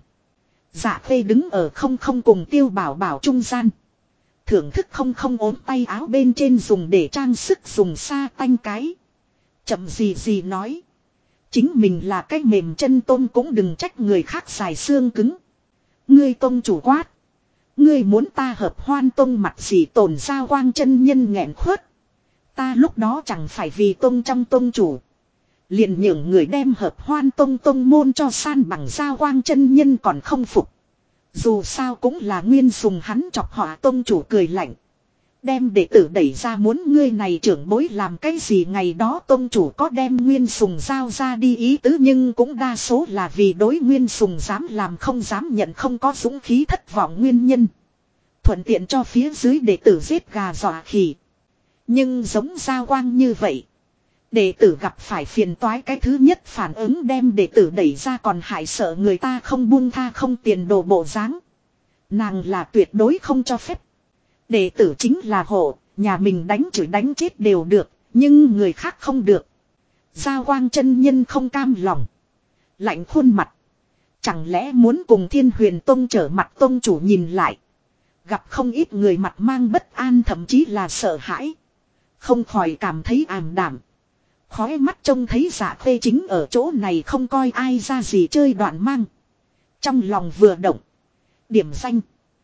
Dạ Khê đứng ở không cùng Tiêu Bảo Bảo trung gian. Thưởng thức không ốm tay áo bên trên dùng để trang sức dùng sa tanh cái. Chậm gì nói. Chính mình là cái mềm chân tôm cũng đừng trách người khác dài xương cứng. Ngươi tông chủ quát. Ngươi muốn ta Hợp Hoan Tông mặt gì tổn? Gia Quang chân nhân nghẹn khuất. Ta lúc đó chẳng phải vì tông trong tông chủ. Liền nhường người đem Hợp Hoan Tông môn cho san bằng. Gia Quang chân nhân còn không phục. Dù sao cũng là Nguyên Sùng hắn chọc họa. Tông chủ cười lạnh. Đem đệ tử đẩy ra, muốn ngươi này trưởng bối làm cái gì? Ngày đó tông chủ có đem Nguyên Sùng giao ra đi ý tứ, nhưng cũng đa số là vì đối Nguyên Sùng dám làm không dám nhận, không có dũng khí thất vọng nguyên nhân. Thuận tiện cho phía dưới đệ tử giết gà dọa khỉ. Nhưng giống Gia Quang như vậy, đệ tử gặp phải phiền toái cái thứ nhất phản ứng đem đệ tử đẩy ra còn hại sợ người ta không buông tha không tiền đồ bộ dáng. Nàng là tuyệt đối không cho phép. Đệ tử chính là hộ, nhà mình đánh chửi đánh chết đều được, nhưng người khác không được. Gia Quang chân nhân không cam lòng. Lạnh khuôn mặt. Chẳng lẽ muốn cùng Thiên Huyền Tông trở mặt? Tông chủ nhìn lại. Gặp không ít người mặt mang bất an thậm chí là sợ hãi. Không khỏi cảm thấy ảm đạm. Khói mắt trông thấy Dạ Khê chính ở chỗ này không coi ai ra gì chơi đoạn mang. Trong lòng vừa động. Điểm danh.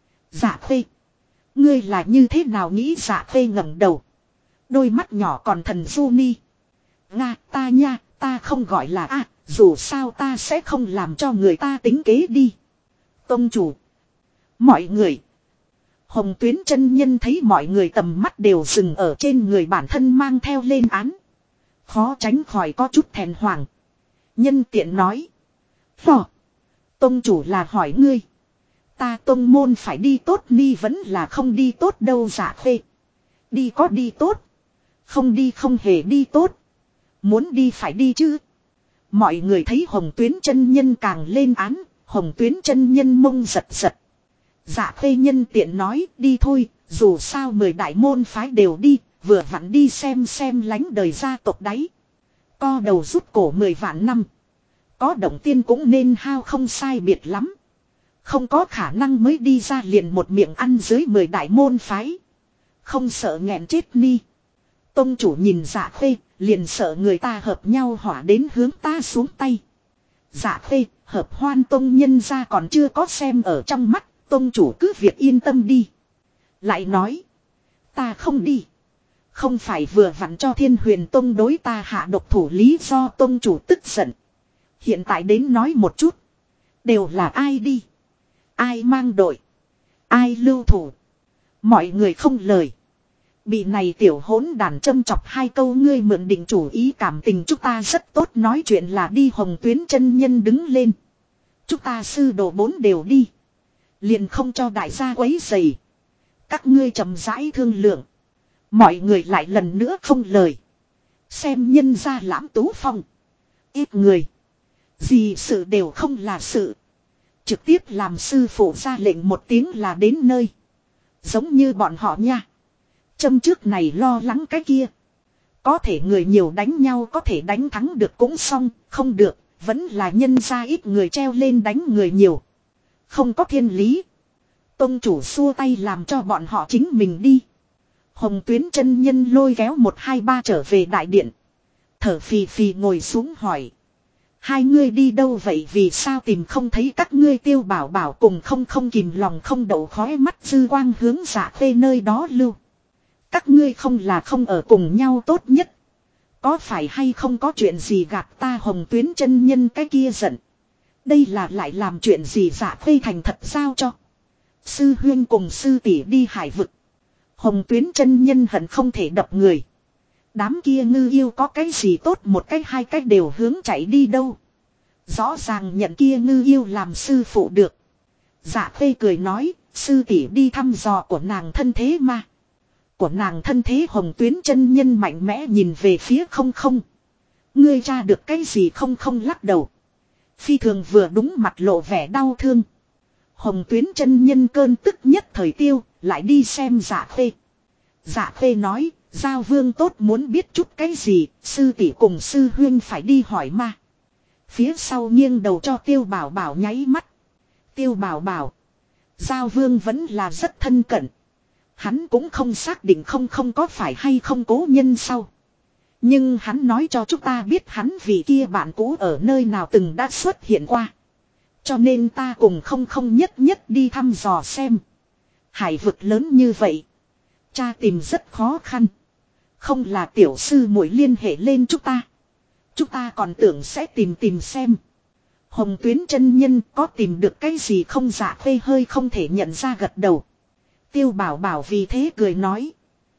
Dạ Khê. Ngươi là như thế nào nghĩ? Dạ Khê ngẩng đầu. Đôi mắt nhỏ còn thần du ni. Nga ta nha, ta không gọi là a, dù sao ta sẽ không làm cho người ta tính kế đi. Tông chủ. Mọi người. Hồng Tuyến chân nhân thấy mọi người tầm mắt đều dừng ở trên người bản thân mang theo lên án. Khó tránh khỏi có chút thẹn hoàng. Nhân tiện nói. Phò. Tông chủ là hỏi ngươi. Ta tông môn phải đi tốt ni vẫn là không đi tốt đâu? Dạ Khê. Đi có đi tốt. Không đi không hề đi tốt. Muốn đi phải đi chứ. Mọi người thấy Hồng Tuyến chân nhân càng lên án. Hồng Tuyến chân nhân mông giật giật. Dạ Khê nhân tiện nói đi thôi. Dù sao 10 đại môn phái đều đi. Vừa vặn đi xem lánh đời gia tộc đấy. Co đầu rút cổ 10 vạn năm. Có động tiên cũng nên hao không sai biệt lắm. Không có khả năng mới đi ra liền một miệng ăn dưới 10 đại môn phái. Không sợ nghẹn chết ni. Tông chủ nhìn Dạ Khê, liền sợ người ta hợp nhau hỏa đến hướng ta xuống tay. Dạ Khê, hợp Hoan tông nhân ra còn chưa có xem ở trong mắt, tông chủ cứ việc yên tâm đi. Lại nói, ta không đi. Không phải vừa vặn cho Thiên Huyền tông đối ta hạ độc thủ lý do tông chủ tức giận. Hiện tại đến nói một chút. Đều là ai đi. Ai mang đội. Ai lưu thủ. Mọi người không lời. Bị này tiểu hỗn đàn châm chọc 2 câu ngươi mượn định chủ ý cảm tình chúng ta rất tốt nói chuyện là đi. Hồng Tuyến chân nhân đứng lên. Chúng ta sư đồ 4 đều đi. Liền không cho đại gia quấy rầy. Các ngươi chậm rãi thương lượng. Mọi người lại lần nữa không lời. Xem nhân gia Lãm Tú Phong. Ít người. Gì sự đều không là sự. Trực tiếp làm sư phụ ra lệnh một tiếng là đến nơi. Giống như bọn họ nha. Châm trước này lo lắng cái kia. Có thể người nhiều đánh nhau có thể đánh thắng được cũng xong. Không được. Vẫn là nhân ra ít người treo lên đánh người nhiều. Không có thiên lý. Tông chủ xua tay làm cho bọn họ chính mình đi. Hồng Tuyến chân nhân lôi kéo 1, 2, 3 trở về đại điện. Thở phì phì ngồi xuống hỏi. 2 ngươi đi đâu vậy? Vì sao tìm không thấy các ngươi? Tiêu Bảo Bảo cùng không kìm lòng không đậu khói mắt dư quang hướng Dạ Khê nơi đó lưu. Các ngươi không là không ở cùng nhau tốt nhất. Có phải hay không có chuyện gì gạt ta? Hồng Tuyến chân nhân cái kia giận. Đây là lại làm chuyện gì? Dạ Khê thành thật giao cho. Sư huyên cùng sư tỷ đi hải vực. Hồng Tuyến chân nhân hận không thể đập người. Đám kia ngư yêu có cái gì tốt, 1 cách 2 cách đều hướng chạy đi đâu. Rõ ràng nhận kia ngư yêu làm sư phụ được. Dạ Khê cười nói, sư tỷ đi thăm dò của nàng thân thế mà. Của nàng thân thế? Hồng Tuyến chân nhân mạnh mẽ nhìn về phía không. Ngươi tra được cái gì? Không lắc đầu. Phi thường vừa đúng mặt lộ vẻ đau thương. Hồng Tuyến chân nhân cơn tức nhất thời tiêu, lại đi xem Dạ Khê. Dạ Khê nói, Giao Vương tốt muốn biết chút cái gì, sư tỷ cùng sư huyên phải đi hỏi ma. Phía sau nghiêng đầu cho Tiêu Bảo Bảo nháy mắt. Tiêu Bảo Bảo. Giao Vương vẫn là rất thân cận. Hắn cũng không xác định không có phải hay không cố nhân sau. Nhưng hắn nói cho chúng ta biết hắn vì kia bạn cũ ở nơi nào từng đã xuất hiện qua. Cho nên ta cùng không nhất đi thăm dò xem. Hải vực lớn như vậy. Cha tìm rất khó khăn. Không là tiểu sư muội liên hệ lên chúng ta. Chúng ta còn tưởng sẽ tìm xem. Hồng Tuyến chân nhân có tìm được cái gì không? Dạ Khê hơi không thể nhận ra gật đầu. Tiêu Bảo Bảo vì thế cười nói.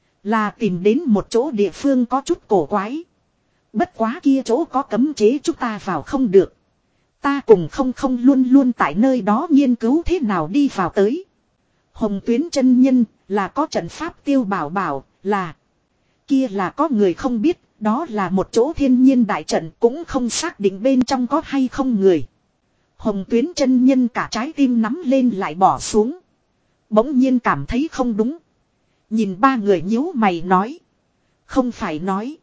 Là tìm đến một chỗ địa phương có chút cổ quái. Bất quá kia chỗ có cấm chế chúng ta vào không được. Ta cùng không luôn tại nơi đó nghiên cứu thế nào đi vào tới. Hồng Tuyến chân nhân là có trận pháp. Tiêu Bảo Bảo là. Kia là có người không biết. Đó là một chỗ thiên nhiên đại trận cũng không xác định bên trong có hay không người. Hồng Tuyến chân nhân cả trái tim nắm lên lại bỏ xuống. Bỗng nhiên cảm thấy không đúng. Nhìn 3 người nhíu mày nói. Không phải nói.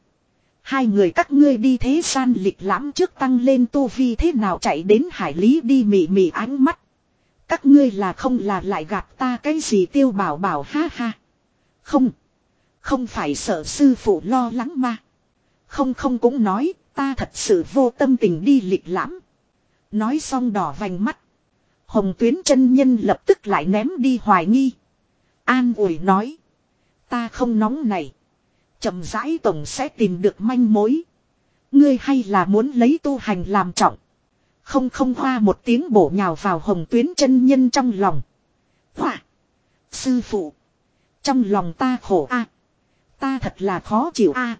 2 người các ngươi đi thế gian lịch lãm trước tăng lên tu vi thế nào chạy đến hải lý đi? Mị ánh mắt. Các ngươi là không là lại gạt ta cái gì Tiêu Bảo Bảo ha ha. Không. Không phải sợ sư phụ lo lắng mà. Không cũng nói ta thật sự vô tâm tình đi lịch lãm. Nói xong đỏ vành mắt. Hồng Tuyến chân nhân lập tức lại ném đi hoài nghi. An ủi nói. Ta không nóng này. Chậm rãi tổng sẽ tìm được manh mối. Ngươi hay là muốn lấy tu hành làm trọng. Không hoa một tiếng bổ nhào vào Hồng Tuyến chân nhân trong lòng. Hoa. Sư phụ. Trong lòng ta khổ a. Ta thật là khó chịu a.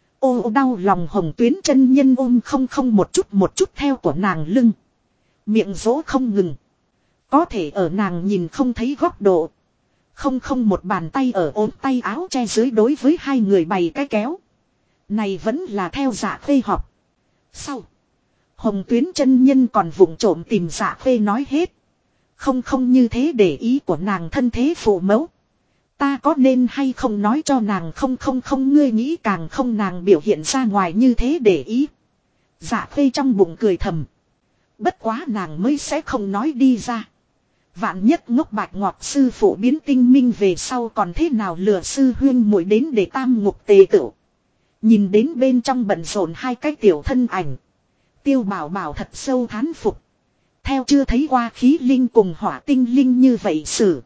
Ô đau lòng Hồng Tuyến chân nhân ôm không một chút theo của nàng lưng. Miệng dỗ không ngừng. Có thể ở nàng nhìn không thấy góc độ. Không một bàn tay ở ốm tay áo che dưới đối với hai người bày cái kéo. Này vẫn là theo Dạ Khê học. Sau. Hồng Tuyến chân nhân còn vụng trộm tìm Dạ Khê nói hết. Không như thế để ý của nàng thân thế phụ mẫu. Ta có nên hay không nói cho nàng không ngươi nghĩ càng không nàng biểu hiện ra ngoài như thế để ý. Dạ Khê trong bụng cười thầm. Bất quá nàng mới sẽ không nói đi ra. Vạn nhất ngốc bạch ngọt sư phụ biến tinh minh về sau còn thế nào lừa sư huyên muội đến để tam ngục tề tựu. Nhìn đến bên trong bận rộn hai cái tiểu thân ảnh. Tiêu Bảo Bảo thật sâu thán phục. Theo chưa thấy qua khí linh cùng hỏa tinh linh như vậy xử.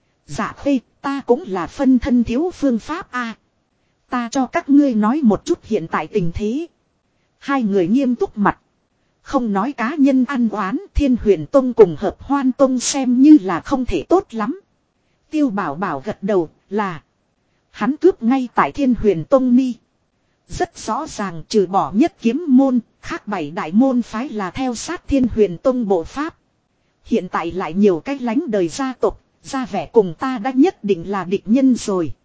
Dạ Khê, ta cũng là phân thân thiếu phương pháp a. Ta cho các ngươi nói một chút hiện tại tình thế. Hai người nghiêm túc mặt. Không nói cá nhân ăn oán, Thiên Huyền Tông cùng Hợp Hoan Tông xem như là không thể tốt lắm. Tiêu Bảo Bảo gật đầu là. Hắn cướp ngay tại Thiên Huyền Tông mi. Rất rõ ràng trừ bỏ Nhất Kiếm môn, khác 7 đại môn phái là theo sát Thiên Huyền Tông bộ pháp. Hiện tại lại nhiều cách lánh đời gia tộc, ra vẻ cùng ta đã nhất định là địch nhân rồi.